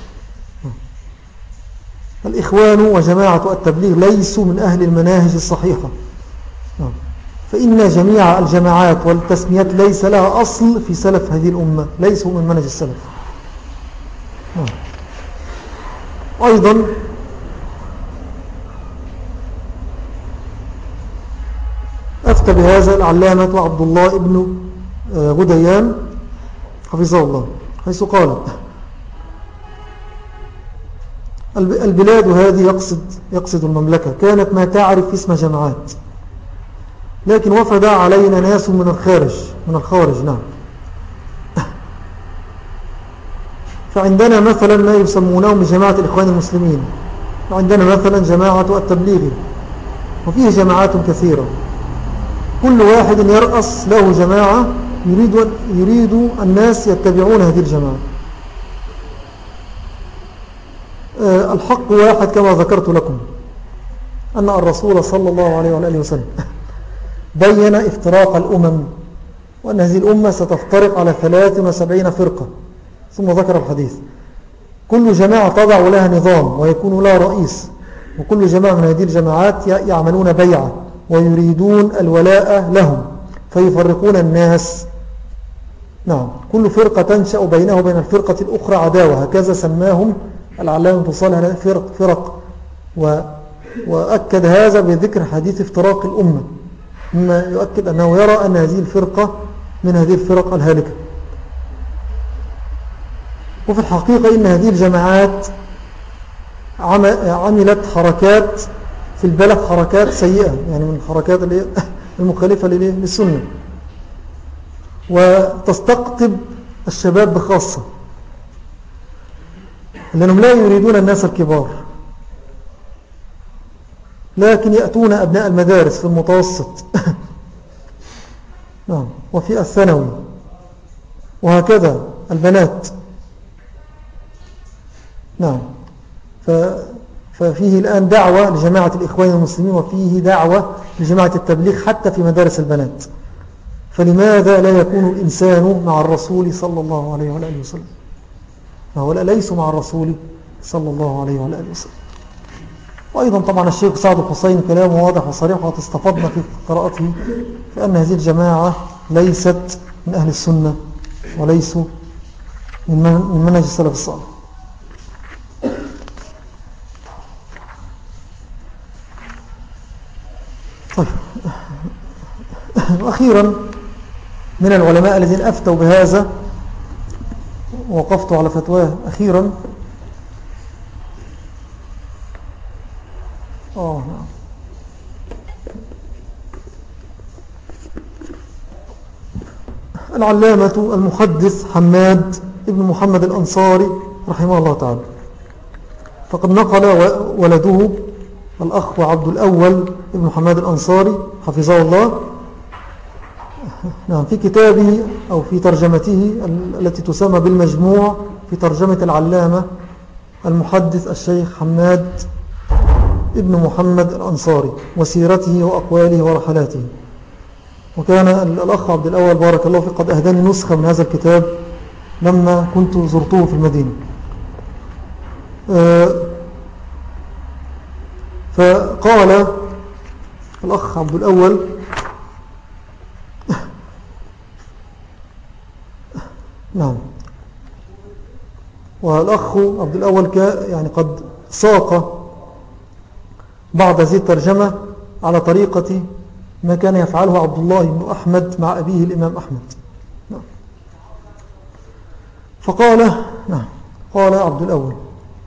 الإخوان وجماعة التبليغ ليسوا من أهل المناهج الصحيحة، فإن جميع الجماعات والتسميات ليس لها أصل في سلف هذه الأمة، ليسوا من منهج السلف. أيضا أفتى بهذا العلامة عبد الله ابن غديان حفظه الله، حيث قال: البلاد هذه يقصد المملكة كانت ما تعرف اسم جماعات، لكن وفد علينا ناس من الخارج نعم، فعندنا مثلا ما يسمونهم بجماعة الإخوان المسلمين، وعندنا مثلا جماعة التبليغ، وفيه جماعات كثيرة، كل واحد يرأس له جماعة يريد الناس يتبعون هذه الجماعة. الحق واحد كما ذكرت لكم، أن الرسول صلى الله عليه وآله وسلم بين افتراق الأمم، وأن هذه الأمة ستفترق على 73 فرقة، ثم ذكر الحديث: كل جماعة تضع لها نظام ويكون لها رئيس، وكل جماعة من هذه الجماعات يعملون بيعة ويريدون الولاء لهم فيفرقون الناس. نعم، كل فرقة تنشأ بينه وبين الفرقة الأخرى عداوة، هكذا سماهم العلامة صالح فرق، وأكد هذا بذكر حديث افتراق الأمة، مما يؤكد أنه يرى أن هذه الفرقة من هذه الفرق الهالكة. وفي الحقيقة إن هذه الجماعات عملت حركات في البلد، حركات سيئة، يعني من الحركات المخالفة للسنة، وتستقطب الشباب بخاصة، لأنهم لا يريدون الناس الكبار، لكن يأتون أبناء المدارس في المتوسط وفي الثانوي، وهكذا البنات، نعم. ففيه الآن دعوة لجماعة الإخوان المسلمين، وفيه دعوة لجماعة التبليغ حتى في مدارس البنات. فلماذا لا يكون الإنسان مع الرسول صلى الله عليه وآله وسلم؟ هؤلاء ليسوا مع الرسول صلى الله عليه وآله وسلم. وأيضا طبعا الشيخ سعد الحسين كلامه واضح وصريح، وتستفضنا في قراءته فأن هذه الجماعة ليست من أهل السنة وليسوا من منهج السلف الصالح. طيب، وأخيرا من العلماء الذين أفتوا بهذا ووقفت على فتواه أخيرا نعم، العلامة المحدث حماد ابن محمد الأنصاري رحمه الله تعالى. فقد نقل ولده الأخ عبد الأول ابن حماد الأنصاري حفظه الله، نعم، في كتابه أو في ترجمته التي تسمى بالمجموع في ترجمة العلامة المحدث الشيخ حماد ابن محمد الأنصاري وسيرته وأقواله ورحلاته. وكان الأخ عبد الأول بارك الله فيه قد أهداني نسخة من هذا الكتاب لما كنت زرته في المدينة. فقال الأخ عبد الأول نعم، والأخ عبد الأول يعني قد ساق بعض هذه الترجمة على طريقة ما كان يفعله عبد الله بن أحمد مع أبيه الإمام أحمد. نعم. فقال نعم، قال عبد الأول،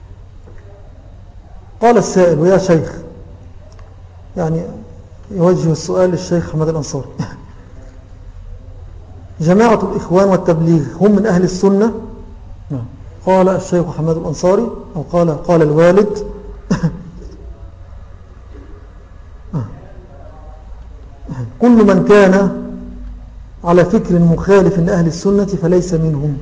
قال السائل ويا شيخ، يعني يوجه السؤال للشيخ حماد الأنصاري، جماعة الإخوان والتبليغ هم من أهل السنة؟ نعم. قال الشيخ حماد الأنصاري أو قال الوالد كل من كان على فكر مخالف لأهل السنة فليس منهم.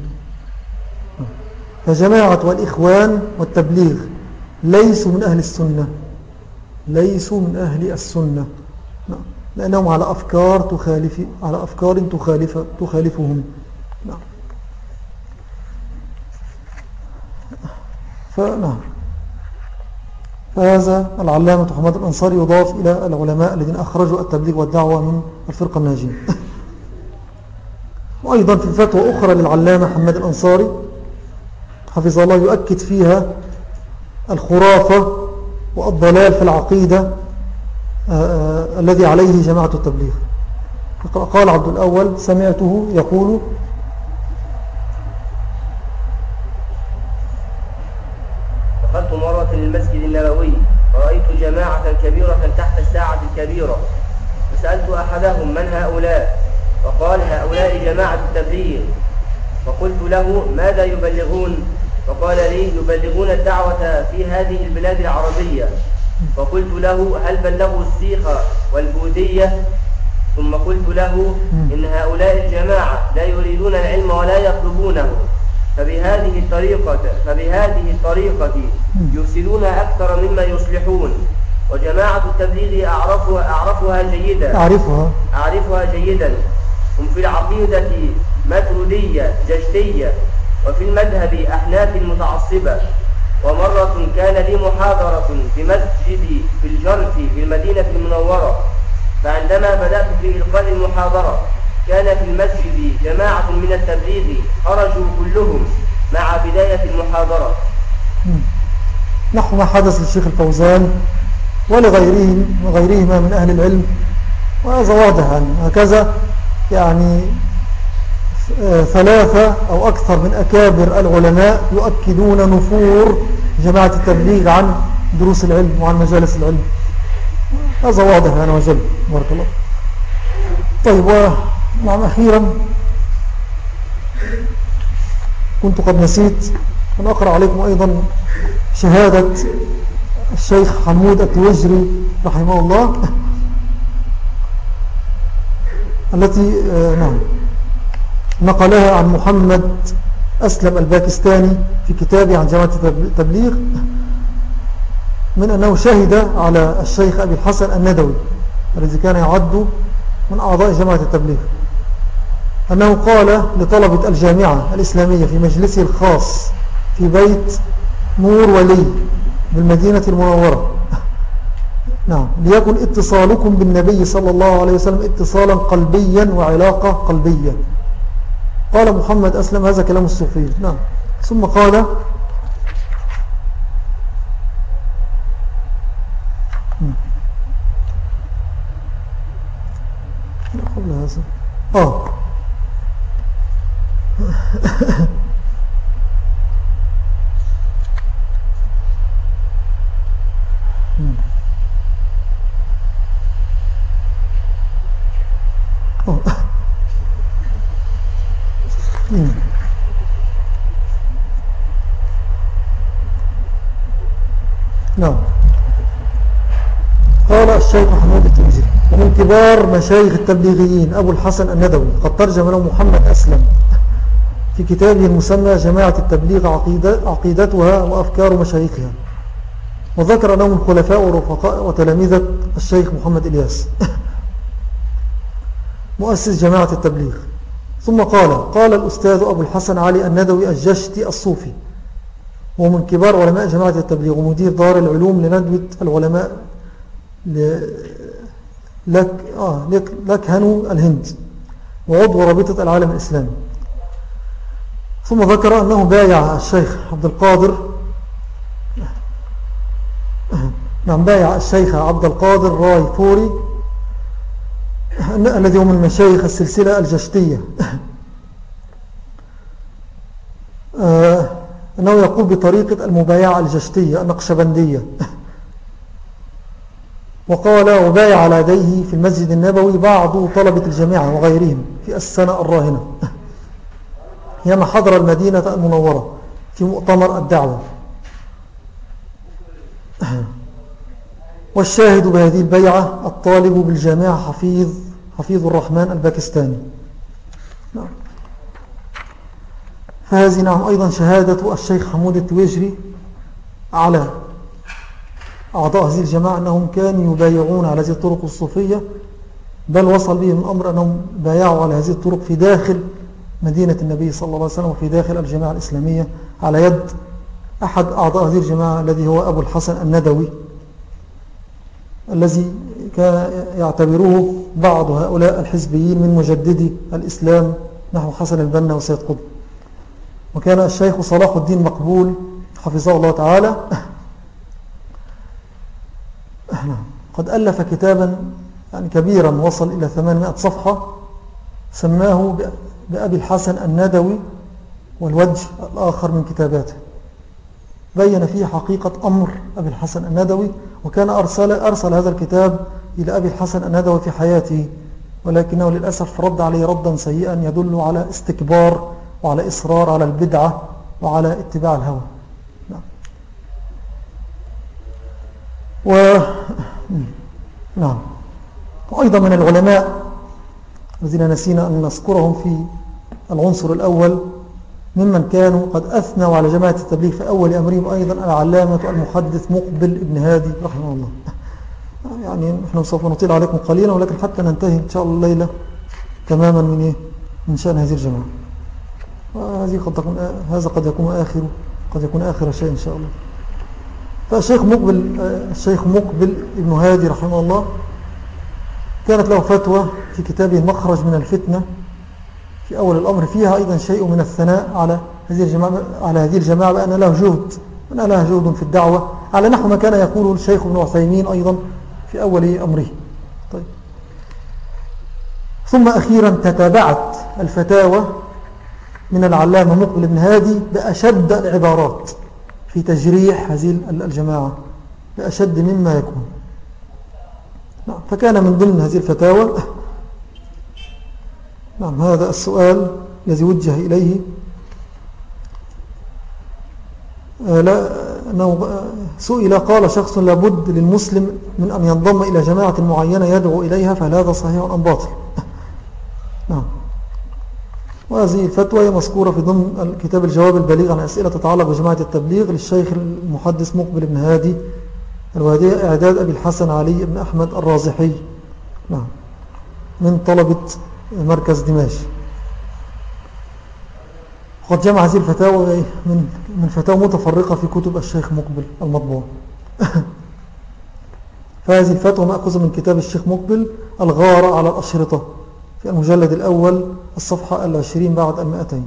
فجماعة والإخوان والتبليغ ليسوا من أهل السنة، ليسوا من أهل السنة، لأنهم على أفكار تخالفهم. فنعم، فهذا العلامة حماد الأنصاري يضاف إلى العلماء الذين أخرجوا التبليغ والدعوة من الفرقة الناجية. وأيضا في فتوى أخرى للعلامة حماد الأنصاري حفظه الله يؤكد فيها الخرافة والضلال في العقيدة الذي عليه جماعة التبليغ. قال عبد الأول سمعته يقول دخلت مرة المسجد النبوي فرأيت جماعة كبيرة تحت الساعة الكبيرة، فسألت أحدهم من هؤلاء؟ فقال هؤلاء جماعة التبليغ. فقلت له ماذا يبلغون؟ فقال لي يبلغون الدعوة في هذه البلاد العربية. فقلت له هل بلغوا السيخ والبوذية؟ ثم قلت له إن هؤلاء الجماعة لا يريدون العلم ولا يطلبونه، فبهذه الطريقة يفسدون أكثر مما يصلحون. وجماعة التبليغ أعرفها جيدا. هم في العقيدة ماتريدية جشتية، وفي المذهب أحناف متعصبة. ومرة كان لي محاضرة في مسجد في الجرف في المدينة المنورة، فعندما بدأت في إلقاء المحاضرة كان في المسجد جماعة من التبليغ خرجوا كلهم مع بداية المحاضرة. نحو ما حدث للشيخ الفوزان وغيرهما من أهل العلم، وهذا واضح هكذا يعني ثلاثة أو أكثر من أكابر العلماء يؤكدون نفور جماعة التبليغ عن دروس العلم وعن مجالس العلم. هذا واضح أنا وجل بارك الله. طيب، ونعم أخيرا كنت قد نسيت أن أقرأ عليكم أيضا شهادة الشيخ حمود التوجري رحمه الله التي نقلها عن محمد أسلم الباكستاني في كتابه عن جماعة التبليغ من أنه شهد على الشيخ أبي الحسن الندوي الذي كان يعد من أعضاء جماعة التبليغ أنه قال لطلبة الجامعة الإسلامية في مجلسه الخاص في بيت نور ولي بالمدينة المنورة: نعم، ليكن اتصالكم بالنبي صلى الله عليه وسلم اتصالا قلبيا وعلاقة قلبية. قال محمد أسلم: هذا كلام الصوفي. نعم. ثم قال: قبل هذا نعم. قال الشيخ محمود التوزي: ومن كبار مشايخ التبليغيين أبو الحسن الندوي، قد ترجم له محمد أسلم في كتابه المسمى جماعة التبليغ عقيدتها وأفكار مشايخها، وذكر أنهم الخلفاء ورفقاء وتلامذة الشيخ محمد إلياس مؤسس جماعة التبليغ. ثم قال الأستاذ أبو الحسن علي الندوي الجشتي الصوفي، ومن كبار علماء جماعة التبليغ ومدير دار العلوم لندوة العلماء لكهنو الهند، وعضو رابطة العالم الإسلامي. ثم ذكر أنه بايع الشيخ عبد القادر بايع الشيخ عبد القادر راي فوري الذي هو من مشايخ السلسلة الجشتية أنه يقول بطريقة المبايعة الجشتية النقشبندية. وقال: وبايع على يديه في المسجد النبوي بعض طلبة الجامعة وغيرهم في السنة الراهنة حينما حضر المدينة المنورة في مؤتمر الدعوة. والشاهد بهذه البيعة الطالب بالجامعة حفيظ الرحمن الباكستاني. فهذه نعم أيضا شهادة الشيخ حمود التويجري على أعضاء هذه الجماعة أنهم كانوا يبايعون على هذه الطرق الصوفية، بل وصل بهم الأمر أنهم بايعوا على هذه الطرق في داخل مدينة النبي صلى الله عليه وسلم وفي داخل الجماعة الإسلامية على يد أحد أعضاء هذه الجماعة الذي هو أبو الحسن الندوي، الذي كان يعتبره بعض هؤلاء الحزبيين من مجددي الإسلام نحو حسن البنا وسيد قطب. وكان الشيخ صلاح الدين مقبول حفظه الله تعالى قد ألف كتابا يعني كبيرا وصل إلى 800 صفحة سماه بأبي الحسن الندوي والوجه الآخر من كتاباته، بين فيه حقيقة أمر أبي الحسن الندوي. وكان أرسل هذا الكتاب إلى أبي الحسن الندوي في حياته، ولكنه للأسف رد عليه ردا سيئا يدل على استكبار وعلى إصرار على البدعة وعلى اتباع الهوى. نعم. وأيضا من العلماء الذين نسينا أن نذكرهم في العنصر الأول ممن كانوا قد أثنوا على جماعة التبليغ في أول أمرهم أيضا العلامة المحدث مقبل ابن هادي رحمه الله. يعني نحن سوف نطيل عليكم قليلا، ولكن حتى ننتهي إن شاء الله الليلة تماما من شأن هذه الجماعة. هذا قد يكون آخر شيء إن شاء الله. فالشيخ مقبل ابن هادي رحمه الله كانت له فتوى في كتابه المخرج من الفتنة في أول الأمر، فيها أيضا شيء من الثناء على هذه الجماعة بأن لها جهد في الدعوة، على نحو ما كان يقوله الشيخ ابن عثيمين أيضا في أول أمره. طيب. ثم أخيرا تتابعت الفتاوى من العلامة مقبل ابن هادي بأشد العبارات في تجريح هذه الجماعة بأشد مما يكون. فكان من ضمن هذه الفتاوى هذا السؤال الذي وجه إليه، أنه سئل قال شخص: لابد للمسلم من أن ينضم إلى جماعة معينة يدعو إليها، فهل هذا صحيح أم باطل؟ نعم. وهذه الفتوى هي مذكورة في ضمن الكتاب الجواب البليغ عن أسئلة تتعلق بجماعة التبليغ للشيخ المحدث مقبل بن هادي الوادي، إعداد أبي الحسن علي بن أحمد الرازحي، نعم، من طلبة مركز دمشق. قد جمع هذه الفتاوى من فتاوى متفرقة في كتب الشيخ مقبل المطبوع. فهذه الفتوى مأخوذة من كتاب الشيخ مقبل الغارة على الأشرطة في المجلد الأول الصفحة 20 بعد 200.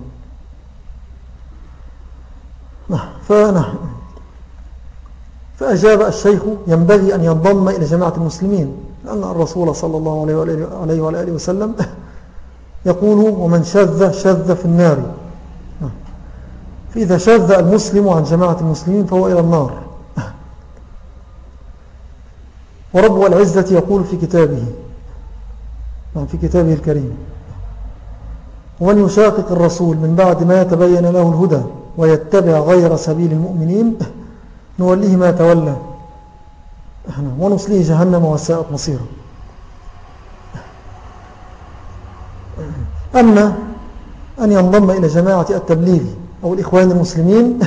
فأجاب الشيخ: ينبغي أن ينضم إلى جماعة المسلمين، لأن الرسول صلى الله عليه وآله وسلم يقول: ومن شذ شذ في النار. فإذا شذ المسلم عن جماعة المسلمين فهو إلى النار. ورب العزة يقول في كتابه الكريم: ومن يشاقق الرسول من بعد ما يتبين له الهدى ويتبع غير سبيل المؤمنين نوليه ما تولى ونصليه جهنم وساءت مصيره. أما أن ينضم إلى جماعة التبليغ أو الإخوان المسلمين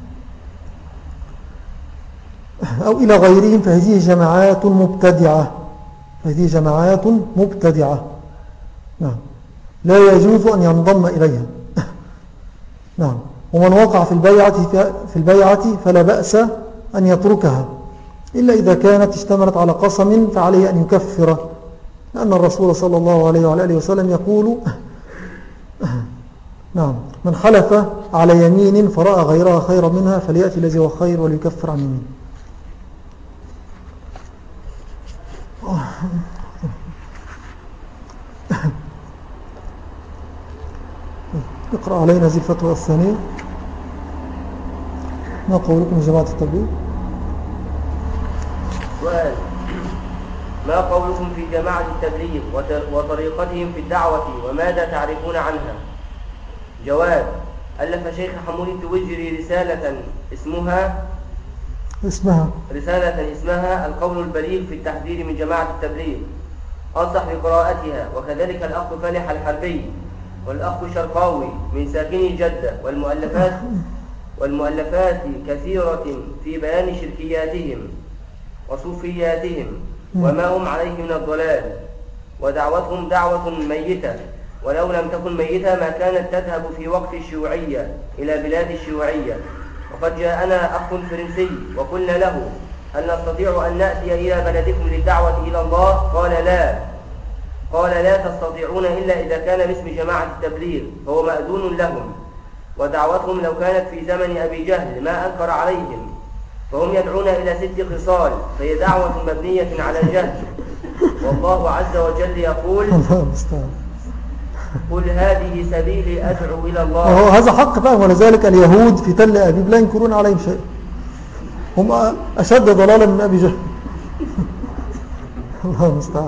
أو إلى غيرهم فهذه جماعات مبتدعة. نعم، لا يجوز أن ينضم إليها. نعم، ومن وقع في البيعة فلا بأس أن يتركها إلا إذا كانت اشتملت على قسم فعليه أن يكفر، لأن الرسول صلى الله عليه وآله وسلم يقول: نعم، من حلف على يمين فرأى غيرها خيرا منها فليأتي الذي هو خير وليكفر عن يمين. اقرأ علينا هذه الفتوى الثانية. ما قولكم يا جماعة التبليغ؟ سؤال: ما قولكم في جماعة التبليغ وطريقتهم في الدعوة وماذا تعرفون عنها؟ جواب: ألف شيخ حمود التوجري رسالة اسمها القول البليغ في التحذير من جماعة التبليغ، أنصح بقراءتها، وكذلك الأخ فالح الحربي والأخ شرقاوي من ساكني جدة، والمؤلفات كثيرة في بيان شركياتهم وصوفياتهم وما هم عليه من الضلال، ودعوتهم دعوة ميتة، ولو لم تكن ميتة ما كانت تذهب في وقت الشيوعية إلى بلاد الشيوعية. وقد جاءنا أخ فرنسي وقلنا له: هل نستطيع أن نأتي إلى بلدكم للدعوة إلى الله؟ قال لا تستطيعون إلا إذا كان باسم جماعة التبليغ، فهو مأذون لهم، ودعوتهم لو كانت في زمن أبي جهل ما أنكر عليهم، فهم يدعون إلى 6 خصال، فهي دعوة مبنية على الجهل. والله عز وجل يقول: قل هذه سبيلي أدعو إلى الله. هذا حق فهم، ولذلك اليهود في تل أبيب لا ينكرون عليهم شيء، هم أشد ضلالا من أبي جهل. الله المستعان.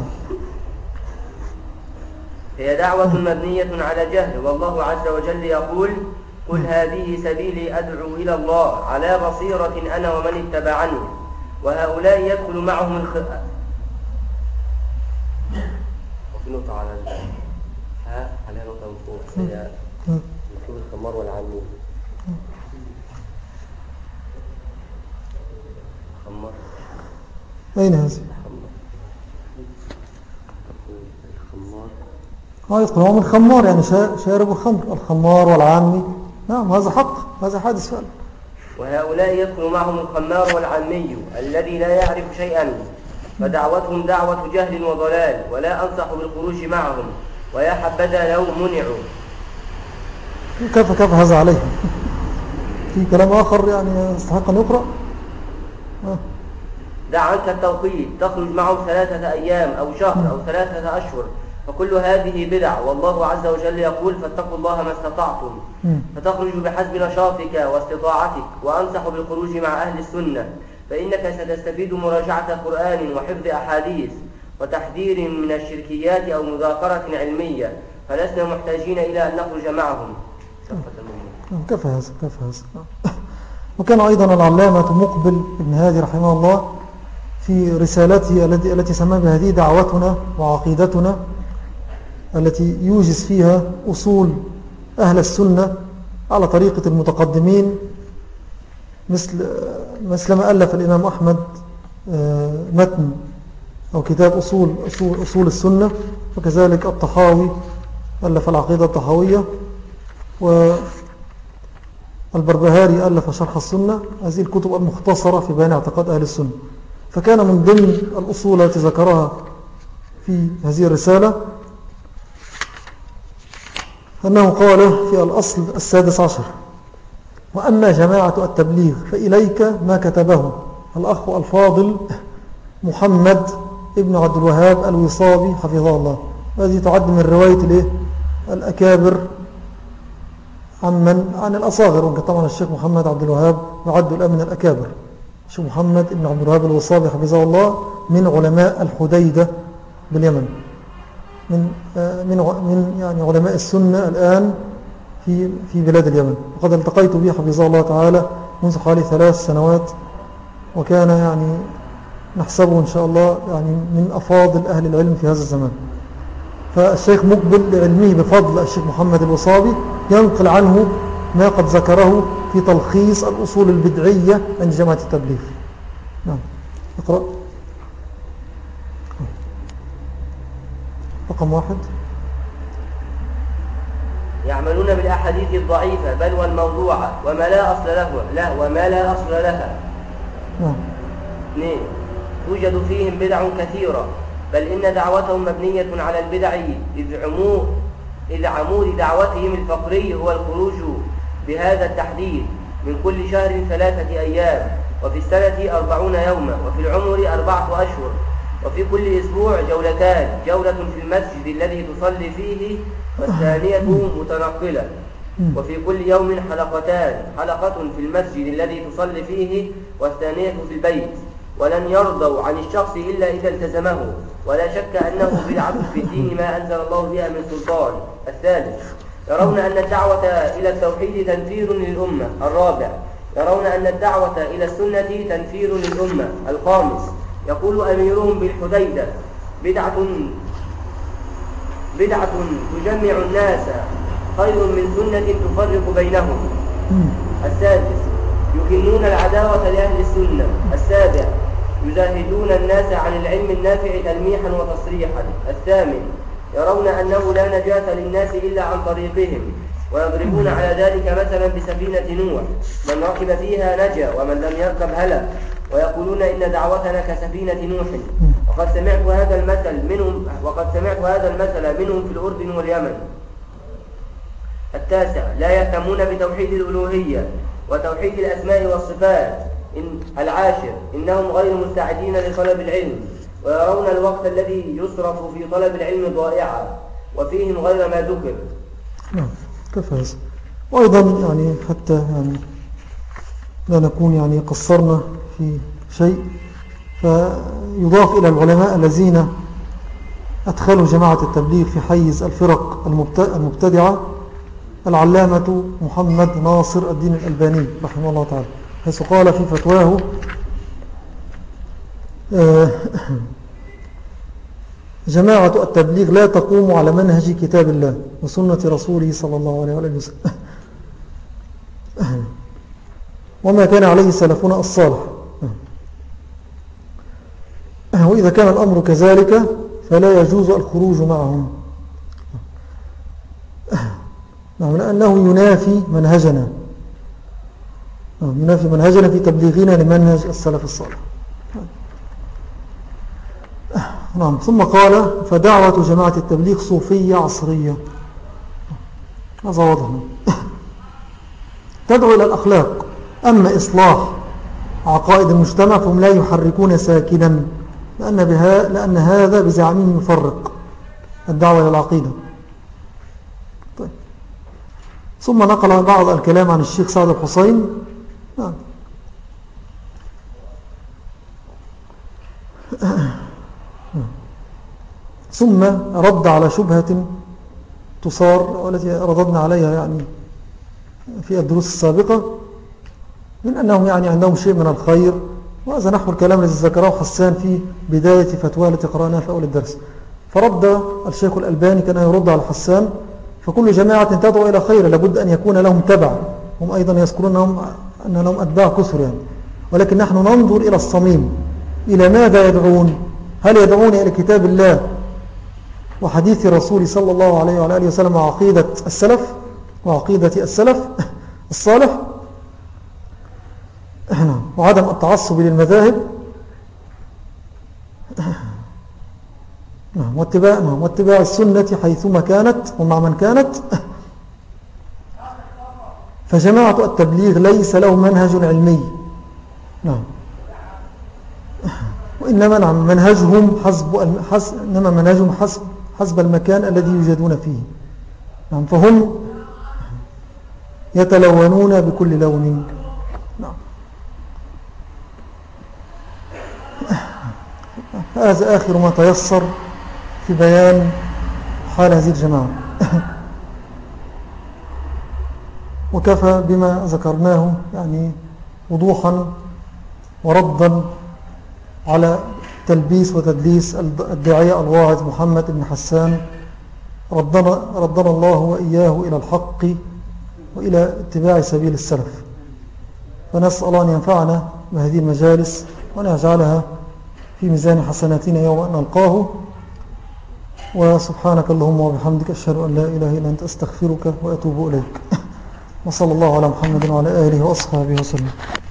هي دعوة مبنية على جهل، والله عز وجل يقول: قل هذه سبيلي أدعو إلى الله على بصيرة أنا ومن اتبعني. وهؤلاء يدخل معهم وفي نقطة عليها نقطة من فوق، هي ذكور الخمار والعمي. خمار أين هذه؟ يدخل هو من خمار، يعني شارب الخمر، الخمار والعامي. نعم، هذا حق، هذا حادث فعلا. وهؤلاء يدخل معهم الخمار والعامي الذي لا يعرف شيئا، فدعوتهم دعوة جهل وضلال، ولا أنصح بالخروج معهم، ويا حبذا لو منعوا. كيف هذا عليهم؟ في كلام آخر يعني يستحق أن يقرأ. دع عنك التوقيت، تخرج معهم 3 أيام أو شهر أو 3 أشهر، فكل هذه بدع. والله عز وجل يقول: فاتقوا الله ما استطعتم، فتخرج بحسب نشاطك واستطاعتك. وأنصح بالخروج مع أهل السنة، فإنك ستستفيد مراجعة قرآن وحفظ أحاديث وتحذير من الشركيات أو مذاكرة علمية، فلسنا محتاجين إلى أن نخرج معهم. كفى هذا. وكان أيضا العلامة مقبل ابن هادي رحمه الله في رسالته التي سمى بهذه دعوتنا وعقيدتنا، التي يوجز فيها أصول أهل السنة على طريقة المتقدمين، مثل ما ألف الإمام أحمد متن أو كتاب أصول السنة، وكذلك الطحاوي ألف العقيدة الطحاوية، والبربهاري ألف شرح السنة. هذه الكتب المختصرة في بيان اعتقاد أهل السنة. فكان من ضمن الأصول التي ذكرها في هذه الرسالة أنه قال في الأصل 16: وأما جماعة التبليغ فإليك ما كتبه الأخ الفاضل محمد ابن عبد الوهاب الوصابي حفظه الله. هذه تعد من رواية الأكابر عن الأصاغر، وكان طبعا الشيخ محمد عبد الوهاب يعد الآن من الأكابر. الشيخ محمد ابن عبد الوهاب الوصابي حفظه الله من علماء الحديدة باليمن، من يعني علماء السنة الآن في بلاد اليمن، وقد التقيت به حفظه الله تعالى منذ حوالي 3 سنوات، وكان يعني نحسبه إن شاء الله يعني من أفاضل أهل العلم في هذا الزمان. فالشيخ مقبل لعلمه بفضل الشيخ محمد الوصابي ينقل عنه ما قد ذكره في تلخيص الأصول البدعية عند جماعة التبليغ. نعم، اقرأ رقم 1. يعملون بالأحاديث الضعيفة بل والموضوعة وما لا أصل لها. نعم. 2. توجد فيهم بدع كثيرة، بل إن دعوتهم مبنية على البدع، إذ عمود دعوتهم الفقري هو الخروج بهذا التحديد من كل شهر 3 أيام، وفي السنة 40 يوما، وفي العمر 4 أشهر، وفي كل أسبوع جولتان، جولة في المسجد الذي تصلي فيه والثانية متنقلة، وفي كل يوم حلقتان، حلقة في المسجد الذي تصلي فيه والثانية في البيت. ولن يرضوا عن الشخص إلا إذا التزمه، ولا شك أنه بدعة في الدين ما أنزل الله بها من سلطان. 3. يرون أن الدعوة إلى التوحيد تنفير للأمة. 4. يرون أن الدعوة إلى السنة تنفير للأمة. 5. يقول أميرهم بالحديدة: بدعة تجمع الناس خير من سنة تفرق بينهم. 6. يكنون العداوة لأهل السنة. 7. يزاهدون الناس عن العلم النافع تلميحا وتصريحا. 8. يرون أنه لا نجاة للناس إلا عن طريقهم، ويضربون على ذلك مثلا بسفينة نوح: من ركب فيها نجا ومن لم يركب هلك، ويقولون إن دعوتنا كسفينة نوح. وقد سمعت هذا المثل منهم في الأردن واليمن. 9. لا يهتمون بتوحيد الألوهية وتوحيد الأسماء والصفات. 10. إنهم غير مستعدين لطلب العلم، ويرون الوقت الذي يصرف في طلب العلم ضائعا، وفيهم غير ما ذكر. نعم، كفى. وأيضا يعني حتى يعني لا نكون يعني قصرنا في شيء، فيضاف إلى العلماء الذين أدخلوا جماعة التبليغ في حيز الفرق المبتدعة العلامة محمد ناصر الدين الألباني رحمه الله تعالى، حيث قال في فتواه: جماعة التبليغ لا تقوم على منهج كتاب الله وسنة رسوله صلى الله عليه وسلم وما كان عليه سلفنا الصالح، وإذا كان الأمر كذلك فلا يجوز الخروج معهم، لأنه ينافي منهجنا في تبليغنا لمنهج السلف الصالح. نعم. ثم قال: فدعوة جماعة التبليغ صوفية عصرية. هذا واضح. تدعو إلى الأخلاق، أما إصلاح عقائد المجتمع فهم لا يحركون ساكنا، لأن هذا بزعمهم يفرق الدعوة إلى العقيدة. طيب. ثم نقل بعض الكلام عن الشيخ سعد الحسين. نعم. ثم رد على شبهة تصار والتي رددنا عليها يعني في الدروس السابقة، من أنهم يعني عندهم شيء من الخير، وهذا نحو الكلام الذي ذكره حسان في بداية فتوى التي قرأناها في أول الدرس. فرد الشيخ الألباني كان يرد على حسان فكل جماعة تدعو إلى خير لابد أن يكون لهم تبع. هم أيضا يذكرون أن لهم أتباع كثر يعني. ولكن نحن ننظر إلى الصميم، إلى ماذا يدعون؟ هل يدعون إلى كتاب الله وحديث الرسول صلى الله عليه وعلى آله وسلم وعقيدة السلف الصالح وعدم التعصب للمذاهب واتباع السنة حيثما كانت ومع من كانت. فجماعة التبليغ ليس له منهج علمي، وإنما منهجهم حسب المكان الذي يوجدون فيه. فهم يتلونون بكل لون. هذا آخر ما تيسر في بيان حال هذه الجماعة. وكفى بما ذكرناه يعني وضوحا وردا على تلبيس وتدليس الداعية الواعظ محمد بن حسان، ردنا الله وإياه إلى الحق وإلى اتباع سبيل السلف. فنسأل الله أن ينفعنا بهذه المجالس وأن يجعلها في ميزان حسناتنا يوم أن نلقاه. وسبحانك اللهم وبحمدك أشهد أن لا إله إلا أنت أستغفرك وأتوب إليك. وصلى الله على محمد وعلى آله وأصحابه وسلم.